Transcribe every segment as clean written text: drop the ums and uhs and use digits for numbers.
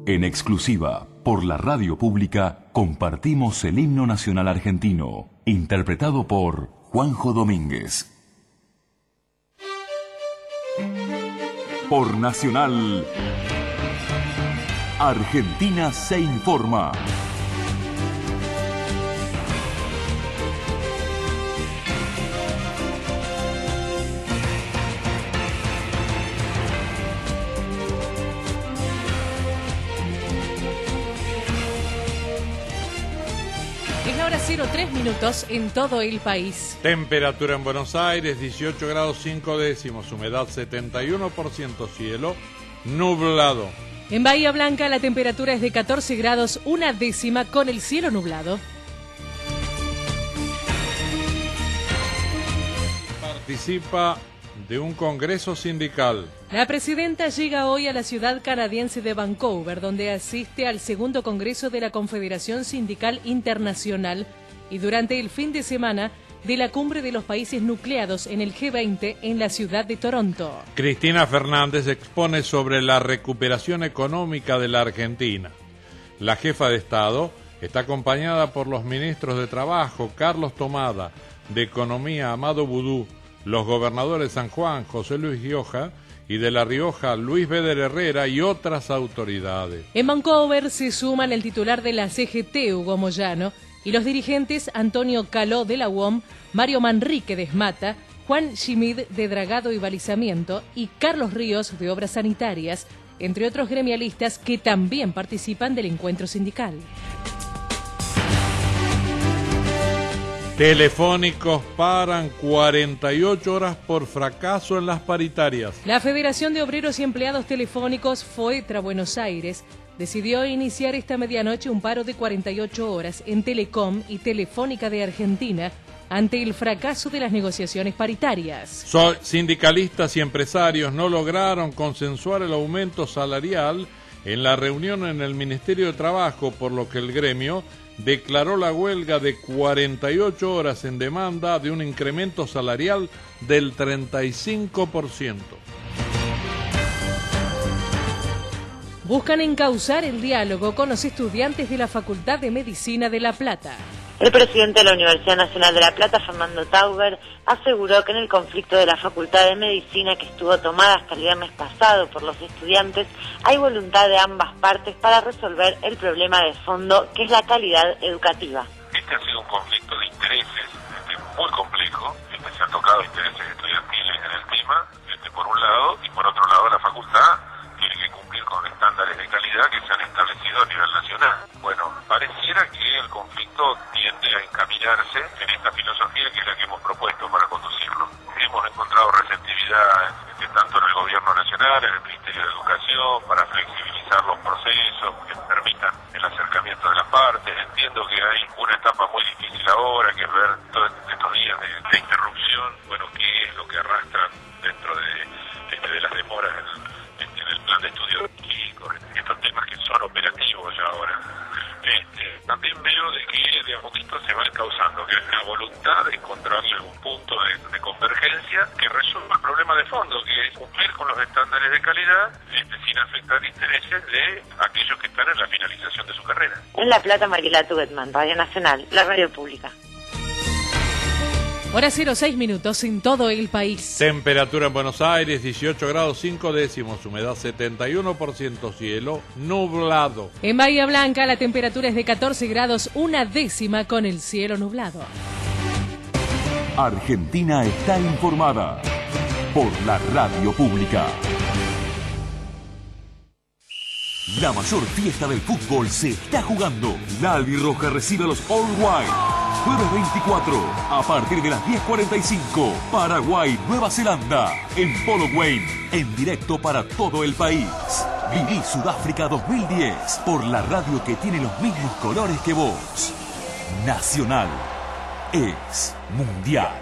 En exclusiva, por la radio pública, compartimos el himno nacional argentino, interpretado por Juanjo Domínguez. Por Nacional, Argentina se informa. Es la hora 03 minutos en todo el país. Temperatura en Buenos Aires, 18 grados 5 décimos, humedad 71%, cielo nublado. En Bahía Blanca la temperatura es de 14 grados 1 décima con el cielo nublado. Participa de un congreso sindical. La presidenta llega hoy a la ciudad canadiense de Vancouver, donde asiste al segundo congreso de la Confederación Sindical Internacional y durante el fin de semana de la cumbre de los países nucleados en el G20 en la ciudad de Toronto. Cristina Fernández expone sobre la recuperación económica de la Argentina. La jefa de Estado está acompañada por los ministros de Trabajo, Carlos Tomada, de Economía, Amado Boudou, los gobernadores de San Juan, José Luis Gioja, y de La Rioja, Luis Beder Herrera, y otras autoridades. En Vancouver se suman el titular de la CGT, Hugo Moyano, y los dirigentes Antonio Caló de la UOM, Mario Manrique de Esmata, Juan Schmid de Dragado y Balizamiento y Carlos Ríos de Obras Sanitarias, entre otros gremialistas que también participan del encuentro sindical. Telefónicos paran 48 horas por fracaso en las paritarias. La Federación de Obreros y Empleados Telefónicos, FOETRA Buenos Aires, decidió iniciar esta medianoche un paro de 48 horas en Telecom y Telefónica de Argentina ante el fracaso de las negociaciones paritarias. Sindicalistas y empresarios no lograron consensuar el aumento salarial en la reunión en el Ministerio de Trabajo, por lo que el gremio declaró la huelga de 48 horas en demanda de un incremento salarial del 35%. Buscan encauzar el diálogo con los estudiantes de la Facultad de Medicina de La Plata. El presidente de la Universidad Nacional de La Plata, Fernando Tauber, aseguró que en el conflicto de la Facultad de Medicina, que estuvo tomada hasta el viernes pasado por los estudiantes, hay voluntad de ambas partes para resolver el problema de fondo, que es la calidad educativa. Este ha sido un conflicto de intereses muy complejo, se han tocado intereses estudiantiles en el tema, por un lado, y por otro lado la facultad tiene que cumplir con estándares de calidad que se han establecido a nivel nacional. Bueno, pareciera que el conflicto tiende a encaminarse en esta filosofía que es la que hemos propuesto para conducirlo. Hemos encontrado receptividad tanto en el gobierno nacional, en el Ministerio de Educación, para flexibilizar los procesos que permitan el acercamiento de las partes. Entiendo que hay una etapa muy difícil ahora, que es ver todos estos días de interrupción, bueno, qué es lo que arrastran dentro de las demoras en el plan de estudio químico, estos temas que son operativos ya ahora. También veo de que de a poquito se va causando que la voluntad de encontrarle un punto de convergencia que resuelva el problema de fondo, que es cumplir con los estándares de calidad sin afectar intereses de aquellos que están en la finalización de su carrera. En La Plata, Mariela Tugetman, Radio Nacional, la radio pública. Hora 06 minutos en todo el país. Temperatura en Buenos Aires, 18 grados 5 décimos, humedad 71%, cielo nublado. En Bahía Blanca la temperatura es de 14 grados 1 décima con el cielo nublado. Argentina está informada por la radio pública. La mayor fiesta del fútbol se está jugando. La albirroja recibe a los All White. Jueves 24, a partir de las 10:45, Paraguay, Nueva Zelanda, en Polo Wayne, en directo para todo el país. Viví Sudáfrica 2010 por la radio que tiene los mismos colores que vos. Nacional es mundial.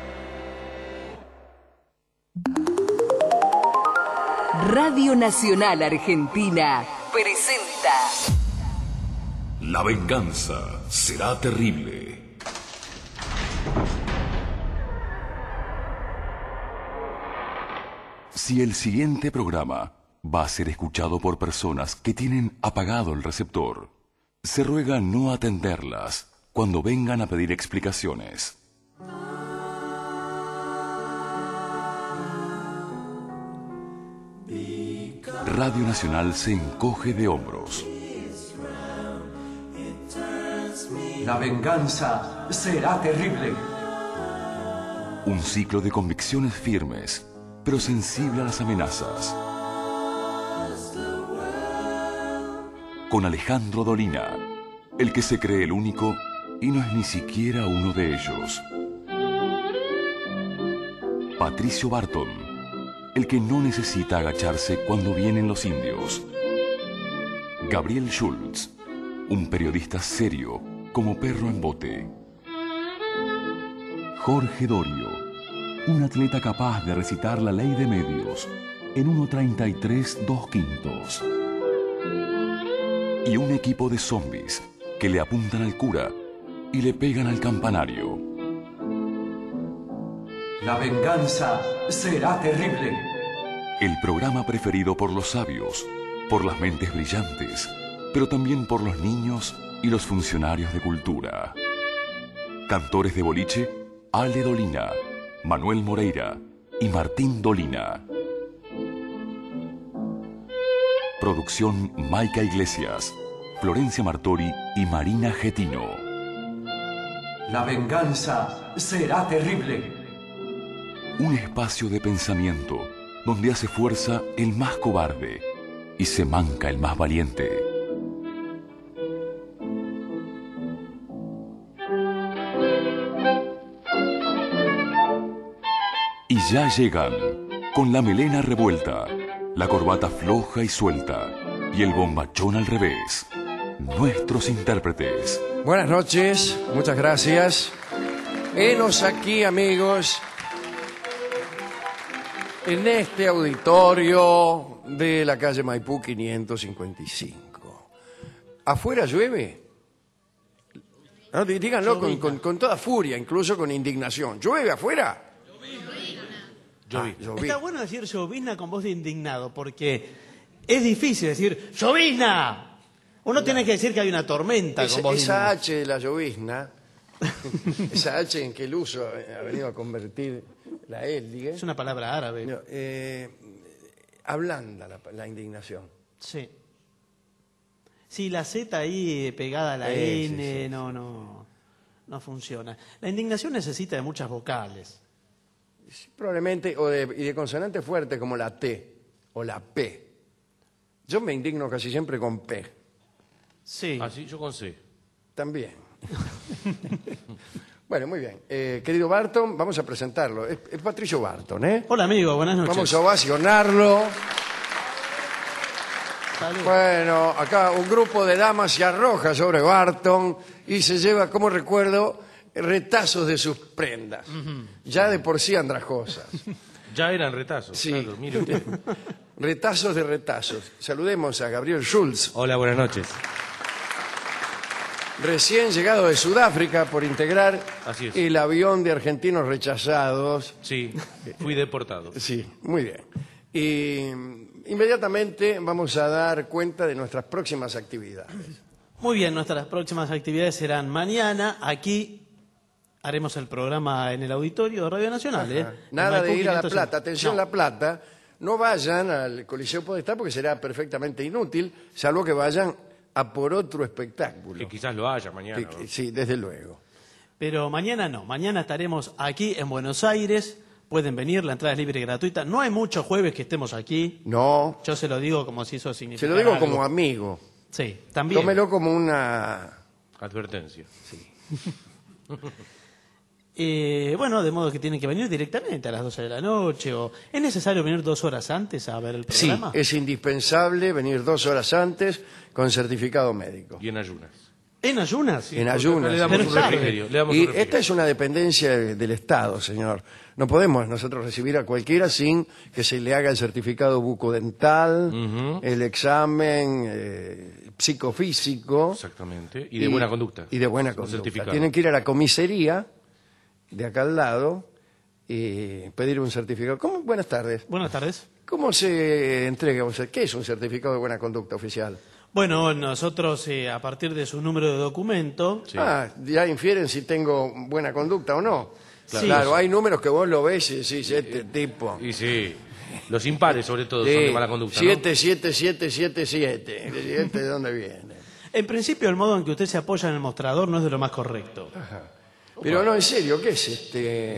Radio Nacional Argentina presenta La venganza será terrible. Si el siguiente programa va a ser escuchado por personas que tienen apagado el receptor. Se ruega no atenderlas cuando vengan a pedir explicaciones. Radio Nacional se encoge de hombros. La venganza será terrible. Un ciclo de convicciones firmes, pero sensible a las amenazas. Con Alejandro Dolina, el que se cree el único y no es ni siquiera uno de ellos. Patricio Barton, el que no necesita agacharse cuando vienen los indios. Gabriel Schultz, un periodista serio como perro en bote. Jorge Dorio, un atleta capaz de recitar la ley de medios en 1:33 2/5. Y un equipo de zombies que le apuntan al cura y le pegan al campanario. La venganza será terrible. El programa preferido por los sabios, por las mentes brillantes, pero también por los niños y los funcionarios de cultura. Cantores de boliche, Ale Dolina, Manuel Moreira y Martín Dolina. Producción Maica Iglesias, Florencia Martori y Marina Getino. La venganza será terrible. Un espacio de pensamiento donde hace fuerza el más cobarde y se manca el más valiente. Y ya llegan, con la melena revuelta, la corbata floja y suelta y el bombachón al revés, nuestros intérpretes. Buenas noches, muchas gracias. Henos aquí, amigos, en este auditorio de la calle Maipú 555. ¿Afuera llueve? No, díganlo con toda furia, incluso con indignación. ¿Llueve afuera? Llovizna. Está bueno decir llovizna con voz de indignado, porque es difícil decir llovizna. Uno tiene que decir que hay una tormenta con voz de esa H de la llovizna, esa H en que el uso ha venido a convertir la L. Es una palabra árabe. No, ablanda la indignación. Sí. Sí, la Z ahí pegada a la N, sí. No funciona. La indignación necesita de muchas vocales. Probablemente, y de consonantes fuertes como la T o la P. Yo me indigno casi siempre con P. Sí. Así yo con C. También. Bueno, muy bien. Querido Barton, vamos a presentarlo. Es Patricio Barton, ¿eh? Hola, amigo, buenas noches. Vamos a ovacionarlo. Salud. Bueno, acá un grupo de damas se arroja sobre Barton y se lleva, como recuerdo, retazos de sus prendas. Ya de por sí andrajosas. Ya eran retazos. Sí. Claro, mire usted. Retazos de retazos. Saludemos a Gabriel Schultz, Hola, buenas noches. recién llegado de Sudáfrica por integrar Así es. el avión de argentinos rechazados. Sí, fui deportado. Sí, muy bien. Y inmediatamente vamos a dar cuenta de nuestras próximas actividades. Muy bien, nuestras próximas actividades serán mañana. Aquí haremos el programa en el auditorio de Radio Nacional. Ajá. Nada de ir a La 555. Plata. Atención, No. La Plata. No vayan al Coliseo Podestá porque será perfectamente inútil, salvo que vayan a por otro espectáculo. Que quizás lo haya mañana. ¿no? Sí, desde luego. Pero mañana no. Mañana estaremos aquí en Buenos Aires. Pueden venir, la entrada es libre y gratuita. No hay muchos jueves que estemos aquí. No, Yo se lo digo como si eso se significara lo digo algo. como amigo. Sí, también. Tómelo como una... Advertencia. Bueno, de modo que tienen que venir directamente a las 12 de la noche. O ¿es necesario venir 2 horas antes a ver el Sí, programa? es indispensable venir 2 horas antes con certificado médico. Y en ayunas. ¿En ayunas? En ayunas. Le damos Pero un sabe. refrigerio. Le damos Y un refrigerio. esta es una dependencia del Estado, señor. No podemos nosotros recibir a cualquiera sin que se le haga el certificado bucodental, el examen psicofísico. Exactamente. Y de buena conducta. Y de buena Un conducta. certificado. Tienen que ir a la comisaría de acá al lado y pedir un certificado. ¿Cómo? Buenas tardes. Buenas tardes. ¿Cómo se entrega? ¿Qué es un certificado de buena conducta oficial? Bueno, nosotros a partir de su número de documento... Sí. Ya infieren si tengo buena conducta o no. Claro. Claro, hay números que vos lo ves y decís, este tipo... Y sí, los impares sobre todo son de mala conducta, ¿no? 77777. ¿Este de dónde viene? En principio, el modo en que usted se apoya en el mostrador no es de lo más correcto. Pero no, en serio, ¿qué es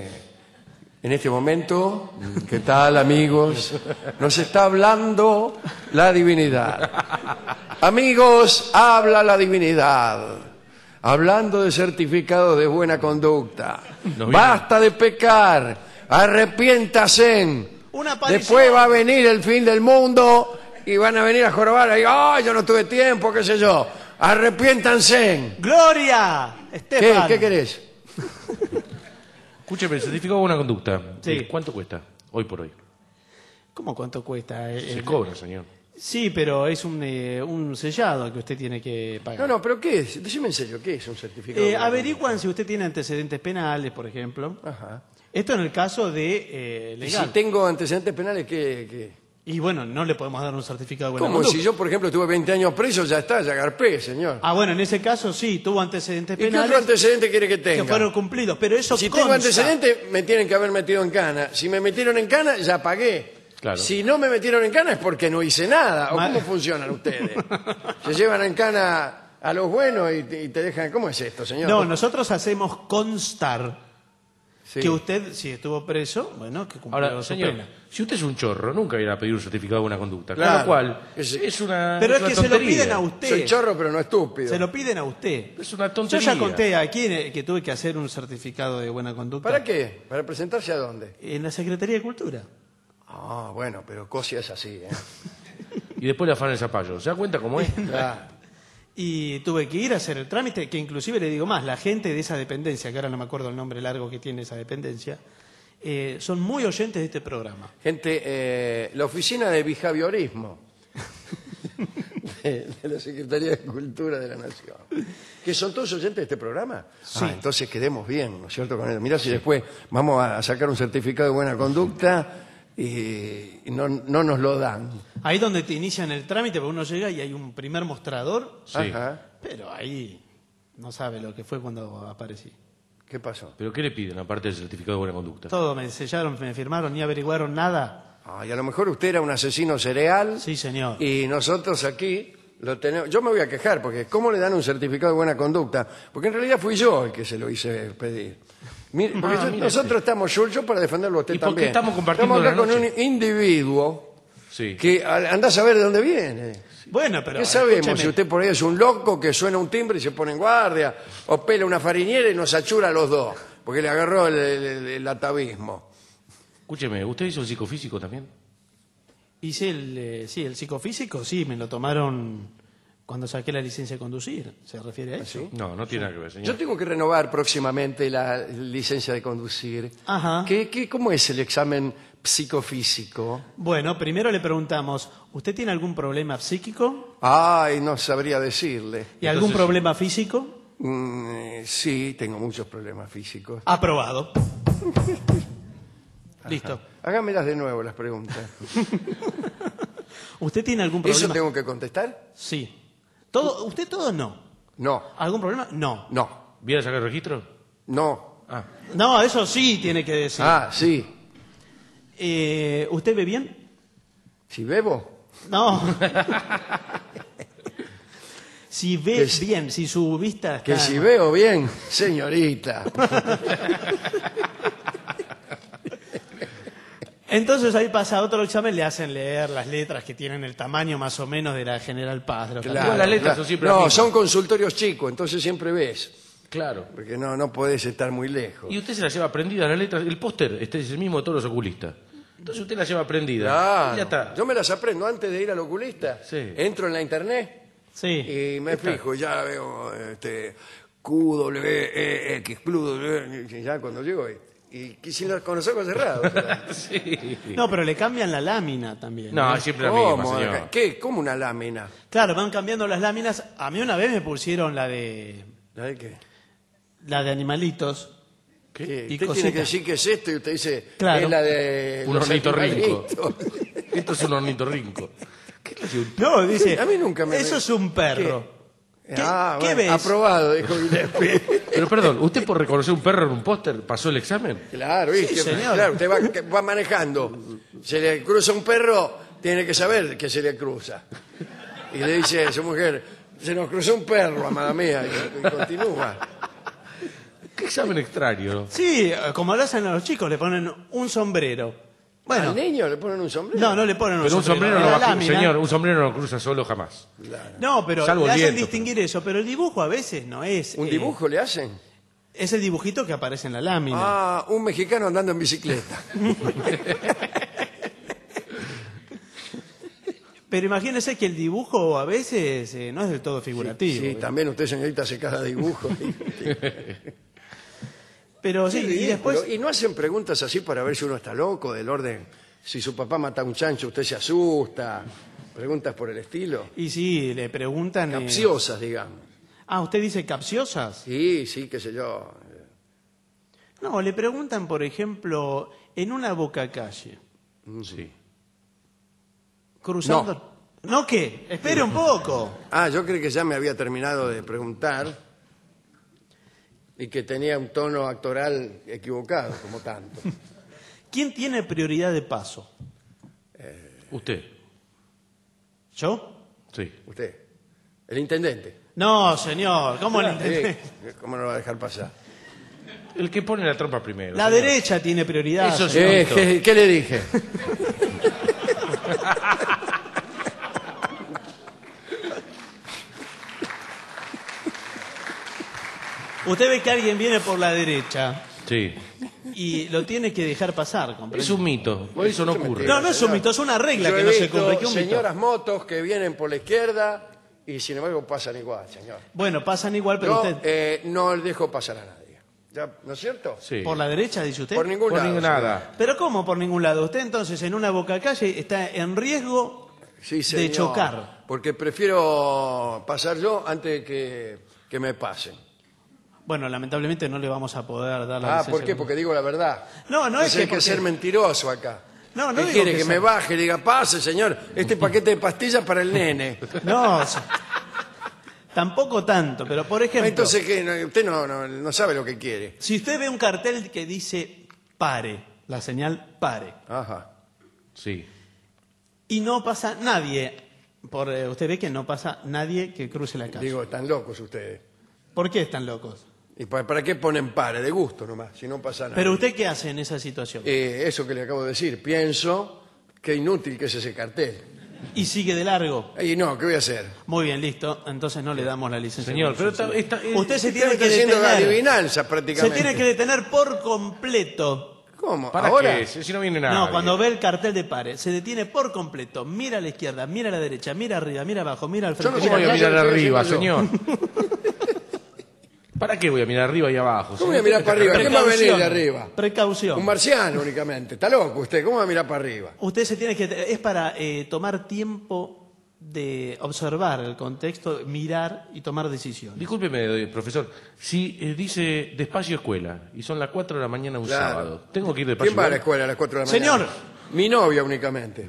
en este momento? ¿Qué tal, amigos? Nos está hablando la divinidad. Amigos, habla la divinidad. Hablando de certificados de buena conducta. Basta de pecar. Arrepiéntase. Una aparición. Después va a venir el fin del mundo y van a venir a jorobar. Y, ¡ay, yo no tuve tiempo, qué sé yo! Arrepiéntanse. ¡Gloria! Estefan. ¿Qué querés? Escúcheme, el certificado de buena conducta. Sí. ¿Cuánto cuesta hoy por hoy? ¿Cómo cuánto cuesta? Se cobra, señor. Sí, pero es un sellado que usted tiene que pagar. No, pero ¿qué es? Decime en serio, ¿qué es un certificado? de buena Averiguan si usted tiene antecedentes penales, por ejemplo. Ajá. Esto en el caso de Y legal. si tengo antecedentes penales, ¿qué? Y bueno, no le podemos dar un certificado de buena ¿Cómo? conducta. Si yo, por ejemplo, tuve 20 años preso, ya está, ya garpé, señor. Ah, bueno, en ese caso sí, tuvo antecedentes ¿Y qué penales otro antecedente quiere que que tenga? fueron cumplidos, pero eso Si consta. tengo antecedentes, me tienen que haber metido en cana. Si me metieron en cana, ya pagué. Claro. Si no me metieron en cana es porque no hice nada. ¿O cómo funcionan ustedes? Se llevan en cana a los buenos y te dejan... ¿Cómo es esto, señor? No, nosotros hacemos constar Sí. que usted, si estuvo preso, bueno, que cumplió Ahora, su señor, pena. si usted es un chorro, nunca viene a pedir un certificado de buena conducta. Claro. Con lo cual, Ese- es una Pero es una que se lo tontería. piden a usted. Soy chorro, pero no estúpido. Se lo piden a usted. Es una Yo tontería. ya conté aquí que tuve que hacer un certificado de buena conducta. ¿Para qué? ¿Para presentarse a dónde? En la Secretaría de Cultura. Ah, bueno, pero Cosia es así, ¿eh? Y después le afanan el zapallo. ¿Se da cuenta cómo es? Claro. Y tuve que ir a hacer el trámite, que inclusive le digo más, la gente de esa dependencia, que ahora no me acuerdo el nombre largo que tiene esa dependencia, son muy oyentes de este programa. Gente, la oficina de behaviorismo de la Secretaría de Cultura de la Nación. ¿Que son todos oyentes de este programa? Sí. Ah, entonces quedemos bien, ¿no es cierto? Con él. Mirá si después vamos a sacar un certificado de buena conducta y no nos lo dan. Ahí donde te inician el trámite, porque uno llega y hay un primer mostrador, Sí. Ajá. pero ahí no sabe lo que fue cuando aparecí. ¿Qué pasó? ¿Pero qué le piden aparte del certificado de buena conducta? Todo me sellaron, me firmaron, ni averiguaron nada. Ay, a lo mejor usted era un asesino cereal Sí, señor. y nosotros aquí lo tenemos. Yo me voy a quejar porque ¿cómo le dan un certificado de buena conducta? Porque en realidad fui yo el que se lo hice pedir. Mire, porque nosotros estamos yo para defenderlo a usted ¿Y por qué también. estamos compartiendo acá la con un noche? individuo Sí. que anda a saber de dónde viene. Bueno, pero ¿Qué sabemos? escúcheme, Si usted por ahí es un loco que suena un timbre y se pone en guardia, o pela una farinera y nos achura a los dos, porque le agarró el atavismo. Escúcheme, ¿usted hizo el psicofísico también? hice el psicofísico, sí, me lo tomaron cuando saqué la licencia de conducir. ¿Se refiere a eso? No, no tiene nada que ver, señor. Yo tengo que renovar próximamente la licencia de conducir. Ajá. ¿Cómo es el examen psicofísico? Bueno, primero le preguntamos, ¿usted tiene algún problema psíquico? Ay, no sabría decirle. ¿Y algún problema físico? Sí, tengo muchos problemas físicos. Aprobado. Listo. Hágamelas de nuevo las preguntas. ¿Usted tiene algún ¿Eso problema? tengo que contestar? Sí. ¿Todo, ¿Usted todo no? No, ¿Algún problema? No. no, ¿Viene a sacar el registro? no. Ah, No, eso sí tiene que decir. Ah, sí. ¿Usted ve bien? ¿Si bebo? No. Si ve Que si- bien, si su vista está... Que si veo bien, señorita. Entonces ahí pasa otro examen, le hacen leer las letras que tienen el tamaño más o menos de la General Paz. de los Claro, Igual las letras claro. son siempre las No, mismas. son consultorios chicos, entonces siempre ves. claro. Porque no podés estar muy lejos. Y usted se la lleva prendida las letras. El póster este es el mismo de todos los oculistas. Entonces usted la lleva prendida. Claro. Y ya está. Yo me las aprendo antes de ir al oculista. Sí. Entro en la internet Sí. y me fijo, ya veo QWEX, y ya cuando llego y sin con los ojos cerrados. Sí. No, pero le cambian la lámina también. No, ¿eh? es siempre la misma, ¿Cómo? señor. ¿Qué? ¿Cómo una lámina? Claro, van cambiando las láminas. A mí una vez me pusieron la de ¿Sabes qué? animalitos. ¿Qué? Y Usted cositas. tiene que decir qué es esto y usted dice, Claro. es la de Un los ornitorrinco. animalitos. Esto es un ornitorrinco. ¿Qué le hace un No, dice, A mí nunca me... eso es un perro. ¿Qué bueno, ves? aprobado, dijo Gillespie. Pero perdón, ¿usted por reconocer un perro en un póster pasó el examen? Claro, Sí, señor. claro, usted va manejando. Se le cruza un perro, tiene que saber que se le cruza. Y le dice a su mujer, se nos cruzó un perro, amada mía, y continúa. Qué examen extraño. Sí, como lo hacen a los chicos, le ponen un sombrero. Bueno, ¿Al niño le ponen un sombrero? no le ponen un Pero un sombrero no la va a lámina. señor, un sombrero no cruza solo jamás. No, pero Salvo le el hacen viento, distinguir eso, pero el dibujo a veces no es... ¿Un dibujo le hacen? Es el dibujito que aparece en la lámina. Ah, un mexicano andando en bicicleta. Pero imagínese que el dibujo a veces no es del todo figurativo. Sí, también usted, señorita, hace cada dibujo. Pero sí, y después... ¿Y no hacen preguntas así para ver si uno está loco, del orden, si su papá mata a un chancho, usted se asusta? Preguntas por el estilo. Y sí, le preguntan... Capciosas, digamos. Ah, ¿usted dice capciosas? Sí, qué sé yo. No, le preguntan, por ejemplo, en una bocacalle, Sí. cruzando... ¿No qué? Espere un poco. Ah, yo creí que ya me había terminado de preguntar y que tenía un tono actoral equivocado, como tanto. ¿Quién tiene prioridad de paso? ¿Usted? ¿Yo? Sí. Usted, el intendente. No, señor, ¿cómo le entendés? ¿Cómo no lo va a dejar pasar? El que pone la trompa primero. La señor. derecha tiene prioridad. Eso sí. señor. ¿Qué le dije? Usted ve que alguien viene por la derecha Sí. y lo tiene que dejar pasar, ¿comprende? Es un mito. Por eso no ocurre. No es un mito, es una regla Yo que he no se visto cumple. ¿Qué un mito? señoras motos que vienen por la izquierda y sin embargo pasan igual, señor. Bueno, pasan igual, pero Yo usted... no dejo pasar a nadie. ¿Ya, ¿no es cierto? Sí. ¿Por la derecha, dice usted? Por ningún Por lado. ningún señor. nada. ¿Pero cómo por ningún lado? Usted entonces en una bocacalle está en riesgo Sí, señor, de chocar. Porque prefiero pasar yo antes que me pasen. Bueno, lamentablemente no le vamos a poder dar la Ah, ¿por qué? Porque digo la verdad. No, no es Hay que que ser mentiroso acá. No, no ¿Qué digo quiere? que Que sea- me baje y diga, pase, señor, este paquete de pastillas para el nene. No, tampoco tanto, pero por ejemplo... Entonces, ¿qué? No, usted no sabe lo que quiere. Si usted ve un cartel que dice pare, la señal pare, Ajá. Sí. y no pasa nadie, usted ve que no pasa nadie que cruce la calle. Digo, están locos ustedes. ¿Por qué están locos? ¿Y para qué ponen pare? De gusto nomás, si no pasa nada. Pero usted, ¿qué hace en esa situación? Eso que le acabo de decir, pienso que inútil que es ese cartel. Y sigue de largo. Y no, ¿qué voy a hacer? Muy bien, listo. Entonces no le damos la licencia. Señor, pero Usted se Usted tiene está que haciendo detener. adivinanza Se prácticamente. tiene que detener por completo. ¿Cómo? ¿Para ¿Ahora? qué? Si no viene nada. No, cuando ve el cartel de pare, se detiene por completo. Mira a la izquierda, mira a la derecha, mira arriba, mira abajo, mira al frente. no ¿Cómo voy a Mira, mirar yo estoy arriba, haciendo señor? ¿Para qué voy a mirar arriba y abajo? ¿Cómo voy a señor? mirar para arriba? ¿Quién va a venir de arriba? Precaución. Un marciano únicamente. Está loco usted. ¿Cómo va a mirar para arriba? Usted se tiene que... Es para tomar tiempo de observar el contexto, mirar y tomar decisiones. Discúlpeme, profesor. Si dice despacio escuela y son las 4 de la mañana un Claro. sábado, ¿tengo que ir despacio ¿Quién va a la igual? escuela a las 4 de la mañana? Señor. Mi novia únicamente.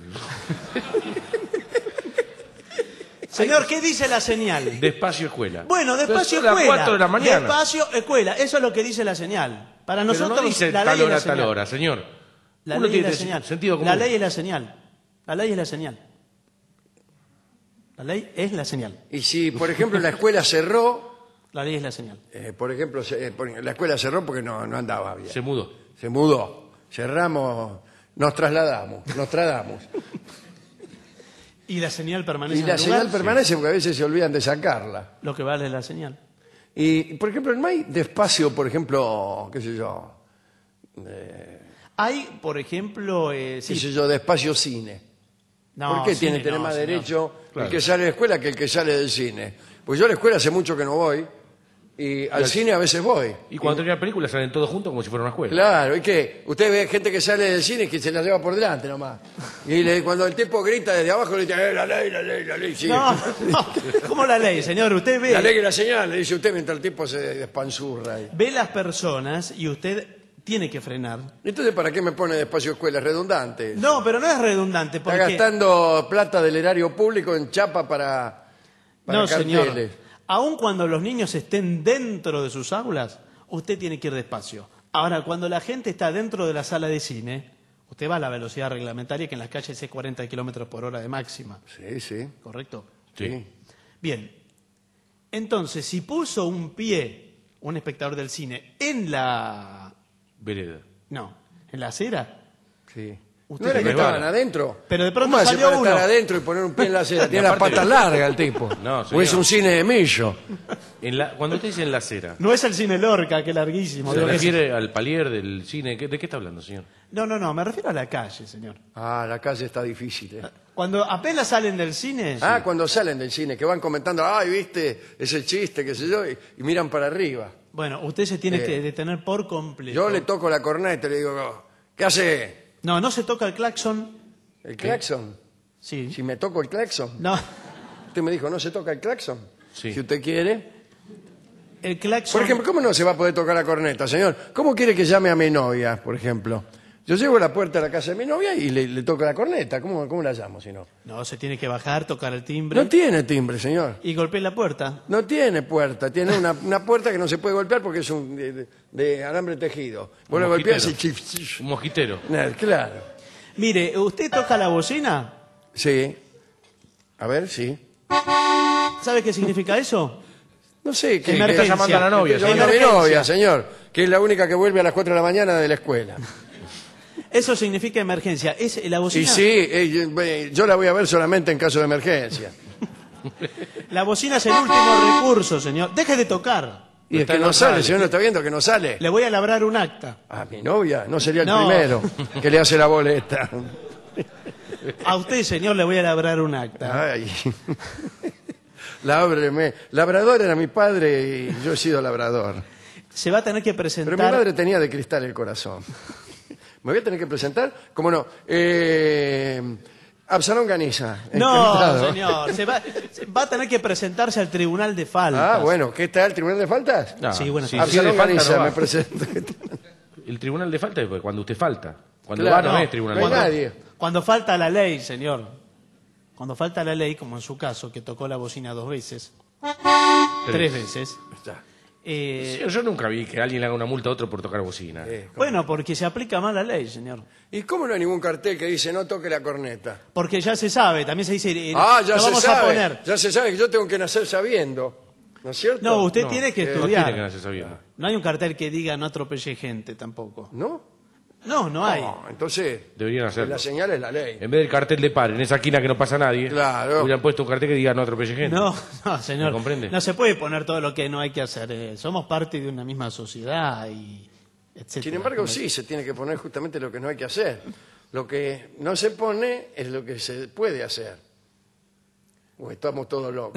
Señor, ¿qué dice la señal? Despacio escuela. Bueno, despacio Pero son escuela. las 4 de la mañana. Despacio escuela. Eso es lo que dice la señal. Para Pero nosotros no dice la tal ley es hora, la tal señal. hora, señor. La Uno ley es tiene la señal. sentido común. La ley es la señal. La ley es la señal. La ley es la señal. Y si, por ejemplo, la escuela cerró, La ley es la señal. por ejemplo, la escuela cerró porque no andaba bien. Se mudó. Se mudó. Cerramos, nos trasladamos. Y la señal permanece Y en la el señal lugar. permanece porque a veces se olvidan de sacarla. Lo que vale es la señal. Y, por ejemplo, no hay despacio, por ejemplo, qué sé yo, Hay, por ejemplo... qué sí. sé yo, despacio cine. No, ¿Por qué tiene cine que tener no, más señor. derecho Claro. el que sale de la escuela que el que sale del cine? Pues yo a la escuela hace mucho que no voy y al cine a veces voy. Y cuando termina la película salen todos juntos como si fuera una escuela. Claro, ¿y qué? Usted ve gente que sale del cine que se la lleva por delante nomás. Y cuando el tipo grita desde abajo le dice, la ley, sigue. No, no. ¿Cómo la ley, señor? Usted ve... La ley y la señal, le dice usted mientras el tipo se despanzurra ahí. Ve las personas y usted tiene que frenar. Entonces, ¿para qué me pone despacio escuela? Es redundante. No, pero no es redundante. Está Porque... gastando plata del erario público en chapa para No, carteles. señor. Aun cuando los niños estén dentro de sus aulas, usted tiene que ir despacio. Ahora, cuando la gente está dentro de la sala de cine, usted va a la velocidad reglamentaria, que en las calles es 40 kilómetros por hora de máxima. Sí, sí. ¿Correcto? Sí. Bien. Entonces, si puso un pie, un espectador del cine, en la... Vereda. No, en la acera... Sí. Usted ¿No era que tiene- estaban adentro? Pero de pronto ¿Cómo hace salió para estar uno. adentro y poner un pie en la acera? Y Tiene las aparte- patas largas el tipo. No, O es señor. un cine de millo. Cuando usted dice en la acera, No es el cine Lorca, que es larguísimo. ¿se Digo que es- refiere al palier del cine? ¿De qué está hablando, señor? No, me refiero a la calle, señor. Ah, la calle está difícil, ¿eh? Cuando apenas salen del cine... Ah, cuando salen del cine, que van comentando, ay, viste, ese chiste, qué sé yo, y miran para arriba. Bueno, usted se tiene que detener por completo. Yo le toco la corneta y le digo, ¿qué hace? No se toca el claxon. ¿El claxon? Sí. Si me toco el claxon. No, Usted me dijo, ¿no se toca el claxon? Sí. Si usted quiere. el claxon... Por ejemplo, ¿cómo no se va a poder tocar la corneta, señor? ¿Cómo quiere que llame a mi novia, por ejemplo? Yo llego a la puerta de la casa de mi novia y le toco la corneta. ¿Cómo la llamo, si no? No, se tiene que bajar, tocar el timbre No tiene timbre, señor. y golpear la puerta. No tiene puerta. Tiene una puerta que no se puede golpear porque es de alambre tejido. Vos la golpeás y... Un mosquitero. Claro. Mire, ¿usted toca la bocina? Sí. A ver, sí. ¿Sabe qué significa eso? No sé, ¿qué Emergencia. Está llamando a la novia, Yo señor. a mi novia, señor, que es la única que vuelve a las 4 de la mañana de la escuela. Eso significa emergencia. ¿Es la Y bocina? sí, yo la voy a ver solamente en caso de emergencia. La bocina es el último recurso, señor. Deje de tocar. Y es que no sale, señor, ¿no está viendo que no sale? Le voy a labrar un acta. A mi novia, no sería el No. primero que le hace la boleta. A usted, señor, le voy a labrar un acta. Ay. Lábreme. Labrador era mi padre y yo he sido labrador. Se va a tener que presentar... Pero mi madre tenía de cristal el corazón. ¿Me voy a tener que presentar? ¿Cómo no? Absalón Ganiza. No, encantado. señor. Se va a tener que presentarse al Tribunal de Faltas. Ah, bueno, ¿qué está el Tribunal de Faltas? No, Sí, bueno, si Absalón de falta, Ganiza, no va. me presento. El tribunal de falta es cuando usted falta. Cuando Claro, va no no, es tribunal no de hay falta. nadie. Cuando falta la ley, señor. Cuando falta la ley, como en su caso, que tocó la bocina 2 veces, 3 veces. Ya. Sí, yo nunca vi que alguien le haga una multa a otro por tocar bocina. Bueno, porque se aplica mal la ley, señor. ¿Y cómo no hay ningún cartel que dice no toque la corneta? Porque ya se sabe, también se dice... Ya lo se vamos sabe. a poner. Ya se sabe que yo tengo que nacer sabiendo. ¿No es cierto? No, usted No, tiene que No estudiar. tiene que nacer sabiendo. No hay un cartel que diga no atropelle gente tampoco. ¿No? No hay. No, entonces Deberían hacerlo. la señal es la ley. En vez del cartel de par, en esa esquina que no pasa nadie, Claro. hubieran puesto un cartel que diga no atropelle gente. No, señor. ¿Me comprende? No se puede poner todo lo que no hay que hacer. Somos parte de una misma sociedad y etcétera. Sin embargo, sí, se tiene que poner justamente lo que no hay que hacer. Lo que no se pone es lo que se puede hacer. O estamos todos locos.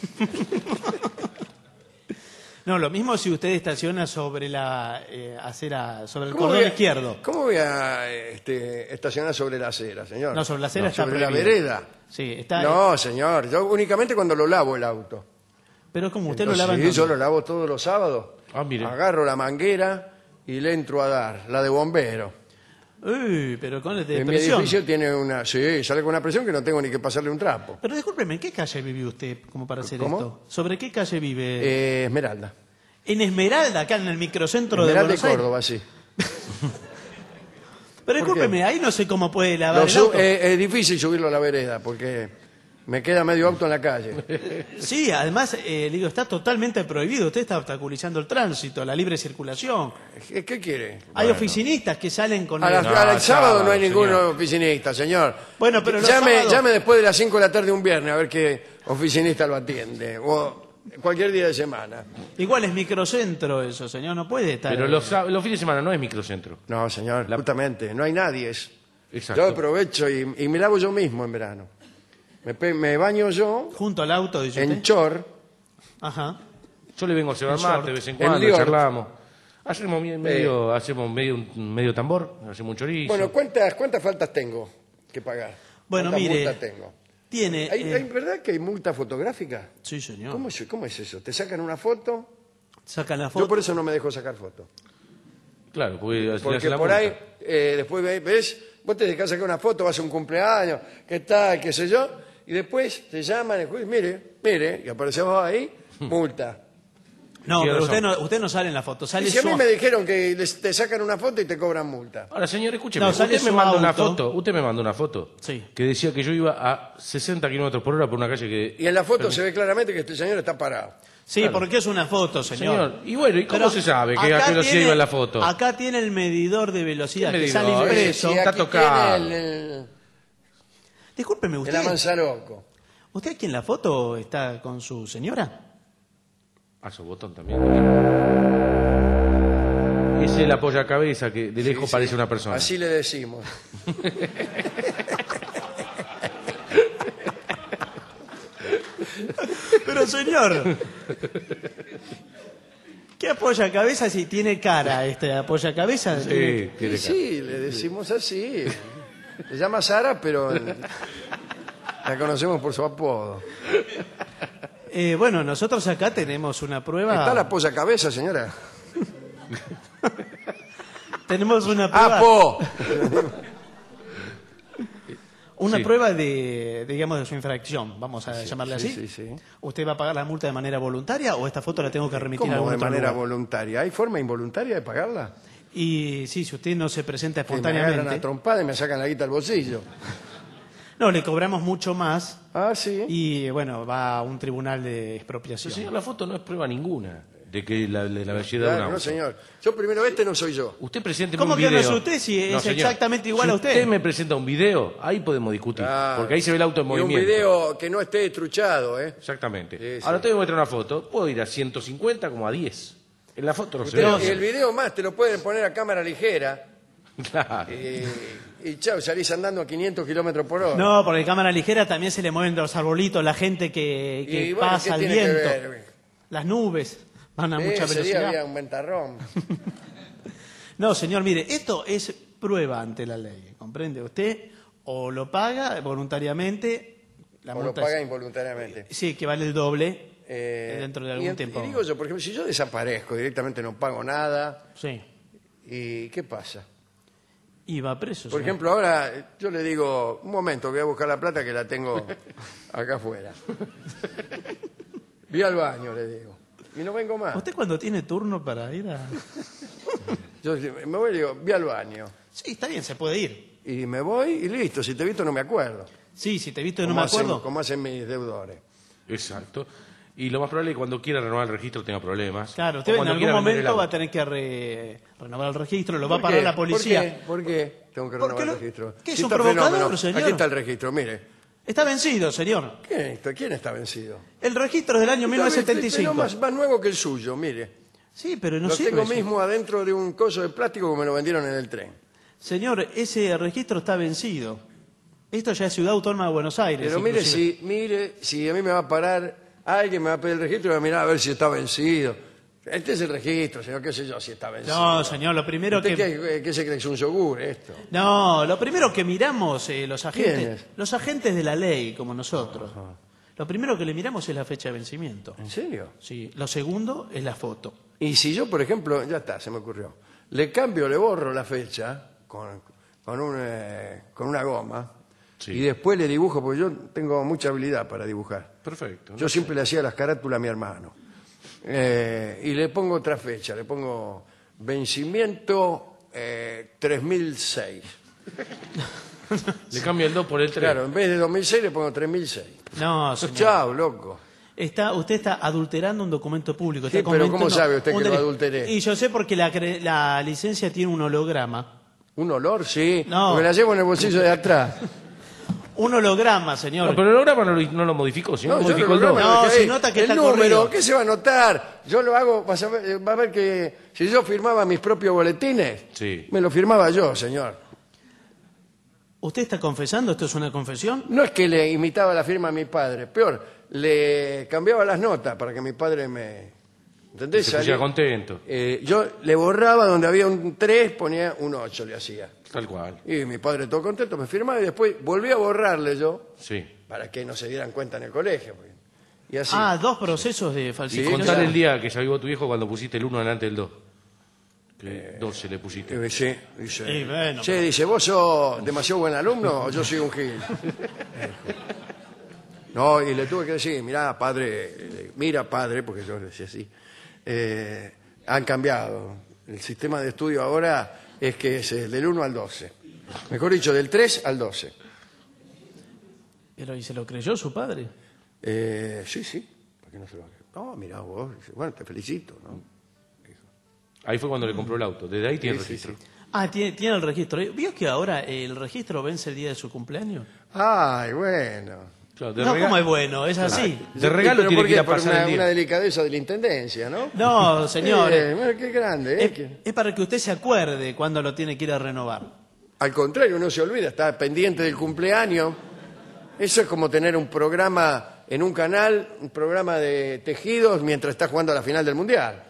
No, lo mismo si usted estaciona sobre la acera, sobre el ¿Cómo cordón voy a- izquierdo. ¿Cómo voy a estacionar sobre la acera, señor? No, sobre la acera está sobre la prohibido. vereda. Sí, está. No, señor, yo únicamente cuando lo lavo el auto. Pero como usted Entonces, lo lava en sí, yo dónde? lo lavo todos los sábados. Ah, mire. Agarro la manguera y le entro a dar, la de bombero. Uy, pero con el de En mi presión. edificio tiene una... Sí, sale con una presión que no tengo ni que pasarle un trapo. Pero discúlpeme, ¿en qué calle vive usted como para hacer ¿Cómo? esto? ¿Sobre qué calle vive? Esmeralda. En Esmeralda, acá en el microcentro de Esmeralda de Buenos Aires. Córdoba, sí. Pero discúlpeme, ahí no sé cómo puede lavar Lo el su- auto. es difícil subirlo a la vereda porque me queda medio auto en la calle. Sí, además, digo, está totalmente prohibido. Usted está obstaculizando el tránsito, la libre circulación. ¿Qué quiere? Hay oficinistas que salen con... Al sábado sábado, no hay ningún señor. oficinista, señor. Bueno, pero los llame, sábados- llame después de las 5 de la tarde un viernes a ver qué oficinista lo atiende. O cualquier día de semana. Igual es microcentro eso, señor, no puede estar... Pero los fines de semana no es microcentro. No, señor, justamente, no hay nadie. Exacto. Yo aprovecho y me lavo yo mismo en verano. Me baño yo Junto al auto, dice en usted. chor. Ajá. Yo le vengo a cebar En mate short. de vez en En cuando, Lior. charlamos. Hacemos medio tambor, hacemos un chorizo. Bueno, ¿cuántas faltas tengo que pagar? Bueno, ¿Cuántas mire, multas tengo? Tiene... ¿Hay verdad que hay multa fotográfica? Sí, señor. ¿Cómo es eso? ¿Te sacan una foto? Sacan la Yo foto. por eso no me dejo sacar fotos. Claro, porque Porque por ahí, después ves, vos te dejás sacar una foto, vas a un cumpleaños, qué tal, qué sé yo, y después te llaman, y mire, y aparecemos ahí, multa. No, Tiene pero razón. usted no sale en la foto. Sale Y si a mí su- me dijeron que te sacan una foto y te cobran multa. Ahora, señor, escúcheme. No, sale usted me su manda una auto. foto. Usted me mandó una foto. Sí. Que decía que yo iba a 60 kilómetros por hora por una calle que... Y en la foto se ve claramente que este señor está parado. Sí, Claro. porque es una foto, señor. Señor, y bueno, ¿y cómo Pero se sabe que a acá qué velocidad tiene- iba en la foto? Acá tiene el medidor de velocidad ¿Qué que sale medidor? impreso. Sí, está aquí tocado. tiene el Discúlpeme, el ¿usted Amanzaroco. ¿usted aquí en la foto está con su señora? Ah, su botón también. Es el apoyacabeza que de lejos Sí, parece sí. una persona. Así le decimos. Pero señor, ¿qué apoya cabeza si tiene cara este apoya cabeza? Sí, tiene Y cara. sí, le decimos así. Se llama Sara, pero la conocemos por su apodo. Bueno, nosotros acá tenemos una prueba. ¿Está la polla cabeza, señora? Tenemos una prueba. ¡Apo! Una Sí. prueba de, digamos, de su infracción, vamos a llamarle sí, así. sí. ¿Usted va a pagar la multa de manera voluntaria o esta foto la tengo que remitir a ¿Cómo algún de otro manera lugar? voluntaria? ¿Hay forma involuntaria de pagarla? Y sí, si usted no se presenta Que me agarran a espontáneamente, trompada y me sacan la guita al bolsillo. no, le cobramos mucho más Ah, sí. y, bueno, va a un tribunal de expropiación. Pero, señor, la foto no es prueba ninguna de que la velocidad de un Claro, auto. no, señor. Yo primero, este no soy yo. Usted presente ¿Cómo un que no video. es usted si es señor. exactamente igual Si a usted? usted me presenta un video, ahí podemos discutir. Claro. Porque ahí se ve el auto en Y un movimiento. video que no esté truchado, ¿eh? Exactamente. Sí, sí. Ahora te voy a mostrar una foto. Puedo ir a 150 como a 10. En la foto no se Pero ve. el video más te lo pueden poner a cámara ligera Claro. y chao, salís andando a 500 kilómetros por hora. No, porque cámara ligera también se le mueven los arbolitos, la gente que Y bueno, pasa ¿qué al tiene que viento, ver? las nubes van a mucha Ese día velocidad. había un ventarrón. No, señor, mire, esto es prueba ante la ley, ¿comprende? Usted o lo paga voluntariamente, la O lo multa paga es- involuntariamente. sí, que vale el doble dentro de algún y tiempo. digo yo, por ejemplo, si yo desaparezco, directamente no pago nada, Sí, ¿y qué pasa? y va preso. Por señor. ejemplo, ahora yo le digo, un momento, voy a buscar la plata que la tengo acá afuera. Vi al baño, le digo, y no vengo más. ¿Usted cuando tiene turno para ir a...? Yo me voy y digo, vi al baño. Sí, está bien, se puede ir. Y me voy y listo, si te he visto no me acuerdo. Sí, si te he visto y no Como me acuerdo. como hacen mis deudores. Exacto. Y lo más probable es que cuando quiera renovar el registro tenga problemas. Claro, O usted en cuando algún quiera vender el momento va a auto. tener que renovar el registro, lo va a ¿Por parar qué? la policía. ¿Por qué tengo que Porque renovar el lo- registro? ¿qué es Sí, un está provocador, fenómeno. señor? Aquí está el registro, mire. Está vencido, señor. ¿Quién está vencido? El registro es del año Pero 1975. más nuevo que el suyo, mire. Sí, pero no Lo sirve. tengo eso. mismo adentro de un coso de plástico que me lo vendieron en el tren. Señor, ese registro está vencido. Esto ya es Ciudad Autónoma de Buenos Aires. Pero inclusive. si a mí me va a parar alguien, me va a pedir el registro y va a mirar a ver si está vencido. Este es el registro, señor, qué sé yo si está vencido. No, señor, lo primero ¿Usted que... qué se cree que es un yogur esto? No, lo primero que miramos los agentes... ¿Quiénes? Los agentes de la ley, como nosotros. Lo primero que le miramos es la fecha de vencimiento. ¿En serio? Sí. Lo segundo es la foto. Y si yo, por ejemplo, ya está, se me ocurrió, le borro la fecha con una goma Sí. y después le dibujo, porque yo tengo mucha habilidad para dibujar. Perfecto. Yo siempre le hacía las carátulas a mi hermano. Y le pongo otra fecha, le pongo vencimiento 3006. Le cambia el 2 por el 3. Claro, en vez de 2006 le pongo 3006. No, señor. Chao, loco. Usted está adulterando un documento público. Sí, está pero ¿cómo comentando sabe usted un que lo delito. adulteré? Y yo sé porque la licencia tiene un holograma. ¿Un olor? Sí. No. Porque la llevo en el bolsillo de atrás. Un holograma, señor. No, pero el holograma no lo modificó, sino No, yo modificó el lo 2. programo, No, dejé se ahí. nota que el está número, corrido. ¿qué se va a notar? Yo lo hago, va a ver que si yo firmaba mis propios boletines, Sí. me lo firmaba yo, señor. ¿Usted está confesando? ¿Esto es una confesión? No es que le imitaba la firma a mi padre, peor, le cambiaba las notas para que mi padre me... ¿Entendés? Se pusiera contento. Yo le borraba donde había un 3, ponía un 8, le hacía. Tal cual. Y mi padre todo contento me firmaba y después volví a borrarle yo Sí. para que no se dieran cuenta en el colegio. porque- Y así. Ah, dos procesos de Y falsificación. contar claro. el día que se avivó tu viejo cuando pusiste el 1 delante del 2. Que 12 le pusiste. Sí, dice, Y bueno, che, dice, ¿vos sos demasiado buen alumno o yo soy un gil? No, y le tuve que decir, mira padre, porque yo le decía así, han cambiado. El sistema de estudio ahora es que es del 1 al 12. Mejor dicho, del 3 al 12. Pero ¿y se lo creyó su padre? Sí. ¿Por qué no se lo creyó? No, mira vos, dice, bueno, te felicito, ¿no? Ahí fue cuando le compró el auto. Desde ahí tiene el Sí, registro. sí. Ah, tiene el registro. ¿Vio que ahora el registro vence el día de su cumpleaños? Ay, bueno. Claro, No, como es bueno, es así. De regalo ¿Pero tiene por que ir qué? a Por pasar el día. una delicadeza de la intendencia, ¿no? No, señor. Mira qué grande, Es para que usted se acuerde cuando lo tiene que ir a renovar. Al contrario, uno se olvida, está pendiente del cumpleaños. Eso es como tener un programa en un canal, un programa de tejidos mientras está jugando a la final del Mundial.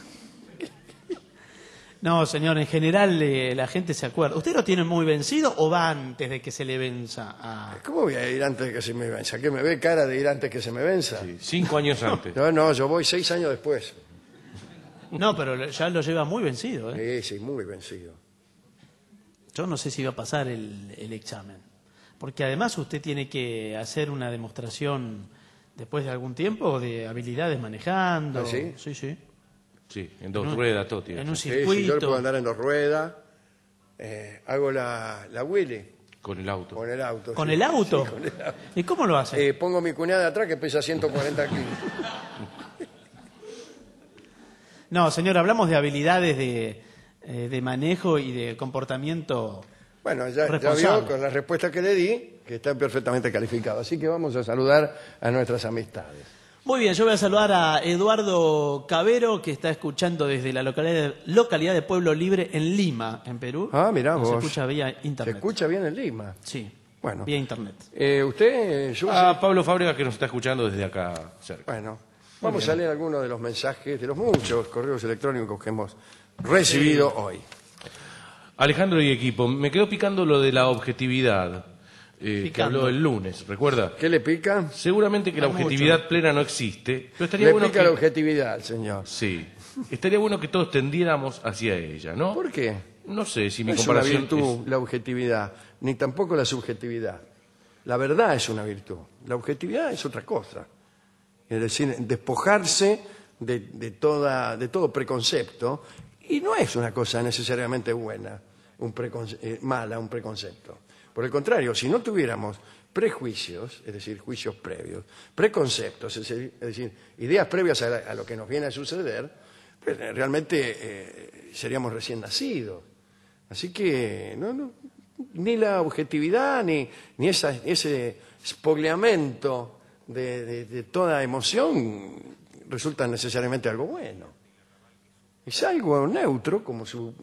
No, señor, en general la gente se acuerda. ¿Usted lo tiene muy vencido o va antes de que se le venza? ¿Cómo voy a ir antes de que se me venza? ¿Qué me ve cara de ir antes que se me venza? Sí, 5 años antes. No, yo voy 6 años después. No, pero ya lo lleva muy vencido. Sí, muy vencido. Yo no sé si va a pasar el examen. Porque además usted tiene que hacer una demostración después de algún tiempo de habilidades manejando. ¿Ah, sí? Sí. Sí, en 2 ruedas, todo tiene. En un Sí, circuito. yo puedo andar en 2 ruedas. Hago la Willy Con el auto. con el auto. ¿Con sí. el auto? Sí, con el auto. ¿Y cómo lo hace? Pongo mi cuñada atrás que pesa 140 kilos. No, señor, hablamos de habilidades de manejo y de comportamiento. Bueno, ya responsable. vio con la respuesta que le di que está perfectamente calificado. Así que vamos a saludar a nuestras amistades. Muy bien, yo voy a saludar a Eduardo Cabero, que está escuchando desde la localidad de Pueblo Libre en Lima, en Perú. Ah, mirá Nos vos. escucha vía ¿Se internet. escucha bien en Lima? Sí, Bueno. vía internet. ¿Usted? Yo Pablo Fábrega, que nos está escuchando desde acá cerca. Bueno, vamos a leer algunos de los mensajes, de los muchos correos electrónicos que hemos recibido hoy. Alejandro y equipo, me quedó picando lo de la objetividad que Picando. habló el lunes, ¿recuerda? ¿Qué le pica? Seguramente que la Hay objetividad plena no existe, pero estaría Le bueno pica que... la objetividad, señor. Sí, estaría bueno que todos tendiéramos hacia ella, ¿no? ¿Por qué? No sé si mi No es una comparación virtud la objetividad, ni tampoco la subjetividad. La verdad es una virtud. La objetividad es otra cosa. Es decir, despojarse de todo preconcepto, y no es una cosa necesariamente buena, mala, un preconcepto. Por el contrario, si no tuviéramos prejuicios, es decir, juicios previos, preconceptos, es decir, ideas previas a lo que nos viene a suceder, pues realmente seríamos recién nacidos. Así que ni la objetividad ni ese spogliamento de toda emoción resulta necesariamente algo bueno. Es algo neutro, como su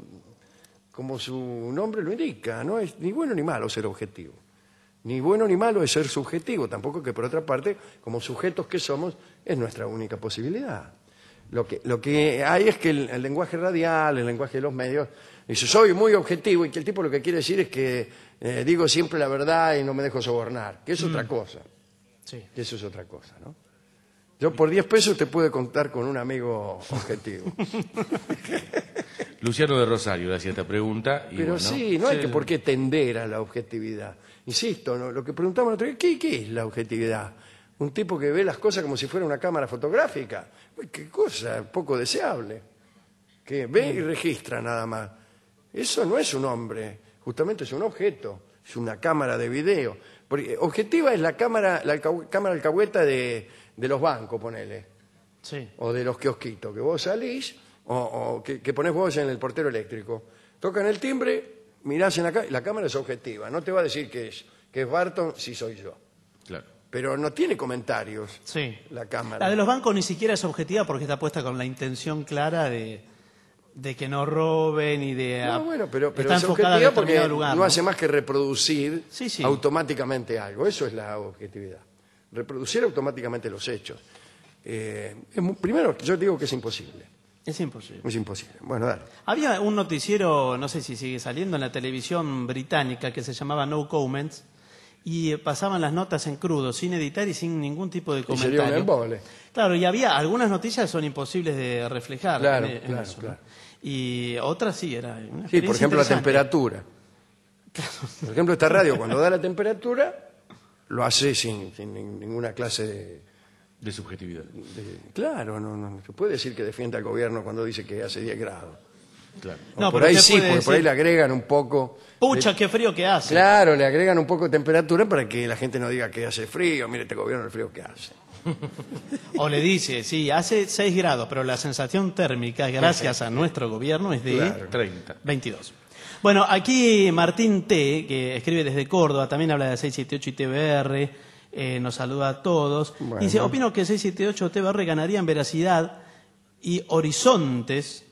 nombre lo indica. No es ni bueno ni malo ser objetivo. Ni bueno ni malo es ser subjetivo. Tampoco que, por otra parte, como sujetos que somos, es nuestra única posibilidad. Lo que hay es que el lenguaje radial, el lenguaje de los medios, dice, soy muy objetivo, y que el tipo lo que quiere decir es que digo siempre la verdad y no me dejo sobornar, que es otra cosa. Sí. Que eso es otra cosa, ¿no? Yo por 10 pesos te puedo contar con un amigo objetivo. Luciano de Rosario le hacía esta pregunta. Y Pero bueno, sí, no hay que por qué tender a la objetividad. Insisto, ¿no? Lo que preguntamos el otro día, ¿qué es la objetividad? Un tipo que ve las cosas como si fuera una cámara fotográfica. Uy, qué cosa poco deseable. Que ve y registra nada más. Eso no es un hombre, justamente es un objeto, es una cámara de video. Porque objetiva es la cámara alcahueta de los bancos, ponele. Sí. O de los kiosquitos, que vos salís, o que ponés vos en el portero eléctrico. Tocan el timbre, mirás en la cámara es objetiva. No te va a decir que es Barton si soy yo. Claro. Pero no tiene comentarios Sí. la cámara. La de los bancos ni siquiera es objetiva porque está puesta con la intención clara de que no roben y de... No, bueno, pero está es enfocada a objetiva porque determinado lugar, no hace más que reproducir Sí, sí. automáticamente algo. Eso es la objetividad. Reproducir automáticamente los hechos. Primero, yo digo que es imposible. Es imposible. Es imposible. Bueno, dale. Había un noticiero, no sé si sigue saliendo, en la televisión británica que se llamaba No Comments y pasaban las notas en crudo, sin editar y sin ningún tipo de Y comentario. sería un embole. Claro, y había algunas noticias que son imposibles de reflejar. Claro, en claro, eso, ¿no? claro. Y otra sí, era una Sí, por experiencia ejemplo, la interesante. temperatura. Por ejemplo, esta radio, cuando da la temperatura, lo hace sin ninguna clase De subjetividad. Claro, no se puede decir que defienda al gobierno cuando dice que hace 10 grados. Claro. O No, por pero ahí usted sí, puede porque por ahí decir, le agregan un poco... Pucha, qué frío que hace. Claro, le agregan un poco de temperatura para que la gente no diga que hace frío. Mire, este gobierno el frío que hace. O le dice, sí, hace 6 grados, pero la sensación térmica, gracias a nuestro gobierno, es de Claro. 30. 22. Bueno, aquí Martín T., que escribe desde Córdoba, también habla de 678 y TBR, nos saluda a todos. Bueno. Dice, opino que 678 TBR ganarían veracidad y horizontes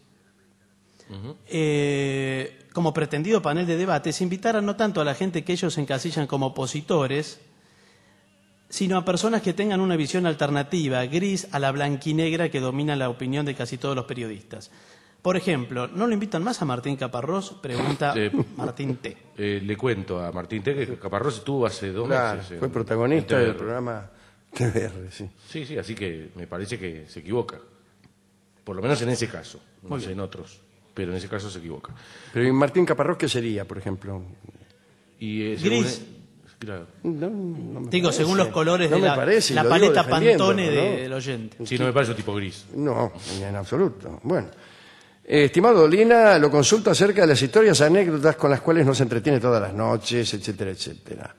como pretendido panel de debate si invitaran no tanto a la gente que ellos encasillan como opositores, sino a personas que tengan una visión alternativa, gris a la blanquinegra que domina la opinión de casi todos los periodistas. Por ejemplo, ¿no lo invitan más a Martín Caparrós? Pregunta Martín T. Le cuento a Martín T. que Caparrós estuvo hace 2 Claro, meses. fue protagonista en del TBR. programa TBR, sí. Sí, así que me parece que se equivoca. Por lo menos en ese caso. No sé en otros. Pero en ese caso se equivoca. Pero ¿y Martín Caparrós qué sería, por ejemplo? Y, Gris. Claro. No me Digo, parece. según los colores No de me la, parece, la lo digo paleta defendiéndolo, Pantone ¿no? del oyente. Sí, no me parece un tipo gris. No, en absoluto. Bueno. Estimado Dolina, lo consulto acerca de las historias, anécdotas con las cuales nos entretiene todas las noches, etcétera, etcétera.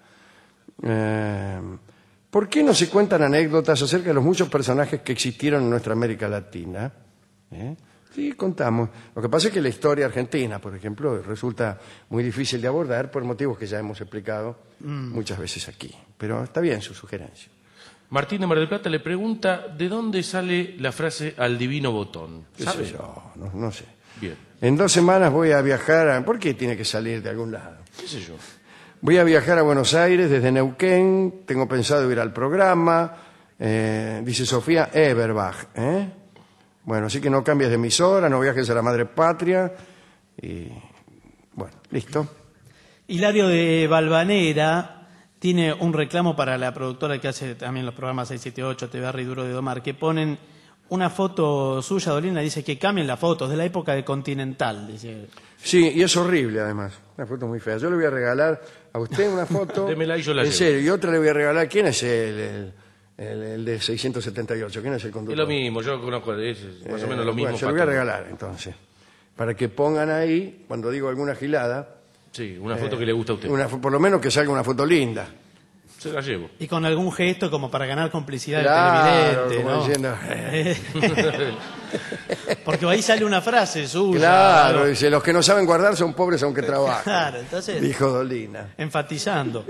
¿Por qué no se cuentan anécdotas acerca de los muchos personajes que existieron en nuestra América Latina? Sí, contamos. Lo que pasa es que la historia argentina, por ejemplo, resulta muy difícil de abordar por motivos que ya hemos explicado muchas veces aquí. Pero está bien su sugerencia. Martín de Mar del Plata le pregunta de dónde sale la frase al divino botón. ¿Qué ¿Sabe? sé yo? No sé. Bien. En 2 semanas voy a viajar ¿Por qué tiene que salir de algún lado? ¿Qué sé yo? Voy a viajar a Buenos Aires desde Neuquén. Tengo pensado ir al programa. Dice Sofía Eberbach. Bueno, así que no cambies de emisora, no viajes a la madre patria. Y bueno, listo. Hilario de Valvanera tiene un reclamo para la productora que hace también los programas 678, TBR y Duro de Domar, que ponen una foto suya, Dolina, dice que cambien las fotos de la época de Continental. Dice. Sí, y es horrible además. Una foto muy fea. Yo le voy a regalar a usted una foto. Démela y yo la en llevo. serio, y otra le voy a regalar. ¿Quién es el de 678? ¿Quién es el conductor? Es lo mismo, yo conozco, es más o menos lo mismo. Bueno, se lo voy a regalar entonces. Para que pongan ahí, cuando digo alguna gilada. Sí, una foto que le gusta a usted. Por lo menos que salga una foto linda. Se la llevo. Y con algún gesto como para ganar complicidad Claro, del como televidente, diciendo. ¿no? Porque ahí sale una frase suya. Claro, algo. dice, los que no saben guardar son pobres aunque trabajan. Claro, entonces, Dijo Dolina. enfatizando.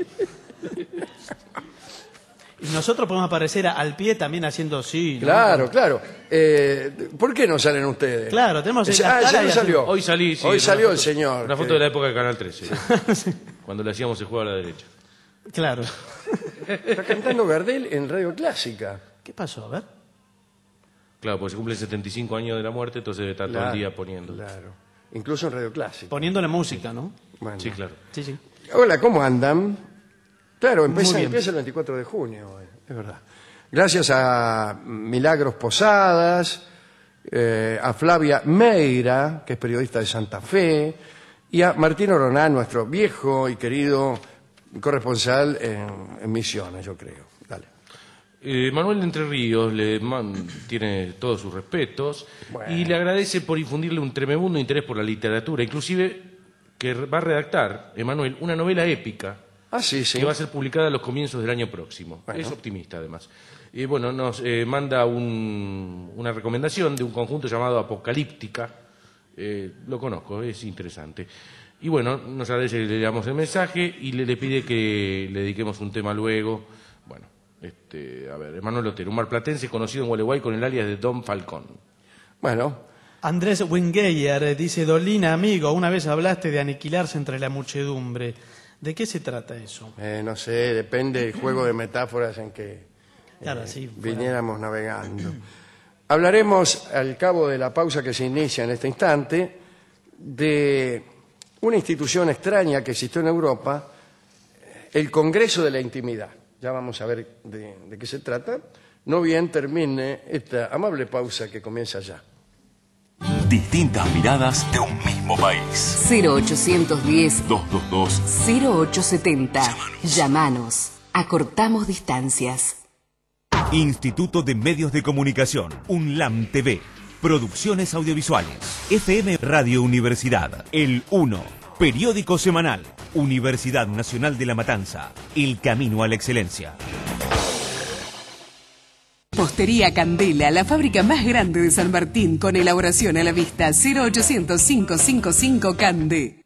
Y nosotros podemos aparecer al pie también haciendo sí. ¿no? Claro, claro. ¿Por qué no salen ustedes? Claro, tenemos ya la cara no y salió. Hoy salí, sí. Hoy una salió foto- el señor. Una foto de la época de Canal 13. Cuando le hacíamos el juego a la derecha. Claro. Está cantando Gardel en Radio Clásica. ¿Qué pasó? A ver. Claro, porque se cumplen 75 años de la muerte, entonces debe estar todo el día poniendo. Claro. Incluso en Radio Clásica. Poniendo la música, ¿no? Bueno. Sí, claro. Sí, sí. Hola, ¿cómo andan? Claro, Muy bien. empieza el 24 de junio, es verdad. Gracias a Milagros Posadas, a Flavia Meira, que es periodista de Santa Fe, y a Martín Oroná, nuestro viejo y querido corresponsal en Misiones, yo creo. Dale. Manuel de Entre Ríos tiene todos sus respetos y le agradece por infundirle un tremendo interés por la literatura, inclusive que va a redactar, Emanuel, una novela épica Ah, sí, sí. que va a ser publicada a los comienzos del año próximo. Bueno. Es optimista, además. Y bueno, nos manda una recomendación de un conjunto llamado Apocalíptica. Lo conozco, es interesante. Y bueno, nos agradece que le damos el mensaje y le pide que le dediquemos un tema luego. Bueno, a ver, Emanuel Otero, un marplatense conocido en Gualeguay con el alias de Don Falcón. Bueno, Andrés Wingeyer dice, Dolina, amigo, una vez hablaste de aniquilarse entre la muchedumbre. ¿De qué se trata eso? no sé, depende del juego de metáforas en que Claro, sí, viniéramos navegando. Hablaremos, al cabo de la pausa que se inicia en este instante, de una institución extraña que existió en Europa, el Congreso de la Intimidad. Ya vamos a ver de qué se trata. No bien termine esta amable pausa que comienza ya. Distintas miradas de un mismo país. 0810-222-0870. Llámanos. Acortamos distancias. Instituto de Medios de Comunicación, UNLAM TV. Producciones audiovisuales. FM Radio Universidad. El 1. Periódico semanal. Universidad Nacional de La Matanza. El camino a la excelencia. Postería Candela, la fábrica más grande de San Martín, con elaboración a la vista. 0800-555 Cande.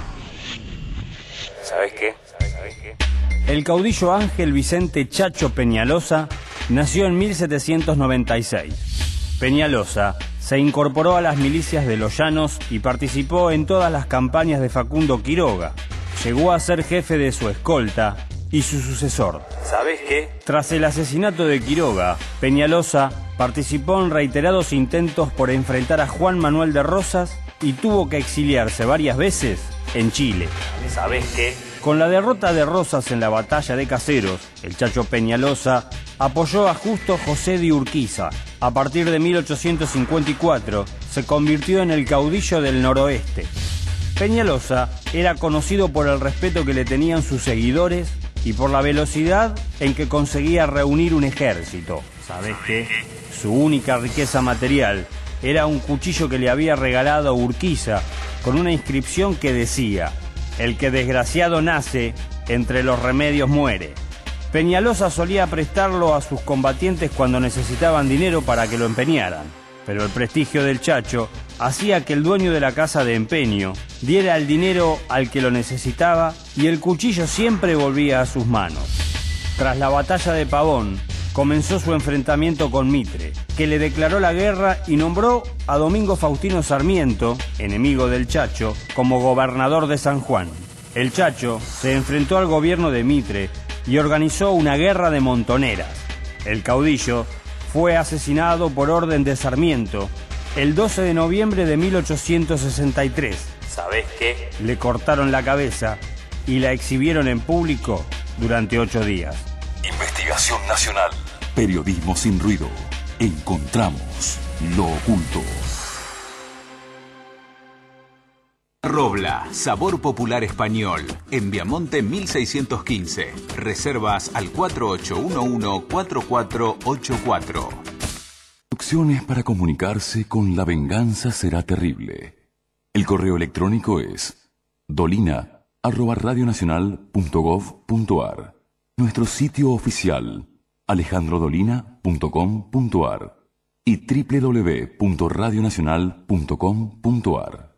¿Sabes qué? El caudillo Ángel Vicente Chacho Peñalosa nació en 1796. Peñalosa se incorporó a las milicias de los Llanos y participó en todas las campañas de Facundo Quiroga. Llegó a ser jefe de su escolta y su sucesor. ¿Sabes qué? Tras el asesinato de Quiroga, Peñalosa participó en reiterados intentos por enfrentar a Juan Manuel de Rosas y tuvo que exiliarse varias veces en Chile. ¿Sabes qué? Con la derrota de Rosas en la batalla de Caseros, el Chacho Peñalosa apoyó a Justo José de Urquiza. A partir de 1854 se convirtió en el caudillo del noroeste. Peñalosa era conocido por el respeto que le tenían sus seguidores y por la velocidad en que conseguía reunir un ejército. ¿Sabes qué? Su única riqueza material era un cuchillo que le había regalado Urquiza con una inscripción que decía: el que desgraciado nace, entre los remedios muere. Peñalosa solía prestarlo a sus combatientes cuando necesitaban dinero para que lo empeñaran, pero el prestigio del Chacho hacía que el dueño de la casa de empeño diera el dinero al que lo necesitaba y el cuchillo siempre volvía a sus manos. Tras la batalla de Pavón, comenzó su enfrentamiento con Mitre, que le declaró la guerra y nombró a Domingo Faustino Sarmiento, enemigo del Chacho, como gobernador de San Juan. El Chacho se enfrentó al gobierno de Mitre y organizó una guerra de montoneras. El caudillo fue asesinado por orden de Sarmiento el 12 de noviembre de 1863. ¿Sabes qué? Le cortaron la cabeza y la exhibieron en público durante 8 días. Investigación Nacional. Periodismo sin ruido. Encontramos lo oculto. Robla, sabor popular español. En Viamonte 1615. Reservas al 4811-4484. Instrucciones para comunicarse con La Venganza Será Terrible. El correo electrónico es dolina@radionacional.gov.ar. Nuestro sitio oficial alejandrodolina.com.ar y www.radionacional.com.ar.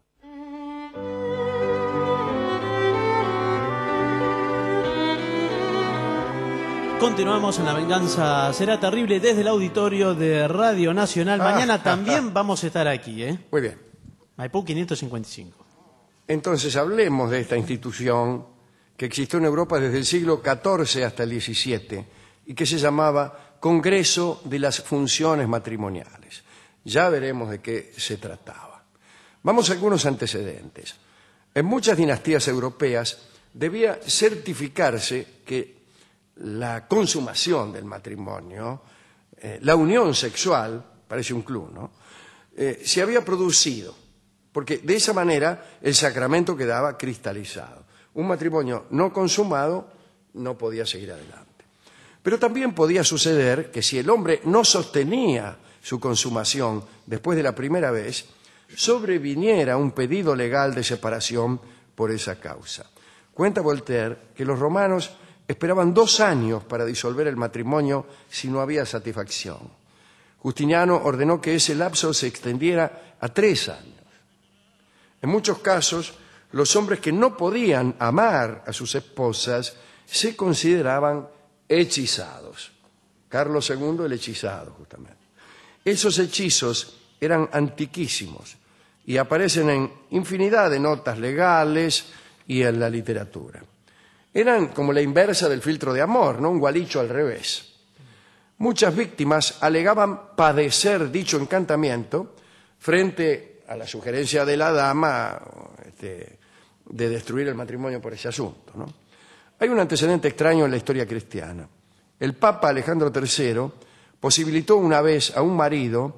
Continuamos en La Venganza Será Terrible desde el auditorio de Radio Nacional. Mañana también vamos a estar aquí, ¿eh? Muy bien. Maipú 555. Entonces hablemos de esta institución que existió en Europa desde el siglo XIV hasta el XVII y que se llamaba Congreso de las Funciones Matrimoniales. Ya veremos de qué se trataba. Vamos a algunos antecedentes. En muchas dinastías europeas debía certificarse que la consumación del matrimonio, la unión sexual, parece un club, ¿no? Se había producido, porque de esa manera el sacramento quedaba cristalizado. Un matrimonio no consumado no podía seguir adelante. Pero también podía suceder que si el hombre no sostenía su consumación después de la primera vez, sobreviniera un pedido legal de separación por esa causa. Cuenta Voltaire que los romanos esperaban 2 años para disolver el matrimonio si no había satisfacción. Justiniano ordenó que ese lapso se extendiera a 3 años. En muchos casos, los hombres que no podían amar a sus esposas se consideraban hechizados. Carlos II, el hechizado, justamente. Esos hechizos eran antiquísimos y aparecen en infinidad de notas legales y en la literatura. Eran como la inversa del filtro de amor, ¿no? Un gualicho al revés. Muchas víctimas alegaban padecer dicho encantamiento frente a la sugerencia de la dama de destruir el matrimonio por ese asunto, ¿no? Hay un antecedente extraño en la historia cristiana. El Papa Alejandro III posibilitó una vez a un marido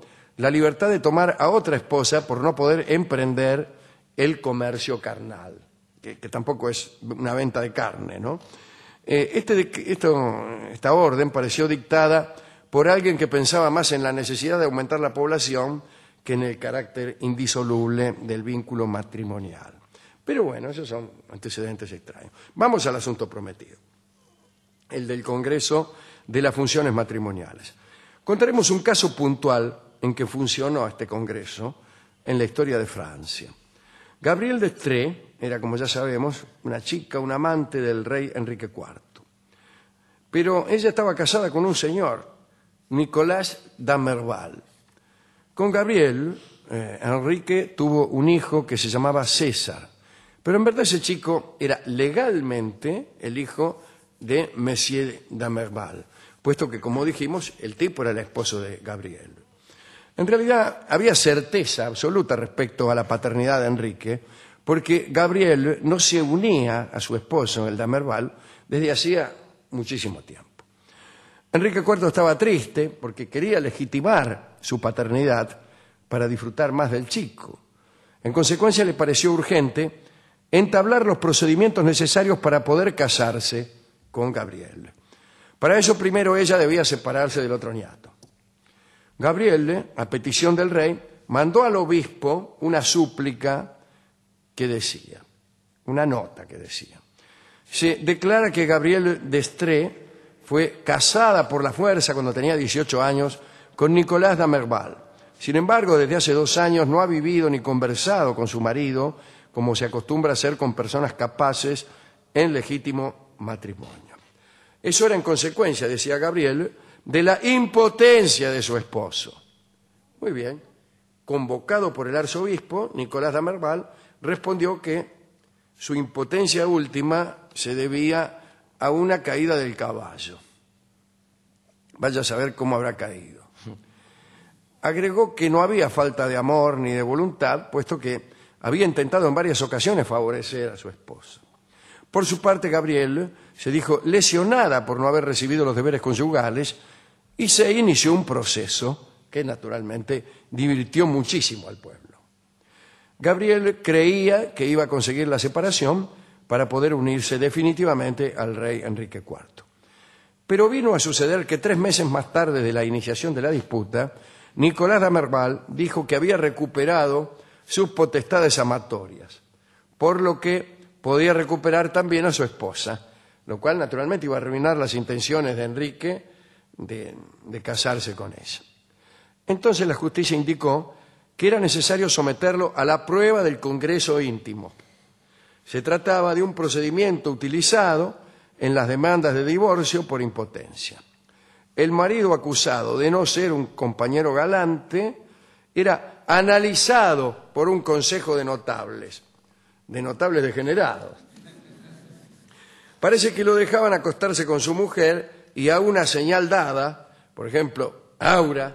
la libertad de tomar a otra esposa por no poder emprender el comercio carnal, que tampoco es una venta de carne, ¿no? Esta orden pareció dictada por alguien que pensaba más en la necesidad de aumentar la población que en el carácter indisoluble del vínculo matrimonial. Pero bueno, esos son antecedentes extraños. Vamos al asunto prometido, el del Congreso de las Funciones Matrimoniales. Contaremos un caso puntual en que funcionó este Congreso en la historia de Francia. Gabrielle d'Estrées era, como ya sabemos, una chica, un amante del rey Enrique IV. Pero ella estaba casada con un señor, Nicolas d'Amerval. Con Gabrielle, Enrique tuvo un hijo que se llamaba César, pero en verdad ese chico era legalmente el hijo de Monsieur d'Amerval, puesto que, como dijimos, el tipo era el esposo de Gabrielle. En realidad había certeza absoluta respecto a la paternidad de Enrique, porque Gabrielle no se unía a su esposo, el d'Amerval, desde hacía muchísimo tiempo. Enrique IV estaba triste porque quería legitimar su paternidad para disfrutar más del chico. En consecuencia, le pareció urgente entablar los procedimientos necesarios para poder casarse con Gabrielle. Para eso, primero ella debía separarse del otro niato. Gabrielle, a petición del rey, mandó al obispo una súplica que decía, una nota que decía: se declara que Gabrielle d'Estrées fue casada por la fuerza cuando tenía 18 años con Nicolas d'Amerval. Sin embargo, desde hace 2 años no ha vivido ni conversado con su marido, como se acostumbra a hacer con personas capaces en legítimo matrimonio. Eso era en consecuencia, decía Gabrielle, de la impotencia de su esposo. Muy bien. Convocado por el arzobispo, Nicolas d'Amerval respondió que su impotencia última se debía a una caída del caballo. Vaya a saber cómo habrá caído. Agregó que no había falta de amor ni de voluntad, puesto que había intentado en varias ocasiones favorecer a su esposa. Por su parte, Gabrielle se dijo lesionada por no haber recibido los deberes conyugales y se inició un proceso que naturalmente divirtió muchísimo al pueblo. Gabrielle creía que iba a conseguir la separación para poder unirse definitivamente al rey Enrique IV. Pero vino a suceder que 3 meses más tarde de la iniciación de la disputa, Nicolas d'Amerval dijo que había recuperado sus potestades amatorias, por lo que podía recuperar también a su esposa, lo cual naturalmente iba a arruinar las intenciones de Enrique de casarse con ella. Entonces la justicia indicó que era necesario someterlo a la prueba del Congreso íntimo. Se trataba de un procedimiento utilizado en las demandas de divorcio por impotencia. El marido acusado de no ser un compañero galante era analizado por un consejo de notables degenerados. Parece que lo dejaban acostarse con su mujer y a una señal dada, por ejemplo, Aura,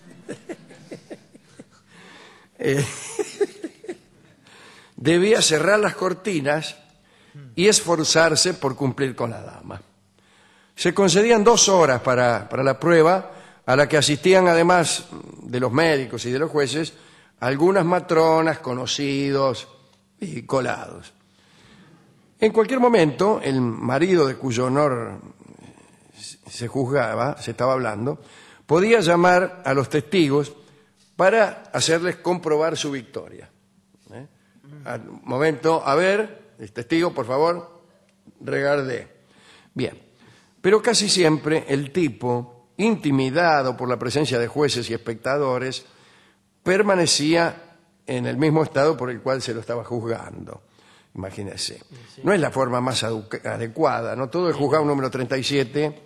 debía cerrar las cortinas y esforzarse por cumplir con la dama. Se concedían 2 horas para la prueba, a la que asistían, además de los médicos y de los jueces, algunas matronas, conocidos y colados. En cualquier momento, el marido de cuyo honor se juzgaba, se estaba hablando, podía llamar a los testigos para hacerles comprobar su victoria. Al momento, a ver, el testigo, por favor, regardé. Bien, pero casi siempre el tipo, intimidado por la presencia de jueces y espectadores, permanecía en el mismo estado por el cual se lo estaba juzgando. Imagínense. No es la forma más adecuada, ¿no? Todo el juzgado número 37,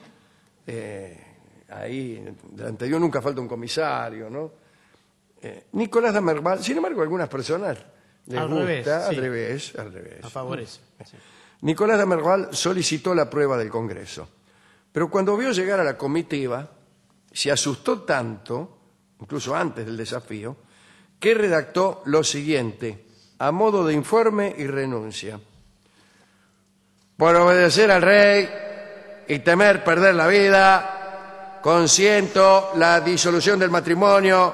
ahí delante de Dios nunca falta un comisario, ¿no? Nicolas d'Amerval, sin embargo, algunas personas les gusta, al revés. A favorece. Sí. Nicolas d'Amerval solicitó la prueba del Congreso, pero cuando vio llegar a la comitiva, se asustó tanto, incluso antes del desafío, que redactó lo siguiente, a modo de informe y renuncia. Por obedecer al rey y temer perder la vida, consiento la disolución del matrimonio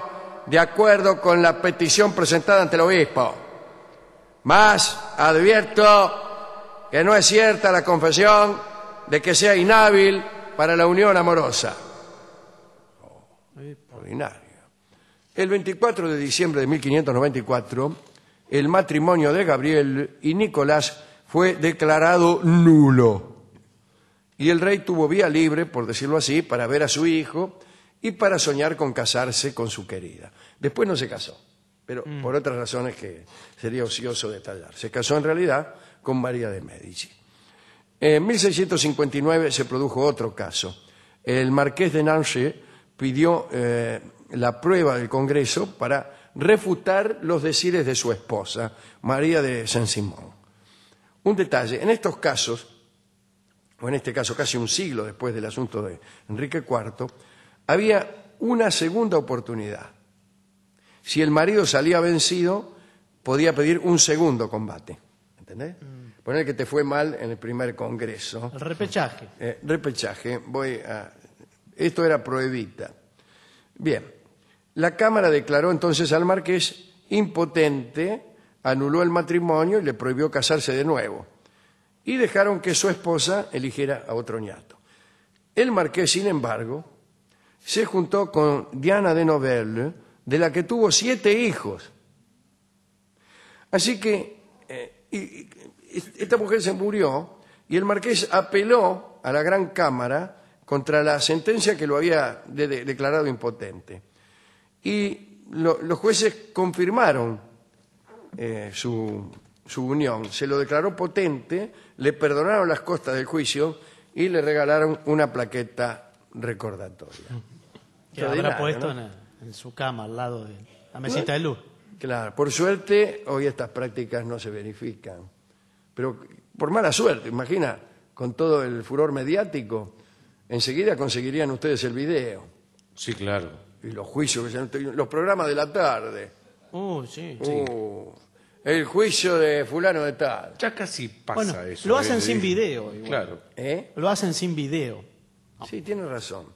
de acuerdo con la petición presentada ante el obispo. Mas advierto que no es cierta la confesión de que sea inhábil para la unión amorosa. Extraordinario. El 24 de diciembre de 1594, el matrimonio de Gabriel y Nicolás fue declarado nulo. Y el rey tuvo vía libre, por decirlo así, para ver a su hijo y para soñar con casarse con su querida. Después no se casó, pero por otras razones que sería ocioso detallar. Se casó en realidad con María de Médici. En 1659 se produjo otro caso. El marqués de Nancy pidió la prueba del Congreso para refutar los decires de su esposa, María de Saint-Simon. Un detalle, en estos casos, o en este caso casi un siglo después del asunto de Enrique IV, había una segunda oportunidad. Si el marido salía vencido, podía pedir un segundo combate. ¿Entendés? Poner que te fue mal en el primer congreso. El repechaje. Repechaje. Esto era prohibita. Bien. La Cámara declaró entonces al marqués impotente, anuló el matrimonio y le prohibió casarse de nuevo. Y dejaron que su esposa eligiera a otro ñato. El marqués, sin embargo, se juntó con Diana de Novelle, de la que tuvo 7 hijos. Así que esta mujer se murió y el marqués apeló a la Gran Cámara contra la sentencia que lo había declarado impotente. Y los jueces confirmaron su unión, se lo declaró potente, le perdonaron las costas del juicio y le regalaron una plaqueta recordatoria. Que habrá puesto, ¿no?, en su cama al lado de la mesita de luz. Claro, por suerte hoy estas prácticas no se verifican. Pero por mala suerte, imagina, con todo el furor mediático, enseguida conseguirían ustedes el video. Sí, claro. Y los juicios, los programas de la tarde. Sí. El juicio de fulano de tal. Ya casi pasa eso. Lo hacen sin video. Igual. Claro. Lo hacen sin video. Sí, tiene razón.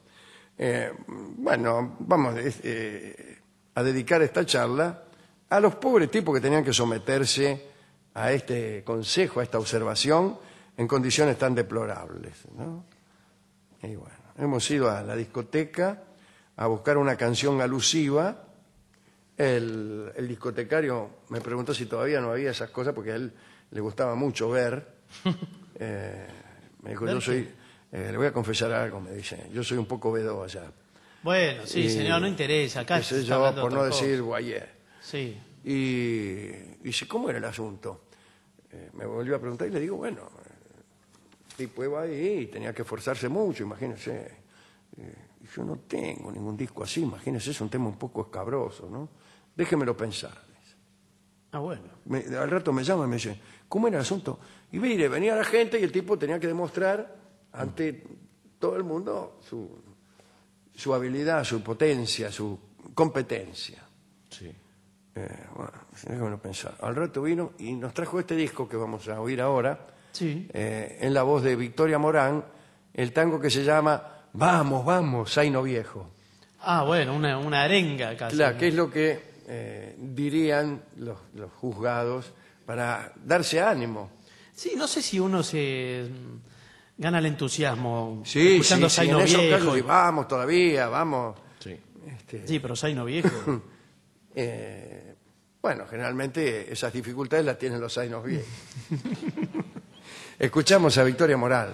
Vamos a dedicar esta charla a los pobres tipos que tenían que someterse a este consejo, a esta observación, en condiciones tan deplorables, ¿no? Y bueno, hemos ido a la discoteca a buscar una canción alusiva. El discotecario me preguntó si todavía no había esas cosas, porque a él le gustaba mucho ver. Me dijo, le voy a confesar algo, me dice, yo soy un poco vedoya. Bueno, sí, señor, no interesa. Acá sé yo, por no decir guayé. Sí. Y dice, ¿cómo era el asunto? Me volvió a preguntar y le digo, bueno, el tipo iba ahí y tenía que esforzarse mucho, imagínense. Yo no tengo ningún disco así, imagínense, es un tema un poco escabroso, ¿no? Déjemelo pensar. Bueno. Al rato me llama y me dice, ¿cómo era el asunto? Y mire, venía la gente y el tipo tenía que demostrar ante todo el mundo su habilidad, su potencia, su competencia. Sí. Déjamelo pensar. Al rato vino y nos trajo este disco que vamos a oír ahora, sí, en la voz de Victoria Morán, el tango que se llama Vamos, vamos, Zaino Viejo. Bueno, una arenga casi. Claro, que es lo que dirían los juzgados para darse ánimo. Sí, no sé si uno se gana el entusiasmo escuchando Zaino en Viejo. Esos casos, y vamos todavía, vamos. Sí, sí, pero Zaino Viejo. Bueno, generalmente esas dificultades las tienen los zainos viejos. Escuchamos a Victoria Morán.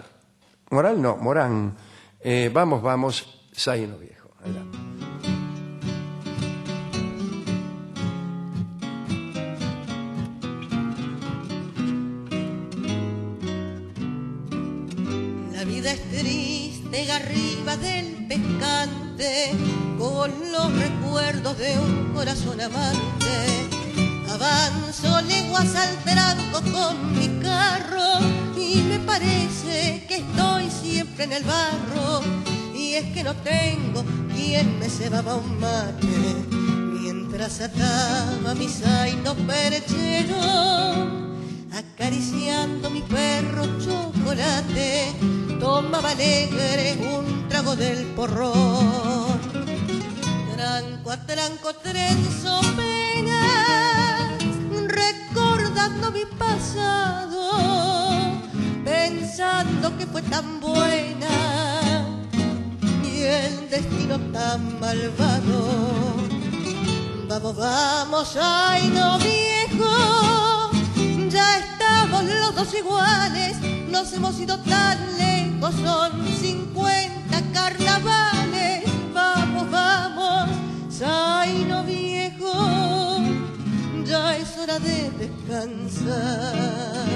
Vamos, vamos, Zaino Viejo. Adelante. La vida es triste, arriba del pescante, con los recuerdos de un corazón amante. Avanzo leguas alterando con mi carro y me parece que estoy siempre en el barro. Y es que no tengo quien me cebaba un mate mientras ataba mi zaino perchero. Acariciando mi perro chocolate, tomaba alegre un trago del porrón. Tranco a tranco trenzo penas, recordando mi pasado, pensando que fue tan buena y el destino tan malvado. Vamos, vamos, ay no viejo, ya estamos los dos iguales, nos hemos ido tan lejos, son 50 carnavales. Vamos, vamos, ay no viejo, ya es hora de descansar.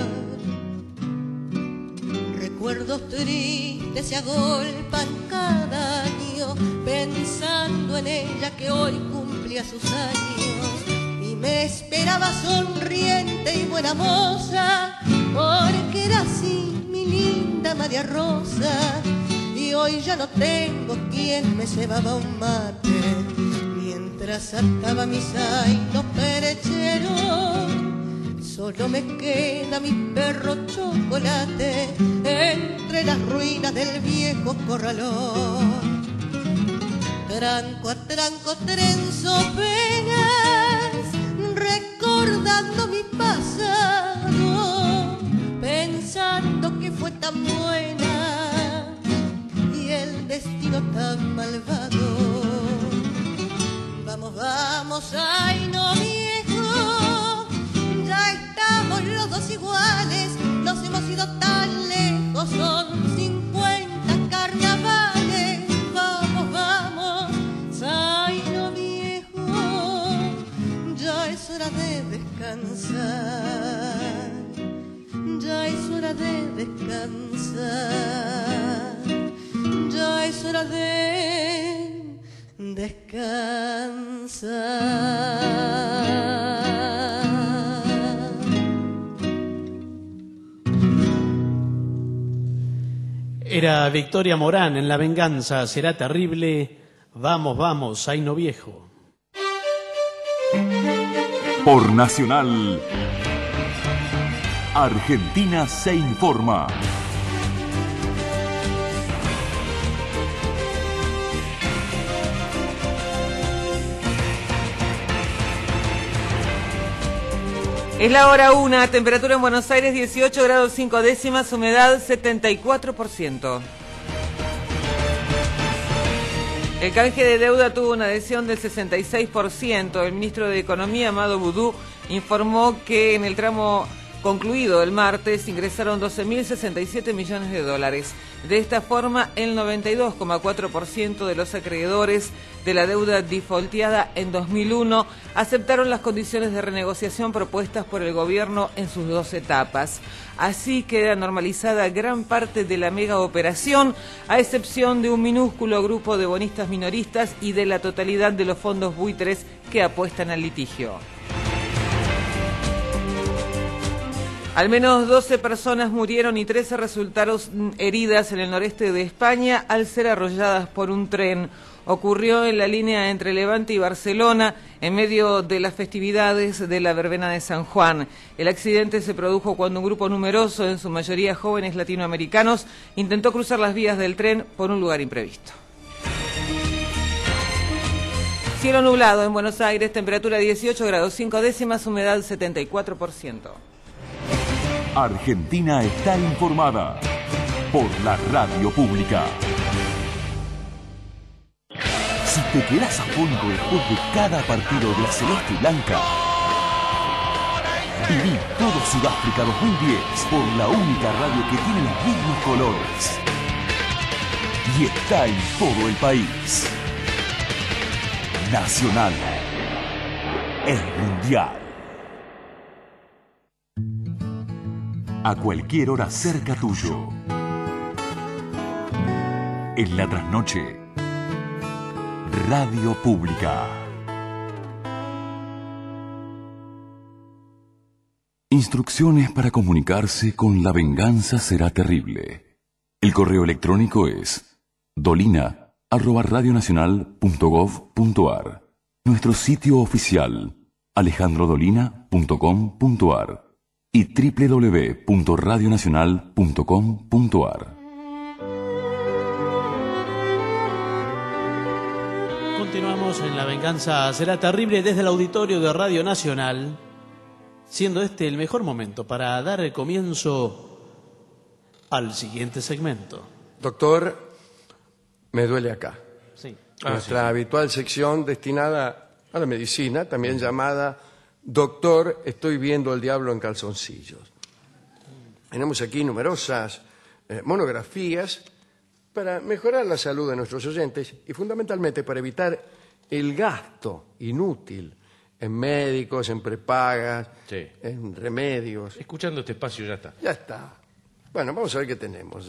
Recuerdos tristes se agolpan cada año, pensando en ella que hoy cumplía sus años y me esperaba sonriente y buena moza, porque era así mi linda María Rosa. Y hoy ya no tengo quien me cebaba un mate mientras ataba mis zainos perecheros. Solo me queda mi perro Chocolate entre las ruinas del viejo corralón. Tranco a tranco trenzo penas, recordando mi pasado, pensando que fue tan buena y el destino tan malvado. Vamos, vamos, ay no viejo, ya estamos los dos iguales, nos hemos ido tan lejos, son 50 carnavales. Vamos, vamos, ay no viejo, ya es hora de descansar, ya es hora de descansar, ya es hora de descansar. Era Victoria Morán en La venganza será terrible. Vamos, vamos, ay no viejo. Por Nacional, Argentina se informa. Es la hora 1, temperatura en Buenos Aires 18 grados 5 décimas, humedad 74%. El canje de deuda tuvo una adhesión del 66%. El ministro de Economía, Amado Boudou, informó que en el tramo concluido el martes ingresaron 12.067 millones de dólares. De esta forma, el 92,4% de los acreedores de la deuda defaulteada en 2001 aceptaron las condiciones de renegociación propuestas por el gobierno en sus 2 etapas. Así queda normalizada gran parte de la mega operación, a excepción de un minúsculo grupo de bonistas minoristas y de la totalidad de los fondos buitres que apuestan al litigio. Al menos 12 personas murieron y 13 resultaron heridas en el noreste de España al ser arrolladas por un tren. Ocurrió en la línea entre Levante y Barcelona, en medio de las festividades de la verbena de San Juan. El accidente se produjo cuando un grupo numeroso, en su mayoría jóvenes latinoamericanos, intentó cruzar las vías del tren por un lugar imprevisto. Cielo nublado en Buenos Aires, temperatura 18 grados 5 décimas, humedad 74%. Argentina está informada por la radio pública. Si te quedás afónico después de cada partido de la Celeste y Blanca, viví todo Sudáfrica 2010 por la única radio que tiene los mismos colores. Y está en todo el país. Nacional. El Mundial. A cualquier hora cerca tuyo. En la trasnoche. Radio Pública. Instrucciones para comunicarse con La venganza será terrible. El correo electrónico es dolina@radionacional.gov.ar. Nuestro sitio oficial alejandrodolina.com.ar y www.radionacional.com.ar. Continuamos en La Venganza Será Terrible desde el auditorio de Radio Nacional, siendo este el mejor momento para dar el comienzo al siguiente segmento. Doctor, me duele acá. Sí. Nuestra habitual sección destinada a la medicina, también llamada Doctor, estoy viendo al diablo en calzoncillos. Tenemos aquí numerosas monografías para mejorar la salud de nuestros oyentes y fundamentalmente para evitar el gasto inútil en médicos, en prepagas, en remedios. Escuchando este espacio ya está. Ya está. Bueno, vamos a ver qué tenemos.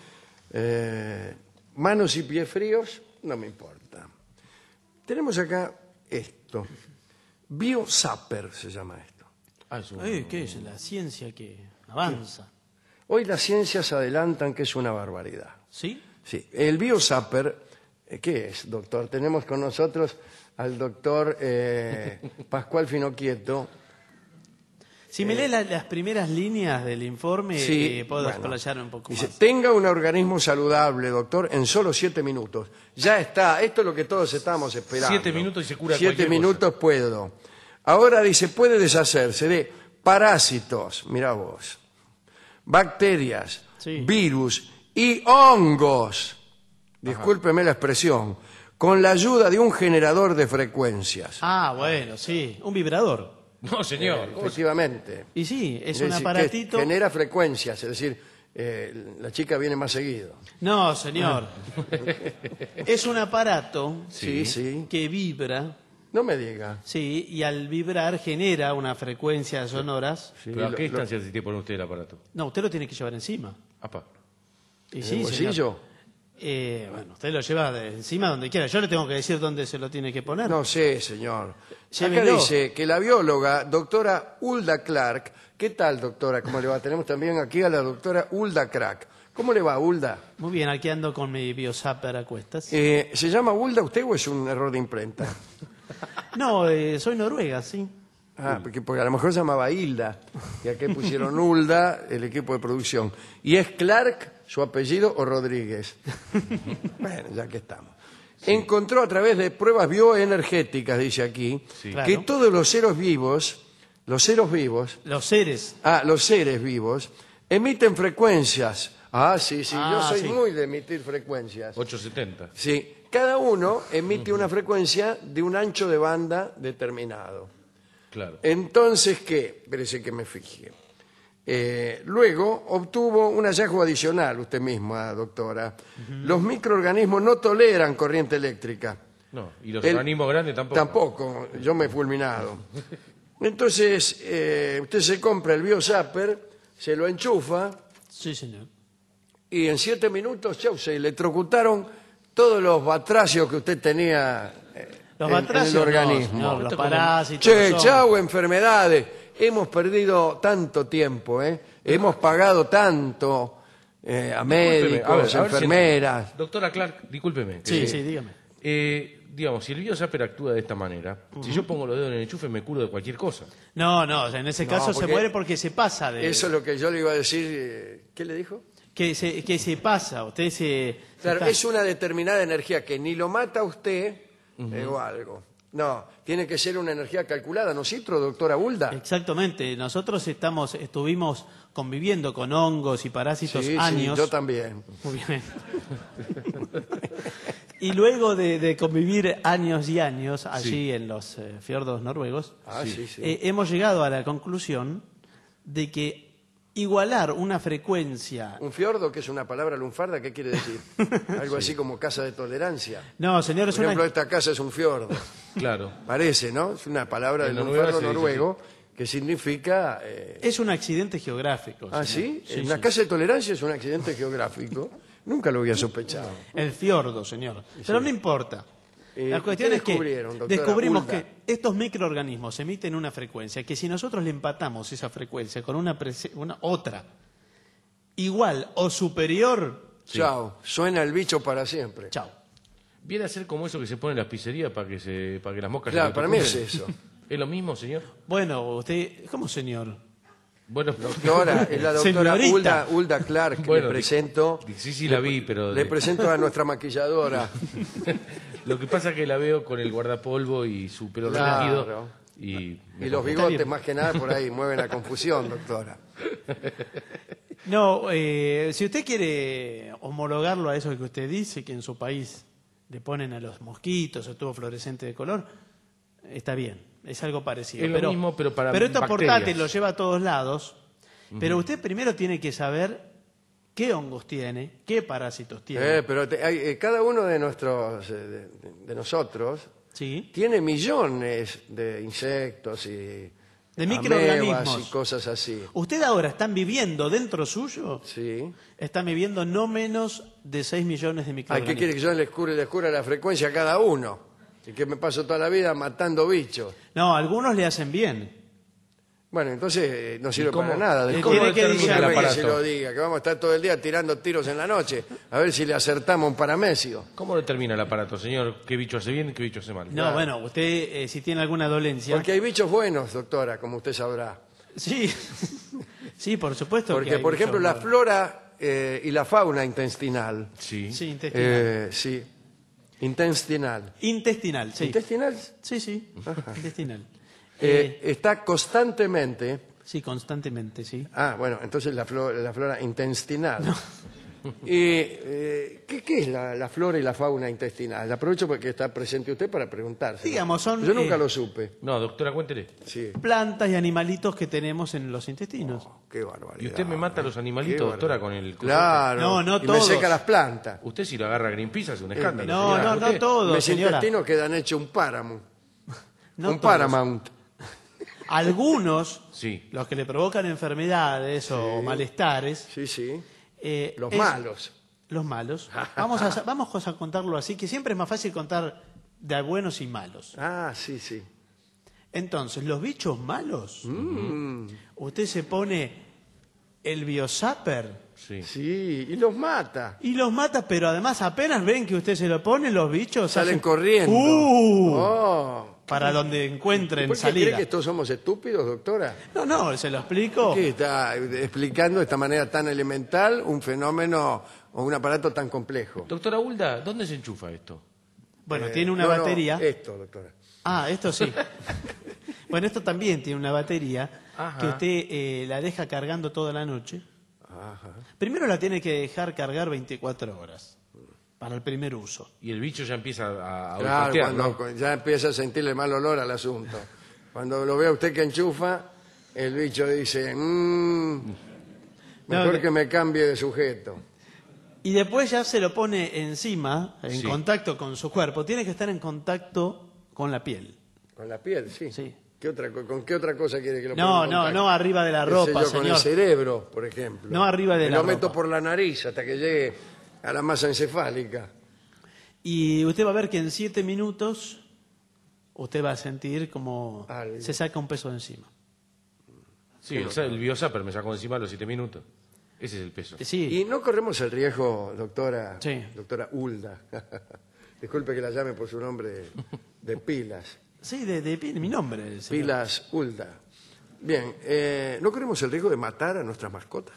Manos y pies fríos, no me importa. Tenemos acá esto. BioZapper se llama esto. ¿Qué es? La ciencia que avanza. Hoy las ciencias adelantan que es una barbaridad. ¿Sí? Sí. El BioZapper, ¿qué es, doctor? Tenemos con nosotros al doctor Pascual Finoquieto. Si me lee las primeras líneas del informe, puedo explayar un poco dice, más. tenga un organismo saludable, doctor, en solo 7 minutos. Ya está, esto es lo que todos estábamos esperando. 7 minutos y se cura 7 cualquier minutos cosa. puedo. Ahora dice, puede deshacerse de parásitos, mira vos, bacterias, virus y hongos. Discúlpeme la expresión. Con la ayuda de un generador de frecuencias. Ah, bueno, sí. Un vibrador. No, señor. Efectivamente. Y sí, es decir, un aparatito. que genera frecuencias, es decir, la chica viene más seguido. No, señor. Es un aparato Sí. que vibra. No me diga. Sí, y al vibrar genera una frecuencia sonoras. ¿Pero a qué distancia se tiene por usted el aparato? No, usted lo tiene que llevar encima. Apa. Y ¿En sí, el bolsillo? señor. Bueno, usted lo lleva de encima donde quiera. Yo le tengo que decir dónde se lo tiene que poner. No sé, señor. Acá Llévelo. dice que la bióloga, doctora Hulda Clark, ¿qué tal, doctora? ¿Cómo le va? Tenemos también aquí a la doctora Hulda Clark. ¿Cómo le va, Hulda? Muy bien, aquí ando con mi BioZapper a cuestas. ¿Se llama Hulda usted o es un error de imprenta? No, soy noruega, sí. Ah, porque a lo mejor se llamaba Hilda, y aquí pusieron Hulda, el equipo de producción. ¿Y es Clark su apellido o Rodríguez? Bueno, ya que estamos. Encontró a través de pruebas bioenergéticas, dice aquí, que todos los seres vivos, los seres vivos, emiten frecuencias. Sí, yo soy muy de emitir frecuencias. 870. Sí, cada uno emite una frecuencia de un ancho de banda determinado. Claro. Entonces, ¿qué? Espérese que me fije. Luego obtuvo un hallazgo adicional, usted misma, doctora. Los microorganismos no toleran corriente eléctrica. No, y los organismos grandes tampoco. Tampoco, yo me he fulminado. Entonces, usted se compra el BioZapper, se lo enchufa. Sí, señor. Y en 7 minutos, chau, se electrocutaron todos los batracios que usted tenía en el organismo. No, los parásitos. Chau, enfermedades. Hemos perdido tanto tiempo, hemos pagado tanto a médicos, enfermeras. Doctora Clark, discúlpeme. Sí, dígame. Digamos, si el BioZapper actúa de esta manera, si yo pongo los dedos en el enchufe me curo de cualquier cosa. No, en ese caso se muere porque se pasa de... Eso es lo que yo le iba a decir. ¿Qué le dijo? Que se pasa, usted se... Claro, es una determinada energía que ni lo mata a usted o algo. No, tiene que ser una energía calculada, ¿no es cierto, doctora Hulda? Exactamente. Nosotros estuvimos conviviendo con hongos y parásitos años. Sí, yo también. Muy bien. Y luego de convivir años y años allí en los fiordos noruegos, hemos llegado a la conclusión de que igualar una frecuencia... ¿Un fiordo, que es una palabra lunfarda, qué quiere decir? Algo así como casa de tolerancia. No, señor, Por ejemplo, esta casa es un fiordo. Claro. Parece, ¿no? Es una palabra del lunfardo noruego que significa... Es un accidente geográfico. ¿Ah, sí? Una casa de tolerancia es un accidente geográfico. Nunca lo había sospechado. El fiordo, señor. Pero no importa. La cuestión es que Hulda? descubrimos que estos microorganismos emiten una frecuencia que si nosotros le empatamos esa frecuencia con una otra igual o superior... Chao, suena el bicho para siempre. Chao. Viene a ser como eso que se pone en las pizzerías para que las moscas... Claro, para mí es eso. ¿Es lo mismo, señor? Bueno, usted... ¿Cómo, señor? Bueno, doctora, es la doctora Hulda Clark, bueno, le presento. Sí, la vi, pero... Le presento a nuestra maquilladora. Lo que pasa es que la veo con el guardapolvo y su pelo Claro. recogido. Y los bigotes, más que nada, por ahí mueven la confusión, doctora. No, si usted quiere homologarlo a eso que usted dice, que en su país le ponen a los mosquitos o tubo fluorescente de color, está bien, es algo parecido. Es lo mismo, pero para esto bacterias. portátil lo lleva a todos lados, pero usted primero tiene que saber qué hongos tiene, qué parásitos tiene. Pero cada uno de nosotros Sí. tiene millones de insectos y De microorganismos. amebas y cosas así. Usted ahora están viviendo dentro suyo, Sí. están viviendo no menos de 6 millones de Ay, microorganismos. ¿qué quiere que yo le descubra la frecuencia a cada uno? Y que me paso toda la vida matando bichos. No, algunos le hacen bien. Bueno, entonces no sirve cómo- para nada. ¿Y cómo determina el aparato? Que se lo diga, que vamos a estar todo el día tirando tiros en la noche, a ver si le acertamos un paramesio. ¿Cómo determina el aparato, señor? ¿Qué bicho hace bien y qué bicho hace mal? No, bueno, usted si tiene alguna dolencia... Porque hay bichos buenos, doctora, como usted sabrá. Sí, sí, por supuesto. que Porque, hay por ejemplo, bichos la malos. flora y la fauna intestinal. Sí. Sí, intestinal. Sí. Intestinal. Intestinal, sí. ¿Intestinal? Sí, sí, intestinal. Está constantemente... Sí, constantemente, sí. Ah, bueno, entonces la flora intestinal. ¿Qué es la flora y la fauna intestinal? Aprovecho porque está presente usted para preguntar. Digamos, son, Yo nunca lo supe. No, doctora, cuéntele. Sí. Plantas y animalitos que tenemos en los intestinos. Qué barbaridad. Y usted me mata a los Qué animalitos, doctora, con barbaridad. el... cocote. Claro. No y me todos. seca las plantas. Usted si lo agarra a Greenpeace hace un escándalo. No, señora. no, no Usted- todos, Mis señora. intestinos quedan hechos un páramo. No un todos. Paramount. Algunos, Sí. los que le provocan enfermedades o malestares... Sí, sí. Los es- malos. Los malos. Vamos a contarlo así, que siempre es más fácil contar de buenos y malos. Ah, sí, sí. Entonces, los bichos malos, Mm. usted se pone el biosapper Sí. Sí, y los mata. y los mata, pero además apenas ven que usted se lo pone, los bichos Salen hacen- corriendo. ¡Uh! Oh. Para donde encuentren ¿Por qué salida. cree que todos somos estúpidos, doctora? No, se lo explico. ¿Qué está explicando de esta manera tan elemental un fenómeno o un aparato tan complejo? Doctora Hulda, ¿dónde se enchufa esto? Bueno, tiene una No, batería. esto, doctora. Ah, esto sí. Bueno, esto también tiene una batería Ajá. que usted la deja cargando toda la noche. Primero la tiene que dejar cargar 24 horas para el primer uso. Y el bicho ya empieza a Claro, olfatear, ¿no? cuando ya empieza a sentirle mal olor al asunto. Cuando lo ve a usted que enchufa, el bicho dice, mejor No, que me cambie de sujeto. Y después ya se lo pone encima, en Sí. contacto con su cuerpo. Tiene que estar en contacto con la piel. Con la piel, sí. Sí. ¿Con qué otra cosa quiere que lo No, ponga en no, contacto? no arriba de la Qué sé ropa, yo, con el señor. cerebro, por ejemplo. No arriba de Me la lo meto ropa. por la nariz hasta que llegue a la masa encefálica. Y usted va a ver que en 7 minutos usted va a sentir como Algo. se saca un peso de encima. Sí, el biosapper me sacó encima a los 7 minutos. Ese es el peso. Sí. Y no corremos el riesgo, doctora, Sí. doctora Hulda, disculpe que la llame por su nombre de pilas, Sí, de mi nombre. señor. Pilas Hulda. Bien, ¿no corremos el riesgo de matar a nuestras mascotas?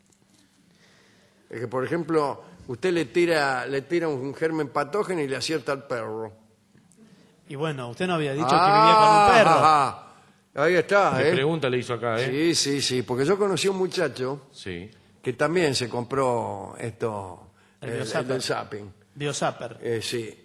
Es que, por ejemplo, usted le tira un germen patógeno y le acierta al perro. Y bueno, usted no había dicho que vivía con un perro. Ajá. Ahí está, ¿Qué ¿eh? pregunta le hizo acá, eh? Sí, porque yo conocí a un muchacho Sí. que también se compró esto, El el biozapper. del zapping. Biosapper. Sí.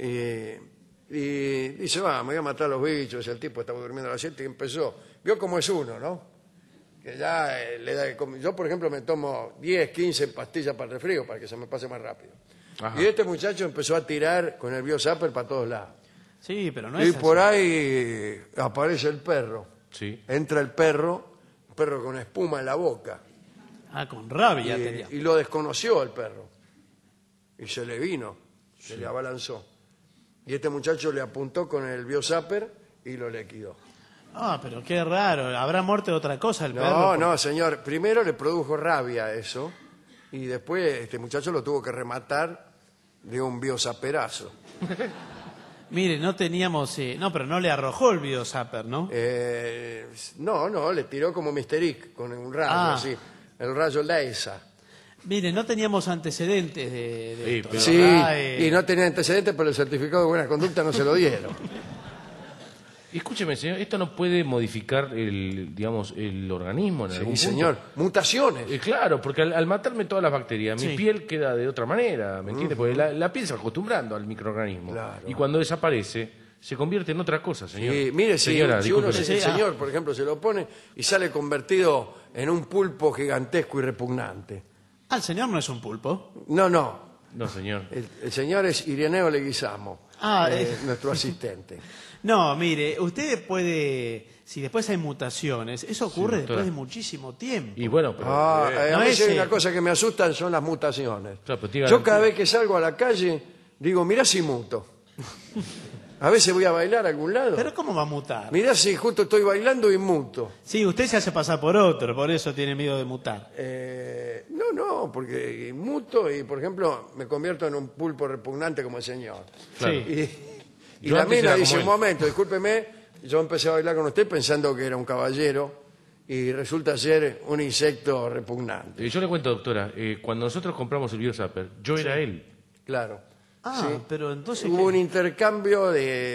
Y dice, me voy a matar a los bichos. El tipo estaba durmiendo a las 7 y empezó. Vio cómo es uno, ¿no? Que ya le da... Yo, por ejemplo, me tomo 10, 15 pastillas para el resfrío para que se me pase más rápido. Ajá. Y este muchacho empezó a tirar con el biozapper para todos lados. Sí, pero no Y es por así. ahí aparece el perro. Sí. Entra el perro con espuma en la boca. Ah, con rabia tenía. Y lo desconoció el perro. Y se le vino, se le abalanzó. Y este muchacho le apuntó con el biozapper y lo liquidó. Ah, pero qué raro. ¿Habrá muerto de otra cosa el perro? No, no, señor. Primero le produjo rabia eso. Y después este muchacho lo tuvo que rematar de un biozaperazo. Mire, no teníamos... no, pero no le arrojó el biosapper, ¿no? No, le tiró como Mr. Ick, con un rayo Ah. así. El rayo Leisa. Mire, no teníamos antecedentes de esto, Sí, ¿verdad? y no tenía antecedentes, pero el certificado de buena conducta no se lo dieron. Escúcheme, señor, esto no puede modificar el organismo en algún punto. Señor, mutaciones. Claro, porque al matarme todas las bacterias, mi Sí. piel queda de otra manera, ¿me entiende? Porque la piel se va acostumbrando al microorganismo. Y cuando desaparece, se convierte en otra cosa, señor. Sí, mire, Señora, si uno, discúlpeme. el señor, por ejemplo, se lo pone y sale convertido en un pulpo gigantesco y repugnante. Ah, el señor no es un pulpo. No, no. No, señor. El señor es Ireneo Leguizamo, nuestro asistente. No, mire, usted puede, si después hay mutaciones, eso ocurre Sí, doctora. después de muchísimo tiempo. Y bueno, A No mí es, si hay una cosa que me asustan son las mutaciones. Claro, pero Yo cada vez que salgo a la calle digo, mirá si muto. A veces voy a bailar a algún lado. ¿Pero cómo va a mutar? Mirá si justo estoy bailando y muto. Sí, usted se hace pasar por otro, por eso tiene miedo de mutar. No, porque muto y, por ejemplo, me convierto en un pulpo repugnante como el señor. Claro. Y Yo la antes mina era dice, como un él. momento, discúlpeme, yo empecé a bailar con usted pensando que era un caballero y resulta ser un insecto repugnante. Yo le cuento, doctora, cuando nosotros compramos el BioZapper, yo era él. Claro. Ah, Sí. pero entonces... Hubo un intercambio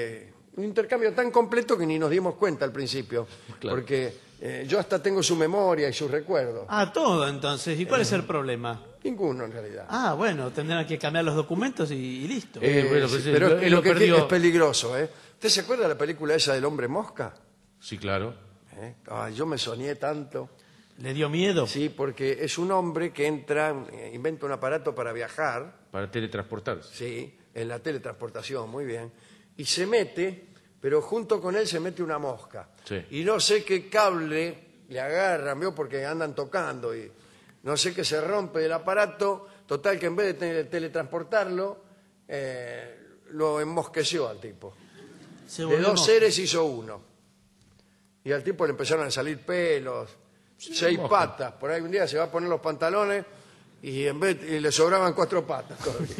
tan completo que ni nos dimos cuenta al principio, Claro. porque yo hasta tengo su memoria y sus recuerdos. Ah, todo entonces. ¿Y cuál es el problema? Ninguno en realidad. Ah, bueno, tendrán que cambiar los documentos y listo. Bueno, Sí, pues, pero él lo lo que perdió. es peligroso, ¿eh? ¿Usted se acuerda de la película esa del hombre mosca? Sí, claro. Ay, yo me soñé tanto. ¿Le dio miedo? Sí, porque es un hombre que entra, inventa un aparato para viajar, Para teletransportarse. sí, en la teletransportación, muy bien, y se mete, pero junto con él se mete una mosca. Sí. Y no sé qué cable le agarran, ¿vio? Porque andan tocando y no sé qué se rompe el aparato, total que en vez de teletransportarlo, lo enmosqueció al tipo. Se De volvió dos mosca. seres hizo uno. Y al tipo le empezaron a salir pelos, 6 mosca. patas. Por ahí un día se va a poner los pantalones y y le sobraban 4 patas todavía.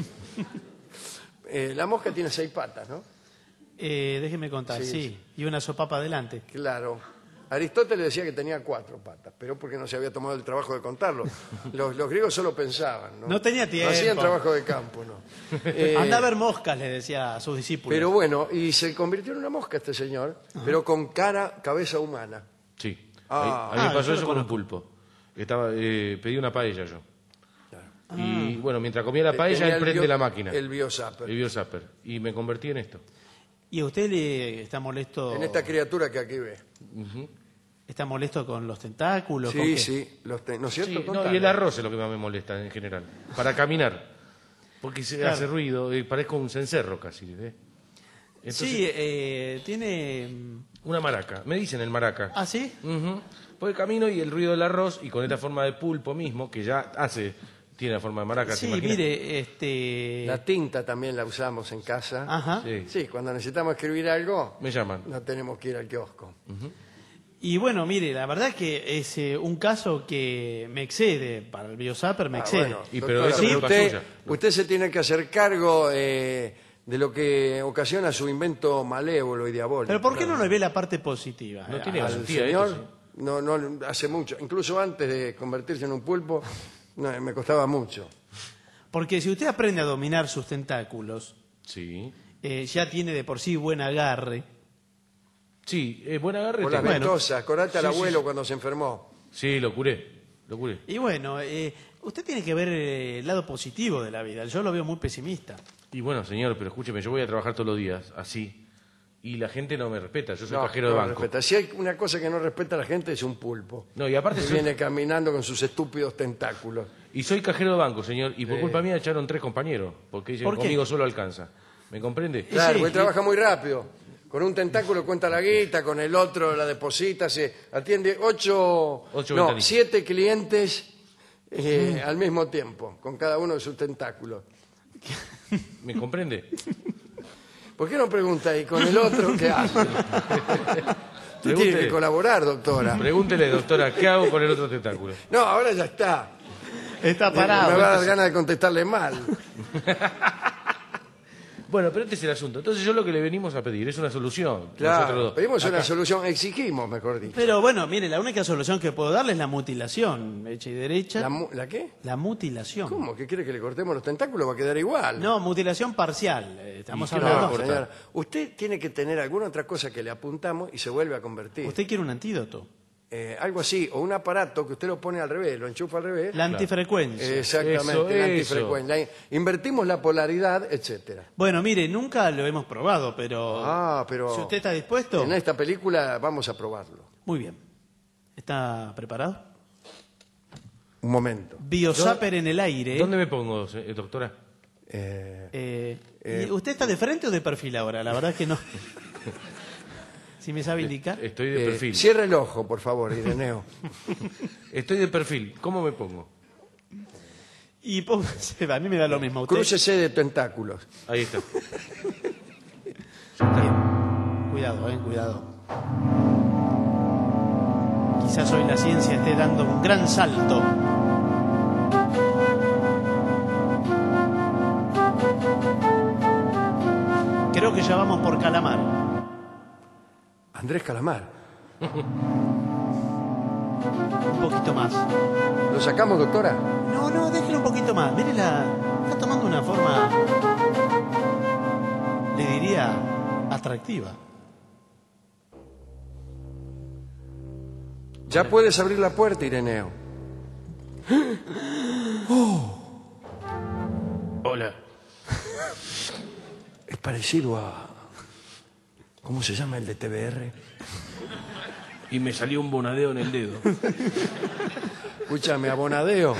La mosca tiene 6 patas, ¿no? Déjeme contar, Sí, sí. Y una sopapa adelante. Claro. Aristóteles decía que tenía 4 patas, pero porque no se había tomado el trabajo de contarlo. Los griegos solo pensaban, ¿no? No tenía tiempo. No hacían trabajo de campo, ¿no? Anda a ver moscas, le decía a sus discípulos. Pero bueno, y se convirtió en una mosca este señor, pero con cabeza humana. Sí. Ah. A mí me yo pasó lo eso con un conozco. pulpo. Pedí una paella yo. Y bueno, mientras comía la paella, Tenía él prende la máquina. El BioZapper. El BioZapper. Y me convertí en esto. ¿Y a usted le está molesto? En esta criatura que aquí ve. ¿Está molesto con los tentáculos? ¿Con Sí, qué? sí, ¿no es cierto? Sí, no, Contale. y el arroz es lo que más me molesta en general. Para caminar. Porque se Claro. hace ruido, parezco un cencerro casi. Entonces, Sí, tiene... una maraca. Me dicen el maraca. ¿Ah, sí? Ujú. Porque camino y el ruido del arroz, y con esta forma de pulpo mismo, que ya tiene la forma de maraca. ¿te Sí, imaginas? mire, La tinta también la usamos en casa. Ajá. Sí. Sí, cuando necesitamos escribir algo, Me llaman. no tenemos que ir al kiosco. Y bueno, mire, la verdad es que es un caso que me excede. Para el BioZapper me excede. Bueno, Y pero doctora, eso es culpa usted, suya. usted se tiene que hacer cargo de lo que ocasiona su invento malévolo y diabólico. Pero ¿por qué no le ve la parte positiva? No tiene Al garantía señor, esto, no, hace mucho. Incluso antes de convertirse en un pulpo, no, me costaba mucho. Porque si usted aprende a dominar sus tentáculos, Sí. ya tiene de por sí buen agarre. Sí, buen agarre. Por las tengo. ventosas, acordate al Sí, sí, abuelo sí. cuando se enfermó. Sí, lo curé. Y bueno, usted tiene que ver el lado positivo de la vida. Yo lo veo muy pesimista. Y bueno, señor, pero escúcheme, yo voy a trabajar todos los días, así. Y la gente no me respeta, yo soy No, cajero de no banco. respeta. Si hay una cosa que no respeta a la gente es un pulpo. No, y aparte Que soy- viene caminando con sus estúpidos tentáculos. Y soy cajero de banco, señor, y por Sí. culpa mía echaron 3 compañeros, porque dicen ¿Por qué? conmigo solo alcanza. ¿Me comprende? Claro, sí, porque sí. trabaja muy rápido. Con un tentáculo cuenta la guita, con el otro la deposita, se atiende 8 ventanillas. 7 clientes al mismo tiempo, con cada uno de sus tentáculos. ¿Me comprende? ¿Por qué no pregunta y con el otro qué hace? Usted tiene Pregúntele. que colaborar, doctora. Pregúntele, doctora, ¿qué hago con el otro tentáculo? No, ahora ya está. Está Me va a parado. dar ganas de contestarle mal. Bueno, pero este es el asunto. Entonces yo lo que le venimos a pedir es una solución. Nosotros Claro, dos. pedimos una Acá. solución, exigimos, mejor dicho. Pero bueno, mire, la única solución que puedo darle es la mutilación, hecha y derecha. ¿La qué? La mutilación. ¿Cómo? ¿Que quiere que le cortemos los tentáculos? Va a quedar igual. No, mutilación parcial. Estamos No, hablando. señora, usted tiene que tener alguna otra cosa que le apuntamos y se vuelve a convertir. Usted quiere un antídoto. Algo así, o un aparato que usted lo pone al revés, lo enchufa al revés. La antifrecuencia. Exactamente, la antifrecuencia. Invertimos la polaridad, etcétera. Bueno, mire, nunca lo hemos probado, pero... pero si usted está dispuesto... en esta película vamos a probarlo. Muy bien. ¿Está preparado? Un momento. Biozáper en el aire. ¿Dónde me pongo, doctora? ¿Y ¿Usted está de frente o de perfil ahora? La verdad es que no. Si me sabe indicar. Estoy de perfil. Cierre el ojo, por favor, Ireneo. Estoy de perfil. ¿Cómo me pongo? Y póngase, a mí me da lo mismo. Usted... Crúcese de tentáculos. Ahí está. Cuidado, cuidado. Quizás hoy la ciencia esté dando un gran salto. Creo que ya vamos por Calamar. Andrés Calamar. Un poquito más. ¿Lo sacamos, doctora? No, déjelo un poquito más. Mírela, está tomando una forma, le diría, atractiva. Ya puedes abrir la puerta, Ireneo. Hola. Es parecido a... ¿Cómo se llama el de TBR? Y me salió un bonadeo en el dedo. Escúchame, abonadeo.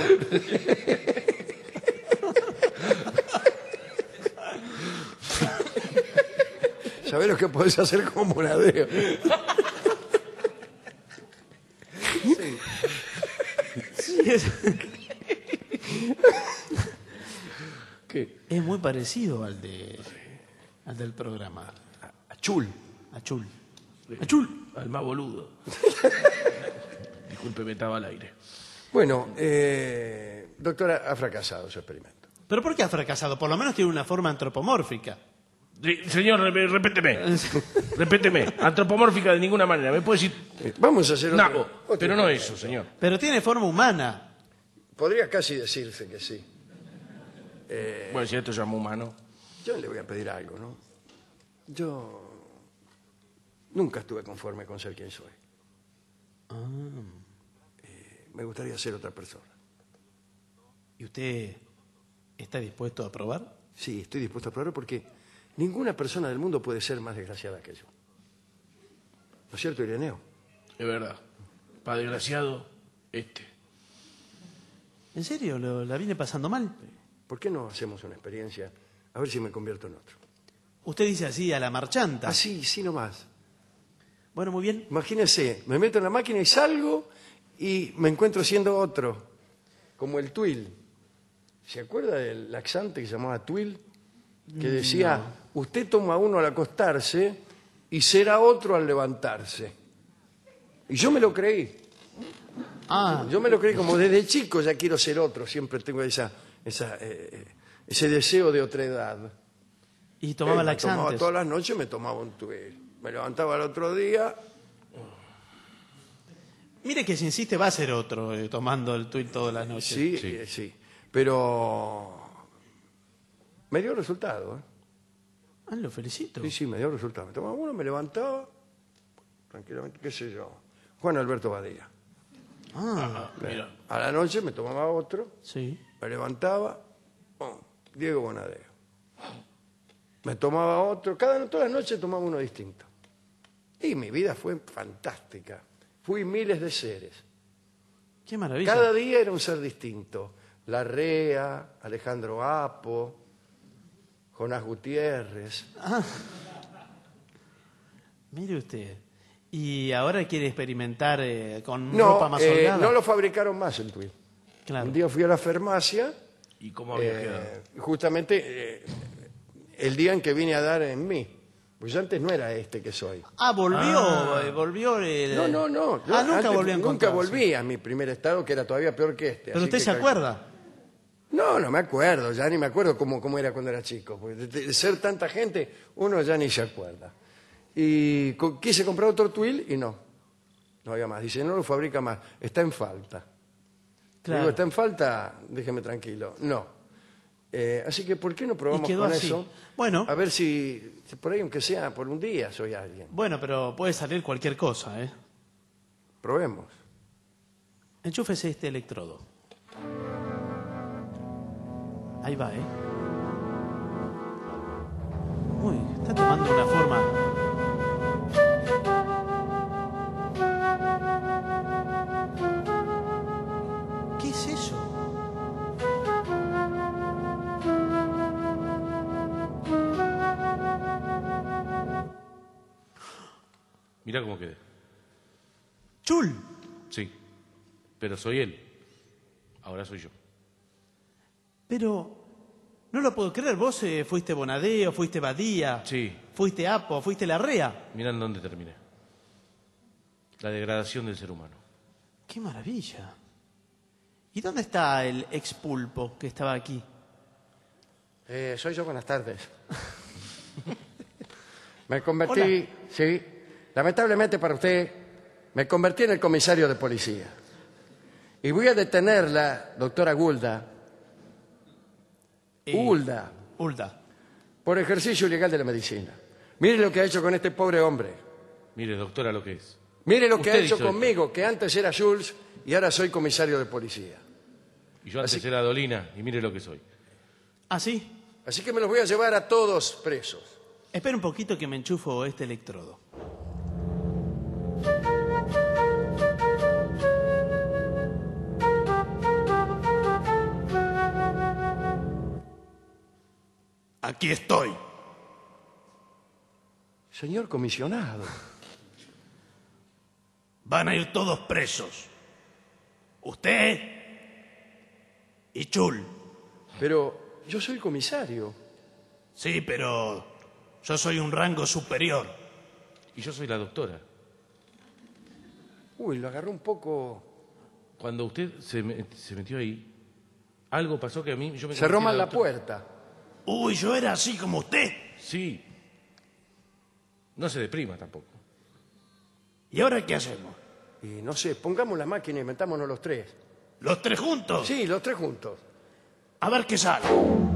¿Sabés lo que podés hacer con bonadeo? Sí, ¿Qué? es muy parecido al del programa. A Chul. A Chul. Al más boludo. Disculpe, me estaba al aire. Bueno, doctora, ha fracasado su experimento. ¿Pero por qué ha fracasado? Por lo menos tiene una forma antropomórfica. Sí, señor, repéteme. Antropomórfica de ninguna manera. ¿Me puede decir? Vamos a hacer No, pero no eso, señor. Pero tiene forma humana. Podría casi decirse que sí. Bueno, si esto se llama humano. Yo le voy a pedir algo, ¿no? Yo nunca estuve conforme con ser quien soy. Me gustaría ser otra persona. ¿Y usted está dispuesto a probar? Sí, estoy dispuesto a probarlo porque ninguna persona del mundo puede ser más desgraciada que yo. ¿No es cierto, Ireneo? Es verdad. Para desgraciado, ¿En serio? ¿La viene pasando mal? ¿Por qué no hacemos una experiencia? A ver si me convierto en otro. Usted dice así, a la marchanta. Así, sí nomás. Bueno, muy bien. Imagínese, me meto en la máquina y salgo y me encuentro siendo otro. Como el Twill. ¿Se acuerda del laxante que se llamaba Twill? Que decía, usted toma uno al acostarse y será otro al levantarse. Y yo me lo creí. Yo me lo creí como desde chico ya quiero ser otro. Siempre tengo ese deseo de otredad. ¿Y tomaba laxantes? Tomaba todas las noches, me tomaba un Twill. Me levantaba el otro día. Mire que si insiste va a ser otro tomando el Twill todas las noches. Sí. Pero me dio resultado. Lo felicito. Sí, me dio resultado. Me tomaba uno, me levantaba, tranquilamente, qué sé yo. Juan Alberto Badía. Mira. A la noche me tomaba otro, sí. Me levantaba, Diego Bonadeo. Me tomaba otro, todas las noches tomaba uno distinto. Y mi vida fue fantástica. Fui miles de seres. Qué maravilla. Cada día era un ser distinto. Larrea, Alejandro Apo, Jonás Gutiérrez. Mire usted. ¿Y ahora quiere experimentar con ropa más holgada? No lo fabricaron más el Twill. Claro. Un día fui a la farmacia. ¿Y cómo había quedado? Justamente el día en que vine a dar en mí. Pues yo antes no era este que soy. Volvió. No. Nunca volvió a encontrarse. Nunca volví a mi primer estado, que era todavía peor que este. ¿Pero así usted que se acuerda? No, no me acuerdo, ya ni me acuerdo cómo era cuando era chico. Porque de ser tanta gente, uno ya ni se acuerda. Y quise comprar otro Twill y no había más. Dice, no lo fabrica más, está en falta. Claro. Digo, está en falta, déjeme tranquilo. No. Así que, ¿por qué no probamos quedó con así. eso? Bueno. A ver si por ahí, aunque sea por un día, soy alguien. Bueno, pero puede salir cualquier cosa, ¿eh? Probemos. Enchúfese este electrodo. Ahí va, ¿eh? Uy, está tomando una forma. ¿Qué es eso? Mirá cómo quedé. ¡Chul! Sí, pero soy él. Ahora soy yo. Pero no lo puedo creer. Vos fuiste Bonadeo, fuiste Badía. Sí. Fuiste Apo, fuiste Larrea. Mirá en dónde terminé. La degradación del ser humano. ¡Qué maravilla! ¿Y dónde está el expulpo que estaba aquí? Soy yo, buenas tardes. Me convertí, Hola. sí, lamentablemente para usted, me convertí en el comisario de policía. Y voy a detenerla, doctora Gulda. Hulda. Por ejercicio ilegal de la medicina. Mire lo que ha hecho con este pobre hombre. Mire, doctora, lo que es. Mire lo que ha Usted hecho hizo conmigo, que antes era Jules y ahora soy comisario de policía. Y yo antes era Dolina, y mire lo que soy. ¿Ah, sí? Así que me los voy a llevar a todos presos. Espera un poquito que me enchufo este electrodo. Aquí estoy. Señor comisionado. Van a ir todos presos. Usted y Chul. Pero yo soy comisario. Sí, pero yo soy un rango superior. Y yo soy la doctora. Uy, lo agarró un poco. Cuando usted se metió ahí, algo pasó que a mí... Yo me Cerró convertí en mal la doctora. puerta. Uy, yo era así como usted. Sí. No se deprima tampoco. ¿Y ahora qué hacemos? Y no sé, pongamos la máquina y metámonos los tres. ¿Los tres juntos? Sí, los tres juntos. A ver qué sale.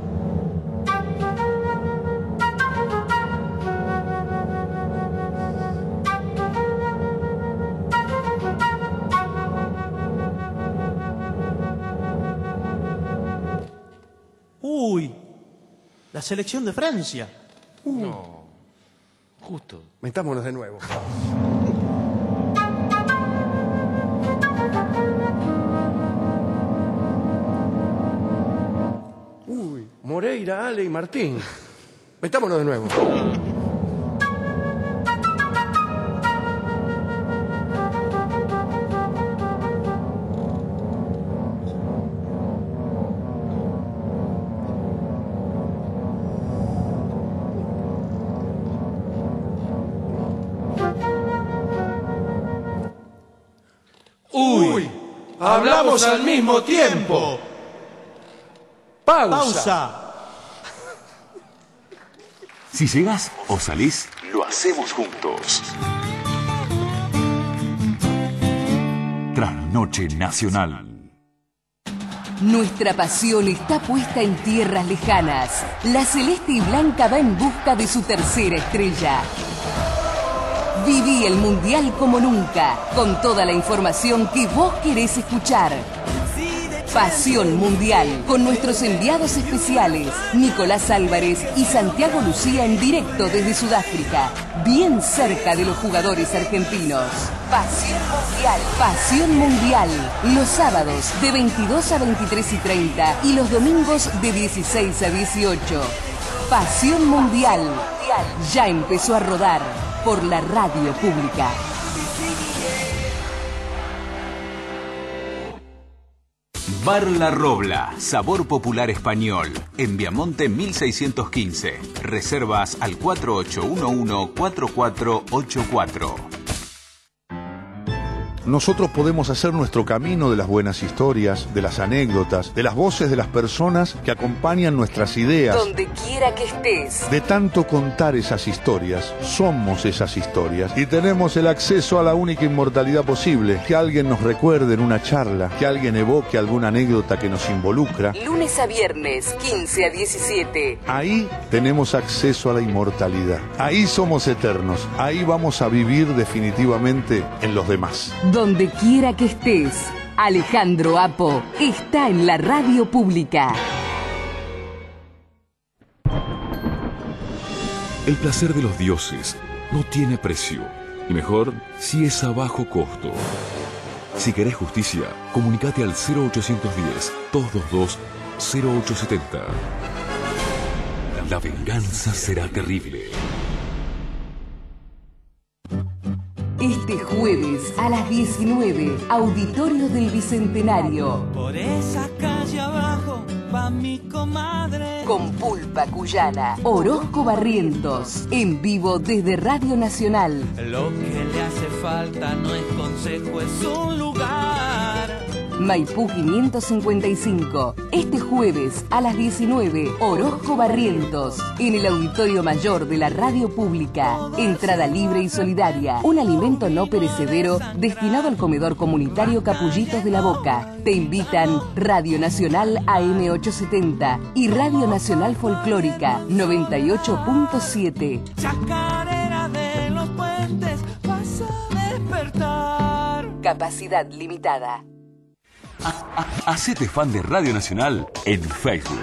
Uy, la selección de Francia. No, justo. Metámonos de nuevo. Uy, Moreira, Ale y Martín. Metámonos de nuevo. Uy, hablamos al mismo tiempo. Pausa. Si llegás o salís, lo hacemos juntos. Trasnoche Nacional. Nuestra pasión está puesta en tierras lejanas. La celeste y blanca va en busca de su tercera estrella. Viví el Mundial como nunca, con toda la información que vos querés escuchar. Pasión Mundial, con nuestros enviados especiales, Nicolás Álvarez y Santiago Lucía en directo desde Sudáfrica, bien cerca de los jugadores argentinos. Pasión Mundial. Pasión Mundial, los sábados de 22 a 23:30 y los domingos de 16 a 18. Pasión Mundial, ya empezó a rodar por la radio pública. Bar La Robla, sabor popular español. En Viamonte 1615. Reservas al 4811-4484. nosotros podemos hacer nuestro camino de las buenas historias, de las anécdotas, de las voces de las personas que acompañan nuestras ideas. Donde quiera que estés. De tanto contar esas historias, somos esas historias y tenemos el acceso a la única inmortalidad posible. Que alguien nos recuerde en una charla, que alguien evoque alguna anécdota que nos involucra. Lunes a viernes, 15 a 17. Ahí tenemos acceso a la inmortalidad. Ahí somos eternos. Ahí vamos a vivir definitivamente en los demás. Donde quiera que estés, Alejandro Apo está en la radio pública. El placer de los dioses no tiene precio, y mejor si es a bajo costo. Si querés justicia, comunicate al 0810-222-0870. La venganza será terrible. Este jueves a las 19, Auditorio del Bicentenario. Por esa calle abajo va mi comadre. Con Pulpa Cuyana, Orozco Barrientos, en vivo desde Radio Nacional. Lo que le hace falta no es consejo, es un lugar. Maipú 555. Este jueves a las 19, Orozco Barrientos, en el Auditorio Mayor de la Radio Pública. Entrada libre y solidaria. Un alimento no perecedero destinado al comedor comunitario Capullitos de la Boca. Te invitan Radio Nacional AM870 y Radio Nacional Folclórica 98.7. Chacarera de los puentes, vas a despertar. Capacidad limitada. Hacete fan de Radio Nacional en Facebook.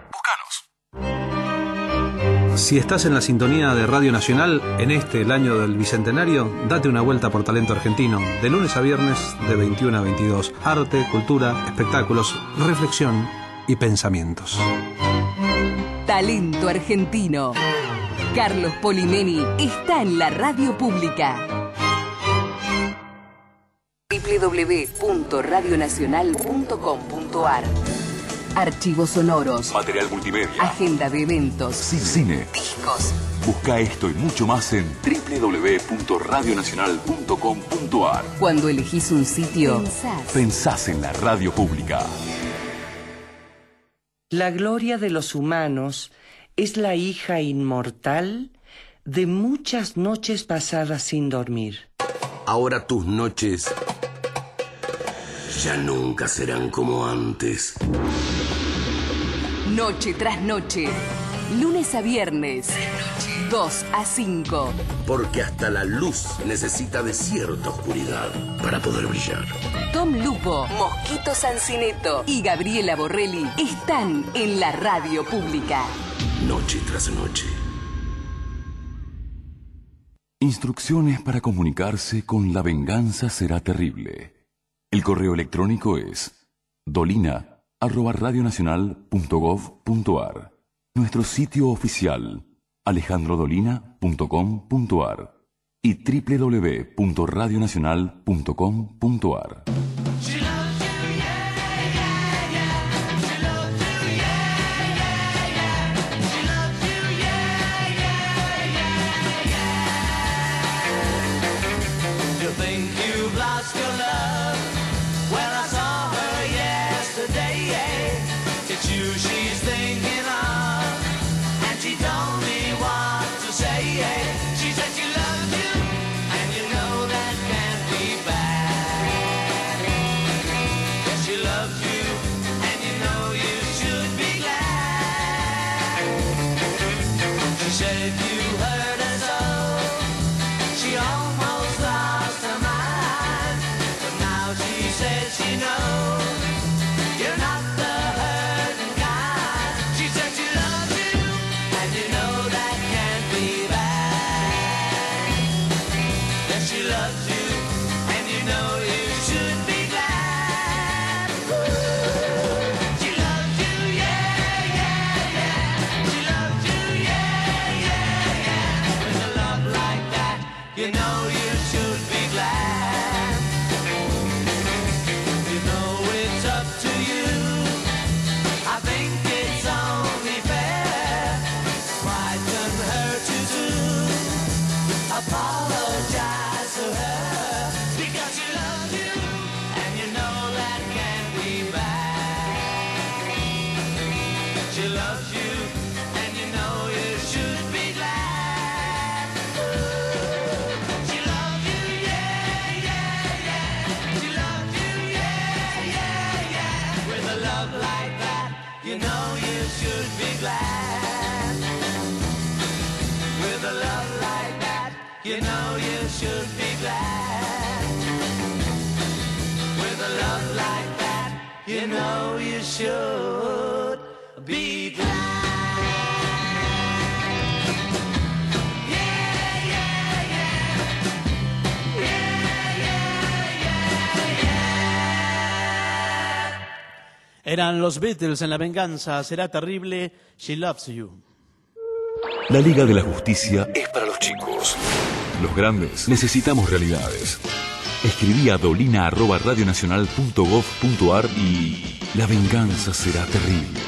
Si estás en la sintonía de Radio Nacional, en el año del Bicentenario, date una vuelta por Talento Argentino, de lunes a viernes, de 21 a 22. Arte, cultura, espectáculos, reflexión y pensamientos. Talento Argentino. Carlos Polimeni está en la radio pública. www.radionacional.com.ar. Archivos sonoros, material multimedia, agenda de eventos, cine, discos. Busca esto y mucho más en www.radionacional.com.ar. Cuando elegís un sitio, pensás en la radio pública. La gloria de los humanos es la hija inmortal de muchas noches pasadas sin dormir. Ahora tus noches ya nunca serán como antes. Noche tras noche, lunes a viernes, 2 a 5. Porque hasta la luz necesita de cierta oscuridad para poder brillar. Tom Lupo, Mosquito Sancineto y Gabriela Borrelli están en la radio pública. Noche tras noche. Instrucciones para comunicarse con La Venganza Será Terrible. El correo electrónico es dolina@radionacional.gov.ar. Nuestro sitio oficial alejandrodolina.com.ar y www.radionacional.com.ar. She said She loves you, and you know you should be glad. She loves you, yeah, yeah, yeah. She loves you, yeah, yeah, yeah. With a love like that, you know you should be glad. With a love like that, you know you should be glad. With a love like that, you know you should be glad. Yeah, yeah, yeah. Yeah, yeah, yeah, yeah. Eran los Beatles en La Venganza Será Terrible, She Loves You. La Liga de la Justicia es para los chicos. Los grandes necesitamos realidades. Escribí a dolina@radionacional.gov.ar y la venganza será terrible.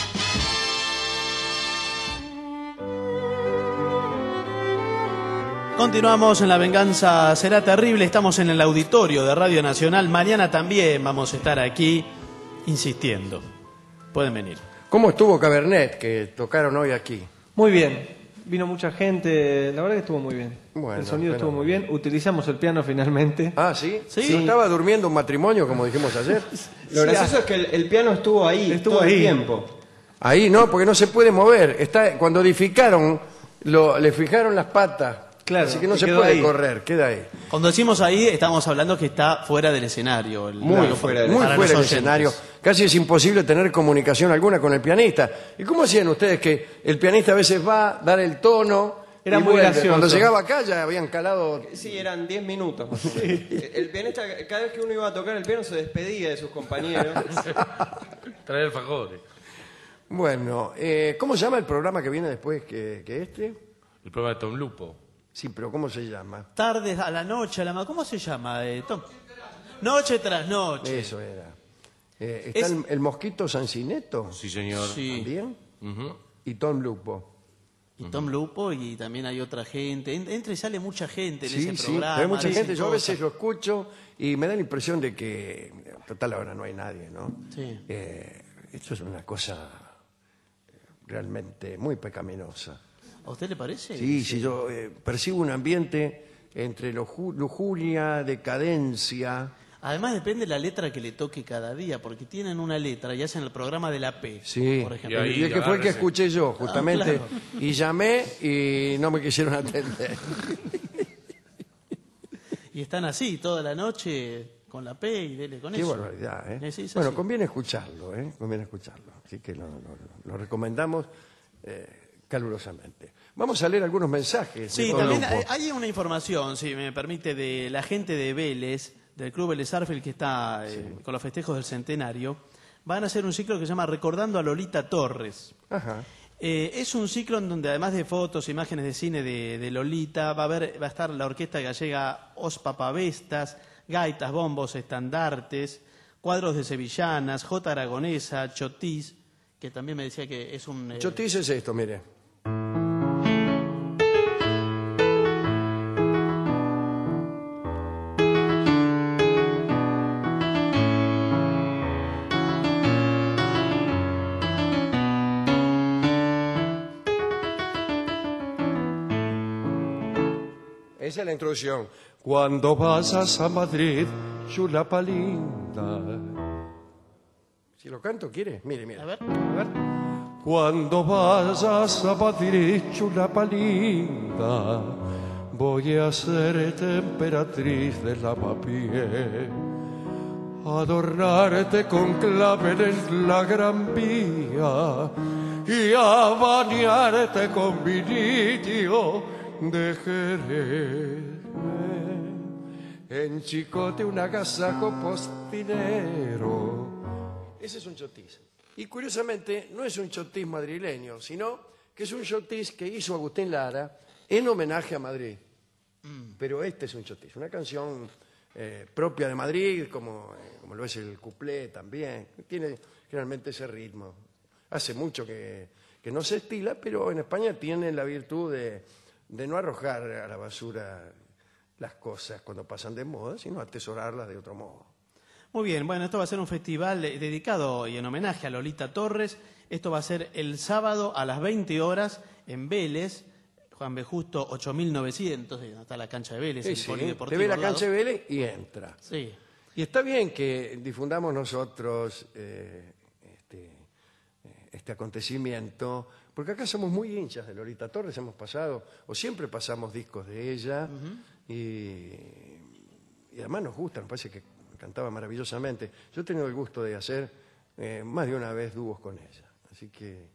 Continuamos en La Venganza Será Terrible. Estamos en el auditorio de Radio Nacional. Mañana también vamos a estar aquí insistiendo. Pueden venir. ¿Cómo estuvo Cabernet que tocaron hoy aquí? Muy bien, vino mucha gente, la verdad que estuvo muy bien. Bueno, el sonido estuvo muy bien, utilizamos el piano finalmente. Ah, ¿sí? ¿No estaba durmiendo un matrimonio como dijimos ayer? Lo gracioso es que el piano estuvo ahí todo el tiempo. Ahí no, porque no se puede mover. Cuando edificaron, le fijaron las patas. Claro, así que no y se quedó puede ahí. correr, queda ahí. Cuando decimos ahí, estamos hablando que está fuera del escenario. Muy fuera del escenario. Casi es imposible tener comunicación alguna con el pianista. ¿Y cómo hacían ustedes que el pianista a veces va a dar el tono? Era y muy vuelve? gracioso. Cuando llegaba acá ya habían calado. Sí, eran 10 minutos. El pianista, cada vez que uno iba a tocar el piano, se despedía de sus compañeros. Traer alfajores. Bueno, ¿cómo se llama el programa que viene después que este? El programa de Tom Lupo. Sí, pero ¿cómo se llama? Tardes a la noche, ¿cómo se llama? Tom? Noche tras noche. Eso era. ¿Está el Mosquito Sancineto? Sí, señor. Sí. ¿También? Y Tom Lupo. Y Tom Lupo, y también hay otra gente. Entra y sale mucha gente en ese Sí, programa. hay mucha dicen gente. Yo a veces cosas. lo escucho y me da la impresión de que, total, ahora no hay nadie, ¿no? Sí. Esto es una cosa realmente muy pecaminosa. ¿A usted le parece? Sí, yo percibo un ambiente entre lujuria, decadencia. Además depende de la letra que le toque cada día, porque tienen una letra y hacen el programa de la P, Sí, por ejemplo. y que fue el que escuché yo, justamente, claro. y llamé y no me quisieron atender. Y están así toda la noche con la P y dele con Qué eso. barbaridad, ¿eh? Sí, es Bueno, así. conviene escucharlo, así que lo recomendamos calurosamente. Vamos a leer algunos mensajes. Sí, de Tom también Lupo. hay una información, si me permite, de la gente de Vélez, del Club Vélez Sarsfield, que está con los festejos del centenario. Van a hacer un ciclo que se llama Recordando a Lolita Torres. Ajá. Es un ciclo en donde, además de fotos, imágenes de cine de Lolita, va a estar la orquesta gallega Os Papavestas, gaitas, bombos, estandartes, cuadros de sevillanas, J. Aragonesa, Chotis, que también me decía que es un... Chotis es esto, mire. Esa es la introducción. Cuando vayas a Madrid, chulapa linda. Si lo canto, ¿quiere? Mire. A ver. Cuando vayas a Madrid, chulapa linda, voy a ser emperatriz de lavapiés, adornarte con claveles en la Gran Vía y a bañarte con vinillo de Jerez. En Chicote un agasajo postinero. Ese es un chotis. Y curiosamente no es un chotis madrileño, sino que es un chotis que hizo Agustín Lara en homenaje a Madrid. Pero este es un chotis, una canción propia de Madrid, como lo es el cuplé también. Tiene generalmente ese ritmo. Hace mucho que no se estila, pero en España tiene la virtud de no arrojar a la basura las cosas cuando pasan de moda, sino atesorarlas de otro modo. Muy bien, bueno, esto va a ser un festival dedicado y en homenaje a Lolita Torres. Esto va a ser el sábado a las 20 horas en Vélez, Juan B. Justo 8900, donde está la cancha de Vélez, el polideportivo. Te ve la al lado. cancha de Vélez y entra. Sí. Y está bien que difundamos nosotros este acontecimiento, porque acá somos muy hinchas de Lolita Torres, hemos pasado, o siempre pasamos discos de ella, y además nos gusta, me parece que cantaba maravillosamente. Yo he tenido el gusto de hacer más de una vez dúos con ella, así que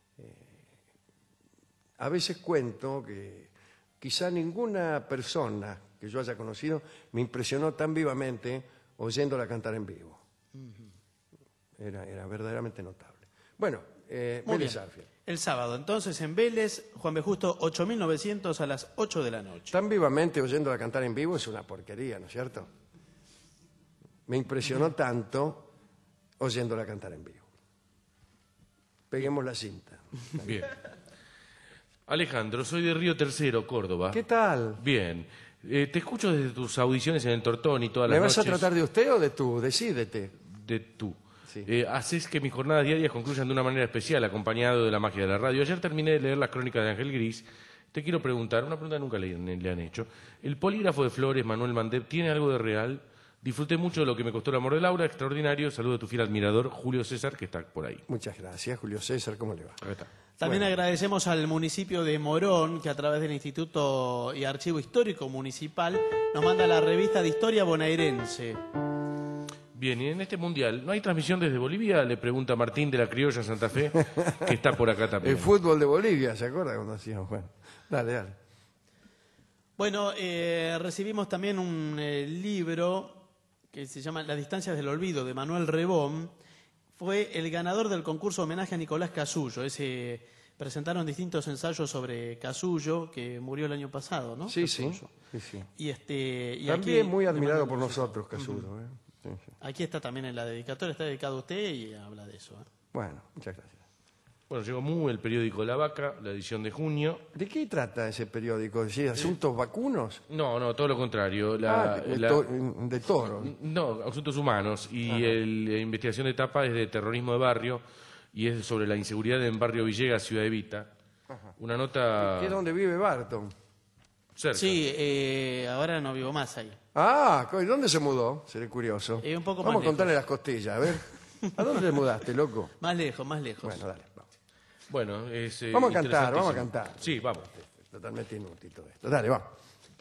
a veces cuento que quizá ninguna persona que yo haya conocido me impresionó tan vivamente oyéndola cantar en vivo. Era verdaderamente notable. Bueno, Muy Vélez bien. Arfield. El sábado, entonces, en Vélez, Juan B. Justo 8900 a las 8 de la noche. Tan vivamente oyéndola cantar en vivo es una porquería, ¿no es cierto? Me impresionó tanto oyéndola cantar en vivo. Peguemos la cinta. Bien. Alejandro, soy de Río Tercero, Córdoba. ¿Qué tal? Bien. Te escucho desde tus audiciones en el Tortón y todas las ¿Me noches. vas a tratar de usted o de tú? Decídete. De tú. Sí. Haces que mis jornadas diarias concluyan de una manera especial, acompañado de la magia de la radio. Ayer terminé de leer las crónicas de Ángel Gris. Te quiero preguntar, una pregunta que nunca le han hecho. ¿El polígrafo de Flores, Manuel Mandel, tiene algo de real? Disfruté mucho de lo que me costó el amor de Laura, extraordinario. Saludo a tu fiel admirador, Julio César, que está por ahí. Muchas gracias, Julio César, ¿cómo le va? Acá está. También Bueno. agradecemos al municipio de Morón, que a través del Instituto y Archivo Histórico Municipal nos manda la revista de Historia Bonaerense. Bien, y en este mundial, ¿no hay transmisión desde Bolivia? Le pregunta Martín de la Criolla Santa Fe, que está por acá también. El fútbol de Bolivia, ¿se acuerda cuando hacíamos? Bueno, dale. Bueno, recibimos también un libro que se llama Las distancias del olvido, de Manuel Rebón. Fue el ganador del concurso homenaje a Nicolás Casullo. Presentaron distintos ensayos sobre Casullo, que murió el año pasado, ¿no? Sí. Y También aquí muy le admirado mandamos por un- nosotros, Casullo. Sí. Aquí está también en la dedicatoria, está dedicado a usted y habla de eso. Bueno, muchas gracias. Bueno, llegó el periódico La Vaca, la edición de junio. ¿De qué trata ese periódico? ¿De asuntos vacunos? No, todo lo contrario. De toro. No, asuntos humanos. Y la investigación de etapa es de terrorismo de barrio y es sobre la inseguridad en Barrio Villegas, Ciudad Evita. Una nota... ¿Qué es donde vive Barton? Cerca. Sí, ahora no vivo más ahí. Ah, ¿y dónde se mudó? Seré curioso. Un poco Vamos más a contarle las costillas, a ver. ¿A dónde te mudaste, loco? Más lejos. Bueno, dale. Bueno, es Vamos a cantar, interesantísimo. vamos a cantar. Sí, vamos. Totalmente inútil todo esto. Dale, vamos.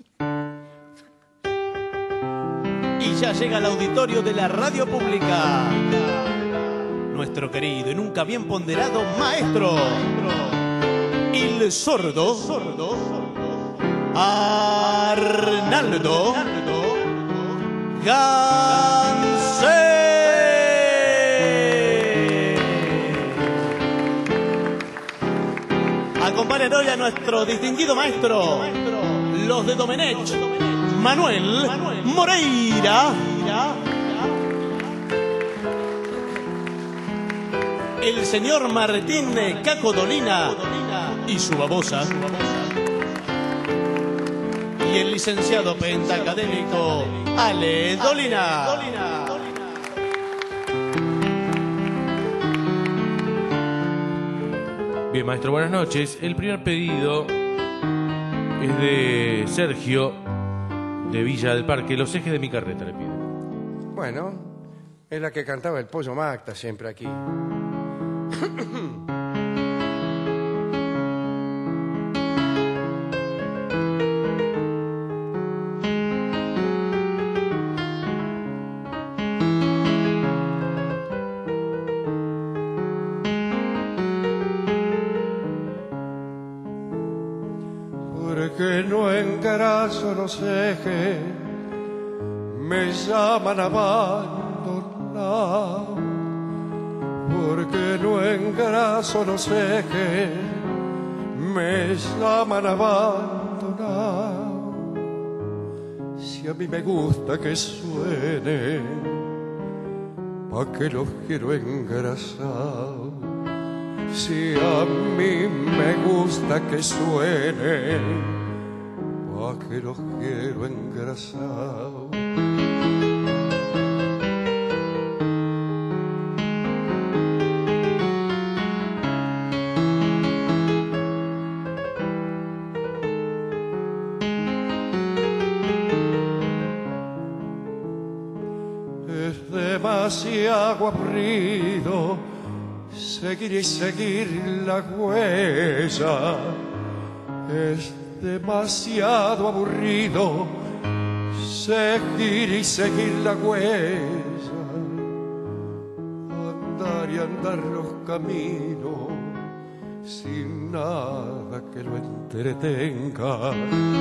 Y ya llega al auditorio de la radio pública nuestro querido y nunca bien ponderado maestro, el sordo Arnaldo Gansé. Acompañan hoy a nuestro distinguido maestro, los de Domenech, Manuel Moreira, el señor Martín Caco Dolina y su babosa, y el licenciado pentacadémico Ale Dolina. Bien, maestro, buenas noches. El primer pedido es de Sergio, de Villa del Parque. Los ejes de mi carreta le pide. Bueno, es la que cantaba el Pollo Macta siempre aquí. Porque no engraso los ejes, me llaman abandonado. Porque no engraso los ejes, me llaman abandonado. Si a mí me gusta que suene, ¿pa' qué los quiero engrasados? Si a mí me gusta que suene, ¿pa' qué los quiero engrasados? demasiado aburrido seguir y seguir la huella. Es demasiado aburrido seguir y seguir la huella. Andar y andar los caminos sin nada que lo entretenga.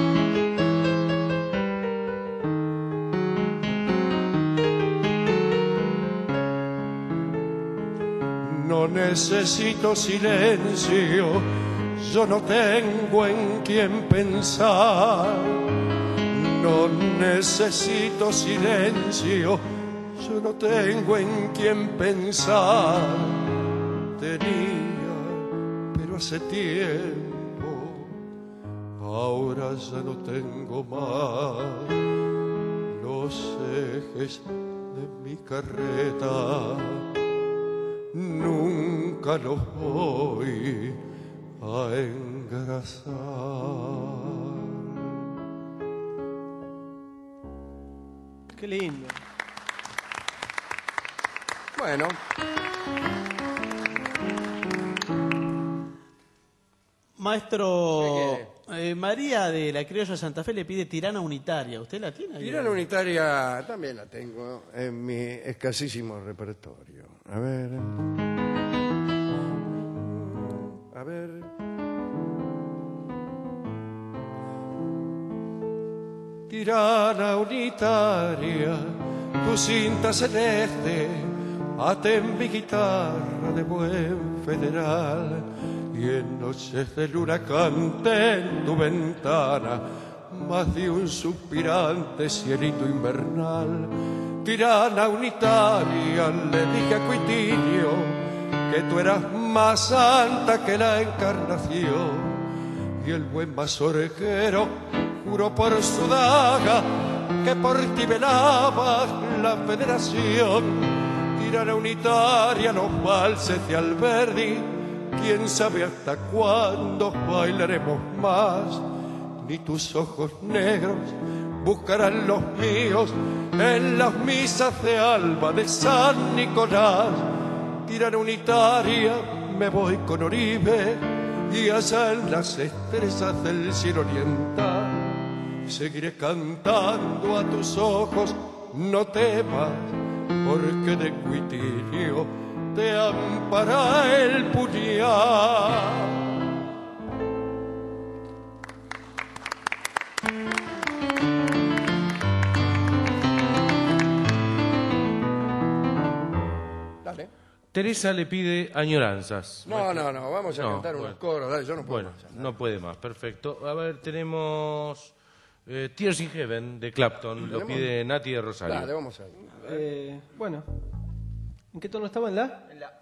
No necesito silencio, yo no tengo en quién pensar. No necesito silencio, yo no tengo en quién pensar. Tenía, pero hace tiempo, ahora ya no tengo más los ejes de mi carreta. Nunca los voy a engrasar. Qué lindo. Bueno. Maestro, María de la Criolla Santa Fe le pide Tirana Unitaria. ¿Usted la tiene? Tirana Unitaria también la tengo en mi escasísimo repertorio. A ver. A ver. Tirana unitaria, tu cinta celeste, ate en mi guitarra de buen federal. Y en noches de luna canté en tu ventana más de un suspirante cielito invernal. Tirana unitaria, le dije a Cuitinio que tú eras más santa que la encarnación. Y el buen mazorquero juró por su daga que por ti velaba la federación. Tirana unitaria, los valses de Alberdi, quién sabe hasta cuándo bailaremos más. Ni tus ojos negros buscarán los míos en las misas de alba de San Nicolás. Tirana unitaria, me voy con Oribe y allá en las estrellas del cielo oriental seguiré cantando a tus ojos, no temas, porque de Cuitinio te ampara el puñal. Dale. Teresa le pide Añoranzas. No, vamos a cantar unos coros. Dale, yo no puedo. Bueno, no puede más, perfecto. A ver, tenemos Tears in Heaven de Clapton, lo pide Nati de Rosario. Dale, vamos a ver. Bueno, ¿en qué tono estaba? ¿En la? En la.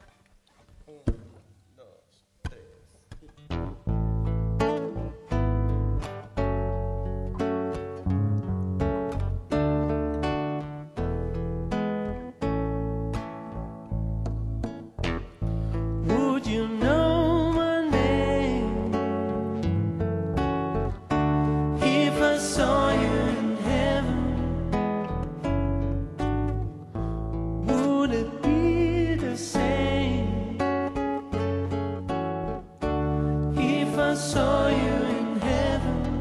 Would you know my name if I saw you in heaven? Would it be the same if I saw you in heaven?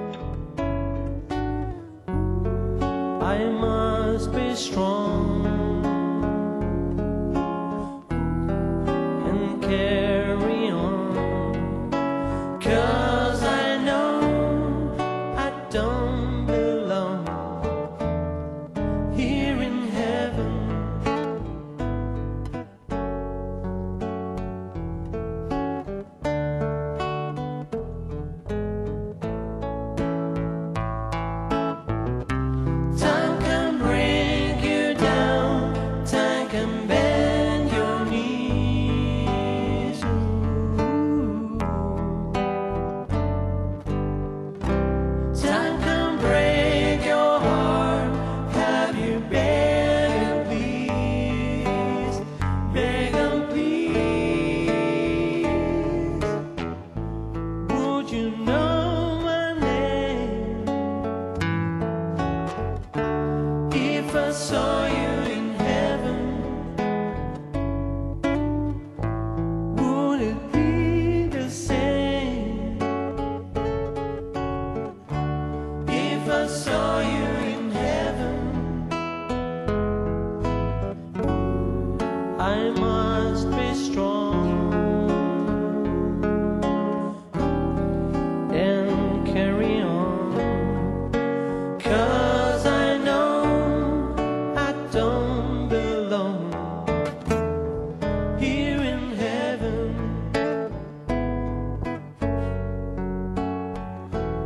I must be strong and carry on, 'cause I know I don't belong here in heaven.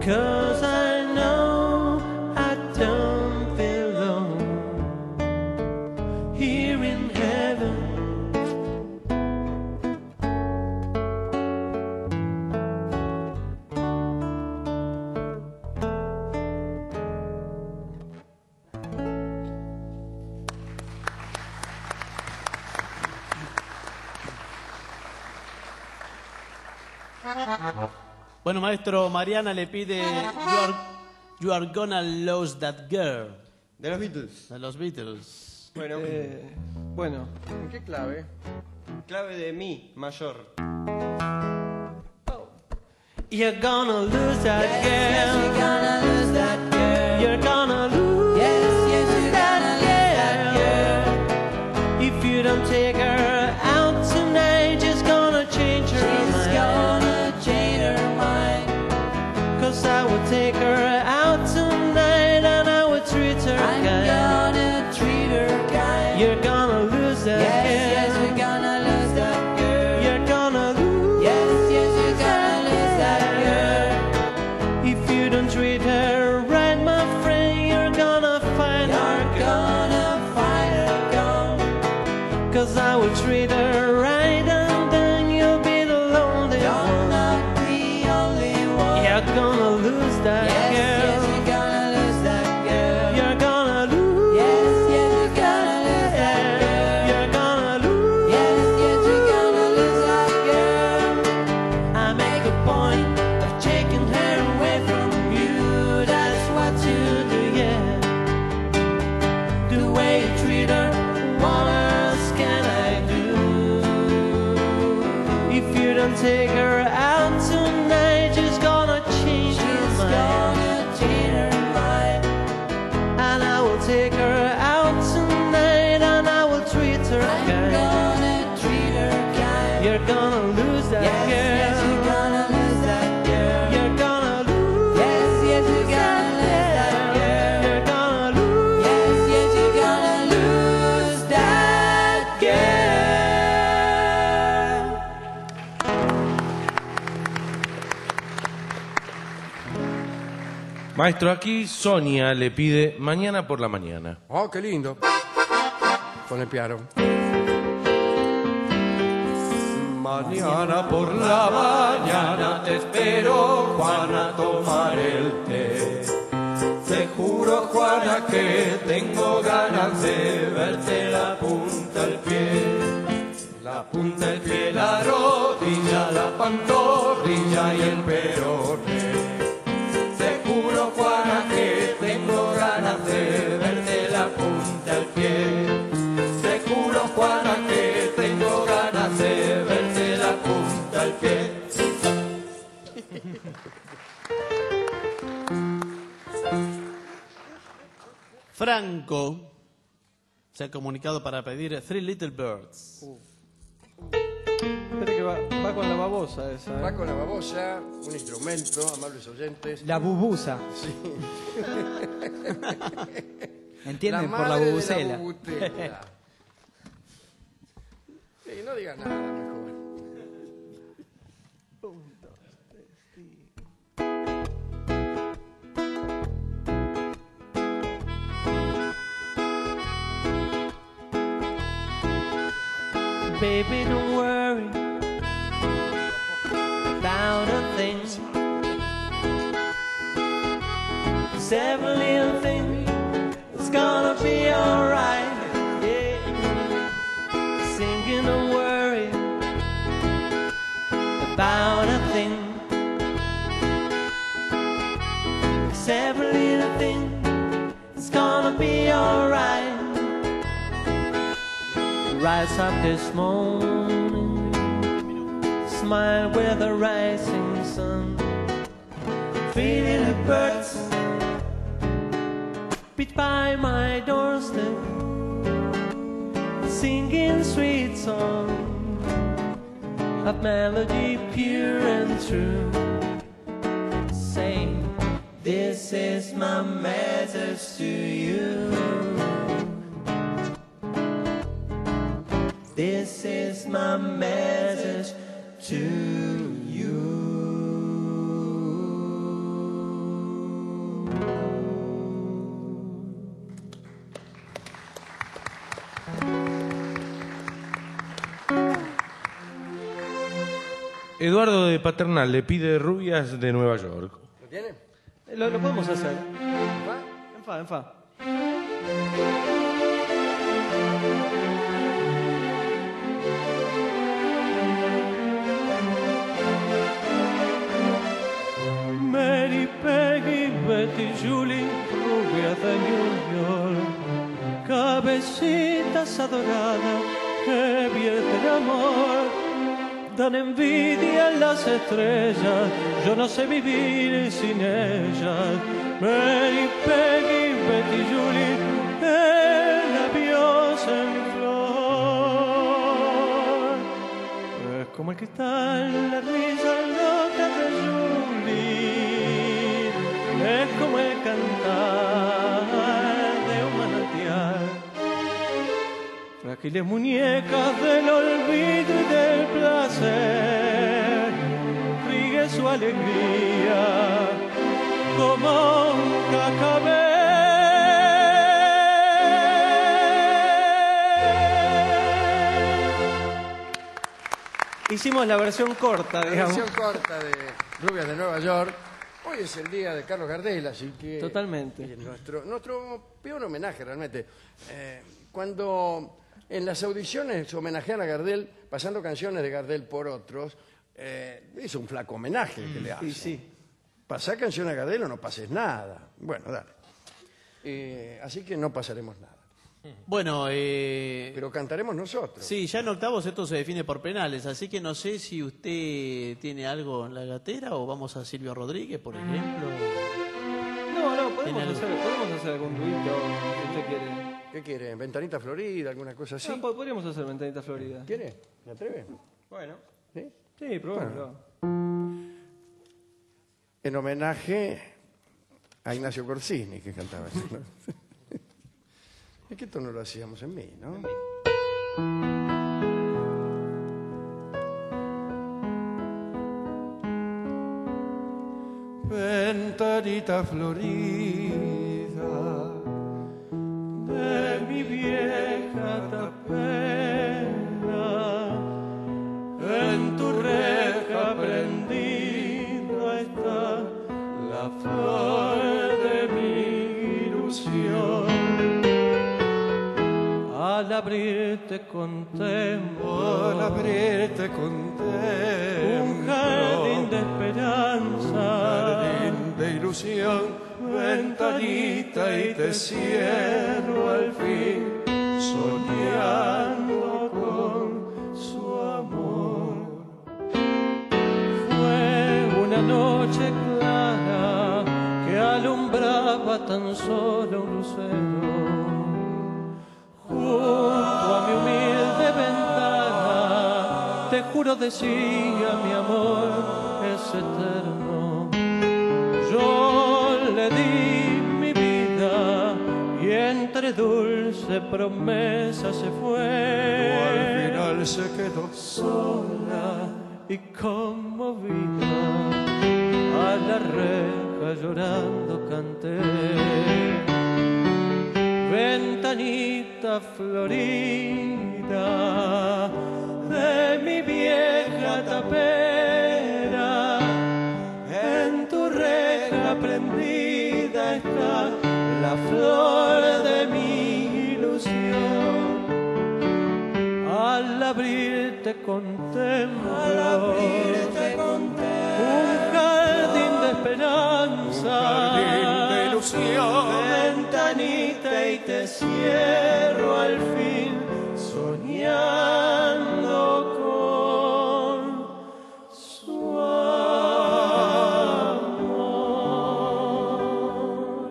'cause I know I don't belong here in heaven. Bueno, maestro, Mariana le pide You Are Gonna Lose That Girl. De los Beatles. De los Beatles. Bueno, bueno. ¿En qué clave? Clave de mi mayor. You're gonna lose that girl. Yes, you're gonna lose that girl. You're gonna lose Yes, you're gonna lose that girl. If you don't take her out tonight, just gonna change her mind. She's gonna change her mind. 'Cause I will take her out tonight and I will treat her I'm kind. gonna treat her kind. You're gonna lose that Yes, girl. yes, you're gonna lose that girl. You're gonna lose. Yes, yes, you're gonna lose that girl. If you don't treat her right, my friend, you're gonna find her gone. Gonna find her gone. 'Cause I will treat her right and then you'll be the lonely You're one. not the only one. You're gonna lose that Yes, girl. yes, you're gonna lose that girl. You're gonna lose. Yes, yes, you're gonna lose that girl. You're gonna lose. Yes, yes, you're gonna lose that girl. I make a point of taking her away from you. That's what you do, yeah. The way you treat her, what else can I do? If you don't take her out tonight, she's gonna change her She's mind. gonna change her mind. And I will take her out tonight and I will treat her I'm kind. gonna treat her kind. You're gonna lose that Yes, girl. yes, you're gonna lose that girl. You're gonna lose. Yes, yes, you're gonna lose that girl. You're gonna lose. Yes, yes, you're gonna lose that girl. Maestro, aquí Sonia le pide mañana por la mañana. Oh, qué lindo. Con el piano. Mañana por la mañana te espero, Juana, a tomar el té. Te juro, Juana, que tengo ganas de verte la punta del pie. La punta del pie, la rodilla, la pantorrilla y el peroné. Te juro, Juana, que tengo ganas de verte la punta del pie. Te juro, Juana, que tengo ganas de verte la punta del pie. Franco se ha comunicado para pedir Three Little Birds. Espera que va con la babosa esa. Va con la babosa, un instrumento, amables oyentes. La bubusa. Sí. ¿Entienden? La Por la madre de bubusela. bubutela. Sí, no digas nada mejor. Baby, don't worry about a thing. 'Cause every little thing is gonna be alright. Yeah. Singing, don't worry about a thing. 'Cause every little thing is gonna be alright. Rise up this morning, smile with the rising sun. Three little birds beat by my doorstep, singing sweet song of melody pure and true. Saying, this is my message to you. This is my message to you. Eduardo de Paternal le pide rubias de Nueva York. ¿Lo tiene? Lo podemos hacer. ¿Va? En fa. Mary, Peggy, Betty, Julie, rubias de New York, cabecitas adoradas que vierten amor, dan envidia a las estrellas, yo no sé vivir sin ellas. Mary, Peggy, Betty, Julie, labios en flor, es como el cristal, la risa loca de Julie, es como el cantar de un manantial, frágiles muñecas del olvido y del placer, ríe su alegría como un cacabé. Hicimos la versión corta, digamos. La versión corta de Rubias de Nueva York. Hoy es el día de Carlos Gardel, así que... Totalmente. Nuestro peor homenaje, realmente. Cuando en las audiciones homenajean a Gardel, pasando canciones de Gardel por otros, es un flaco homenaje que le hacen. Sí. Pasá canciones a Gardel o no pases nada. Bueno, dale. Así que no pasaremos nada. Bueno, pero cantaremos nosotros. Sí, ya en octavos esto se define por penales, así que no sé si usted tiene algo en la gatera o vamos a Silvio Rodríguez, por ejemplo. No, podemos hacer algún duito que usted quiere. ¿Qué quiere? ¿Ventanita Florida? ¿Alguna cosa así? No, podríamos hacer Ventanita Florida. ¿Quiere? ¿Me atreve? Bueno. ¿Sí? Sí, probémoslo. En homenaje a Ignacio Corsini, que cantaba eso, ¿no? Es que esto no lo hacíamos en mí, ¿no? Ventanita florida de mi vieja tapera, en tu reja prendida está la flor de mi ilusión. Al abrirte contemplo, un jardín de esperanza, jardín de ilusión, ventanita y te cierro al fin, soñando con su amor. Fue una noche clara que alumbraba tan solo un lucero. Junto a mi humilde ventana, te juro decía mi amor es eterno. Yo le di mi vida y entre dulce promesa se fue. Al final se quedó sola y conmovida, a la reja llorando canté. Ventanita florida de mi vieja tapera, en tu reja prendida está la flor de mi ilusión. Al abrirte contemplo, un jardín de esperanza, un jardín de ilusión. Ventanita y te cierro al fin, soñando con su amor.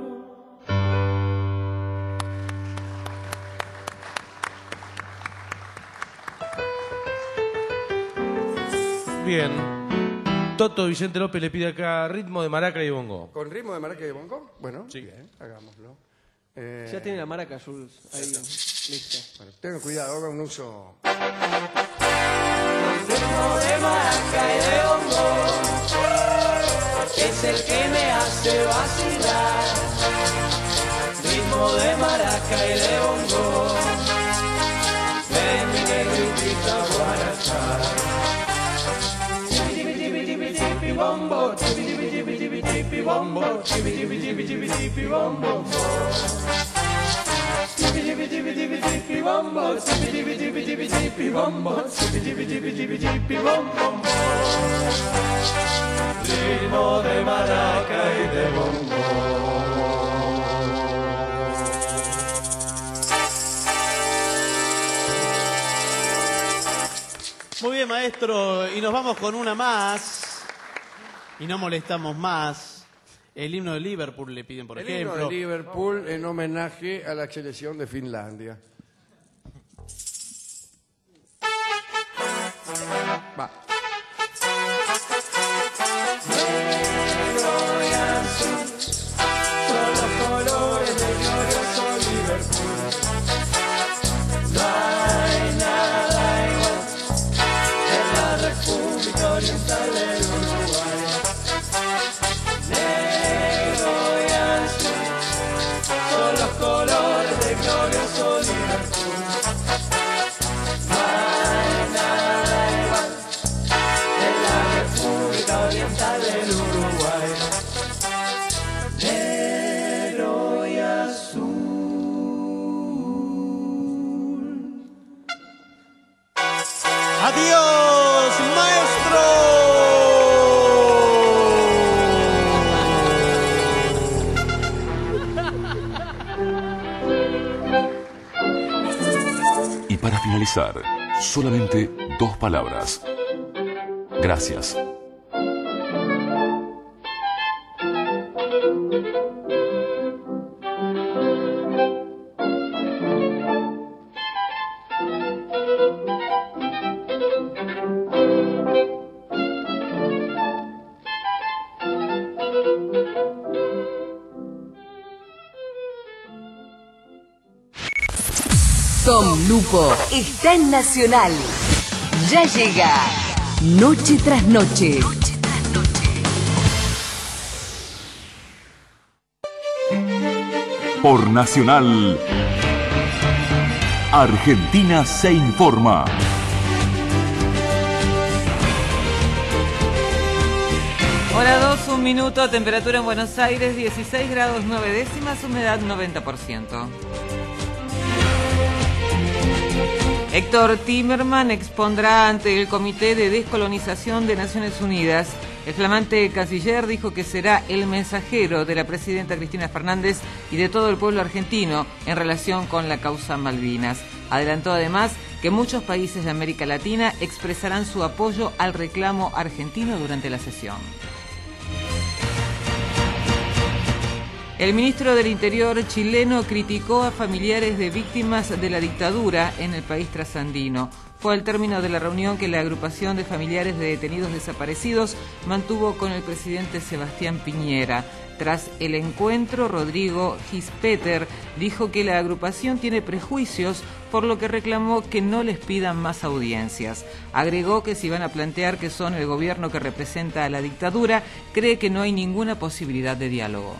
Bien. Toto Vicente López le pide acá ritmo de maraca y bongo. ¿Con ritmo de maraca y bongo? Bueno, sí. Bien, hagámoslo. Ya tiene la maraca, Jules, ahí lista. Bueno, tengan cuidado, haga un uso. Ritmo de maraca y de bongo es el que me hace vacilar. Ritmo de maraca y de bongo de mi negrita guaracha. bombo, chibi chibi chibi chibi bombo, chibi chibi chibi chibi chibi bombo. Chibi chibi chibi chibi chibi bombo, chibi chibi chibi chibi chibi bombo, chibi chibi chibi chibi chibi bombo. Ritmo de maraca y de bombo. Muy bien, maestro, y nos vamos con una más, y no molestamos más. El himno de Liverpool le piden, por ejemplo. El himno de Liverpool en homenaje a la selección de Finlandia. Va. Negro y azul son los colores del glorioso Liverpool. No hay nada igual en la República Oriental del Uruguay. Negro y azul son los colores del glorioso Liverpool. No hay nada igual en la República Oriental del Uruguay. Negro y azul. ¡Adiós, maestro! Y para finalizar, solamente 2 palabras. Gracias. Tom Lupo está en Nacional. Ya llega Noche tras Noche. Por Nacional, Argentina se informa. Hora 2, 1 minuto, temperatura en Buenos Aires 16 grados 9 décimas, humedad 90%. Héctor Timerman expondrá ante el Comité de Descolonización de Naciones Unidas. El flamante canciller dijo que será el mensajero de la presidenta Cristina Fernández y de todo el pueblo argentino en relación con la causa Malvinas. Adelantó además que muchos países de América Latina expresarán su apoyo al reclamo argentino durante la sesión. El ministro del Interior chileno criticó a familiares de víctimas de la dictadura en el país trasandino. Fue al término de la reunión que la agrupación de familiares de detenidos desaparecidos mantuvo con el presidente Sebastián Piñera. Tras el encuentro, Rodrigo Gispeter dijo que la agrupación tiene prejuicios, por lo que reclamó que no les pidan más audiencias. Agregó que si van a plantear que son el gobierno que representa a la dictadura, cree que no hay ninguna posibilidad de diálogo.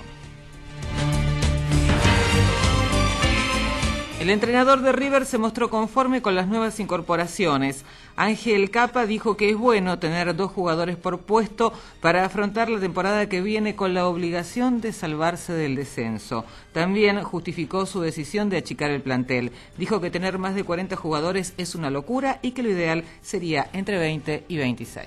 El entrenador de River se mostró conforme con las nuevas incorporaciones. Ángel Capa dijo que es bueno tener 2 jugadores por puesto para afrontar la temporada que viene con la obligación de salvarse del descenso. También justificó su decisión de achicar el plantel. Dijo que tener más de 40 jugadores es una locura y que lo ideal sería entre 20 y 26.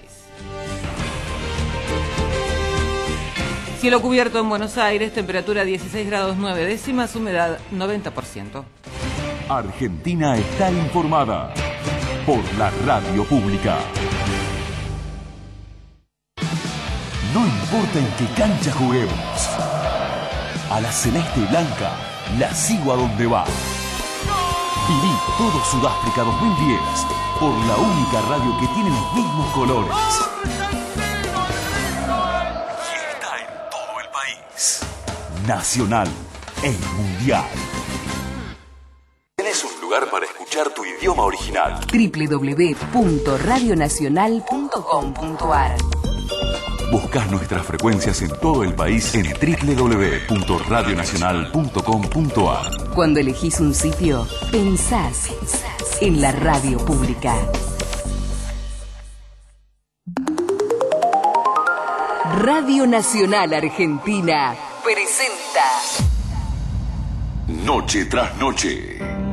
Cielo cubierto en Buenos Aires, temperatura 16 grados 9 décimas, humedad 90%. Argentina está informada por la radio pública. No importa en qué cancha juguemos, a la celeste y blanca la sigo a donde va. Viví todo Sudáfrica 2010 por la única radio que tiene los mismos colores. Y está en todo el país. Nacional, el Mundial. Tienes un lugar para escuchar tu idioma original. www.radionacional.com.ar. Buscás nuestras frecuencias en todo el país en www.radionacional.com.ar. Cuando elegís un sitio, pensás en la radio pública. Radio Nacional Argentina presenta Noche tras noche.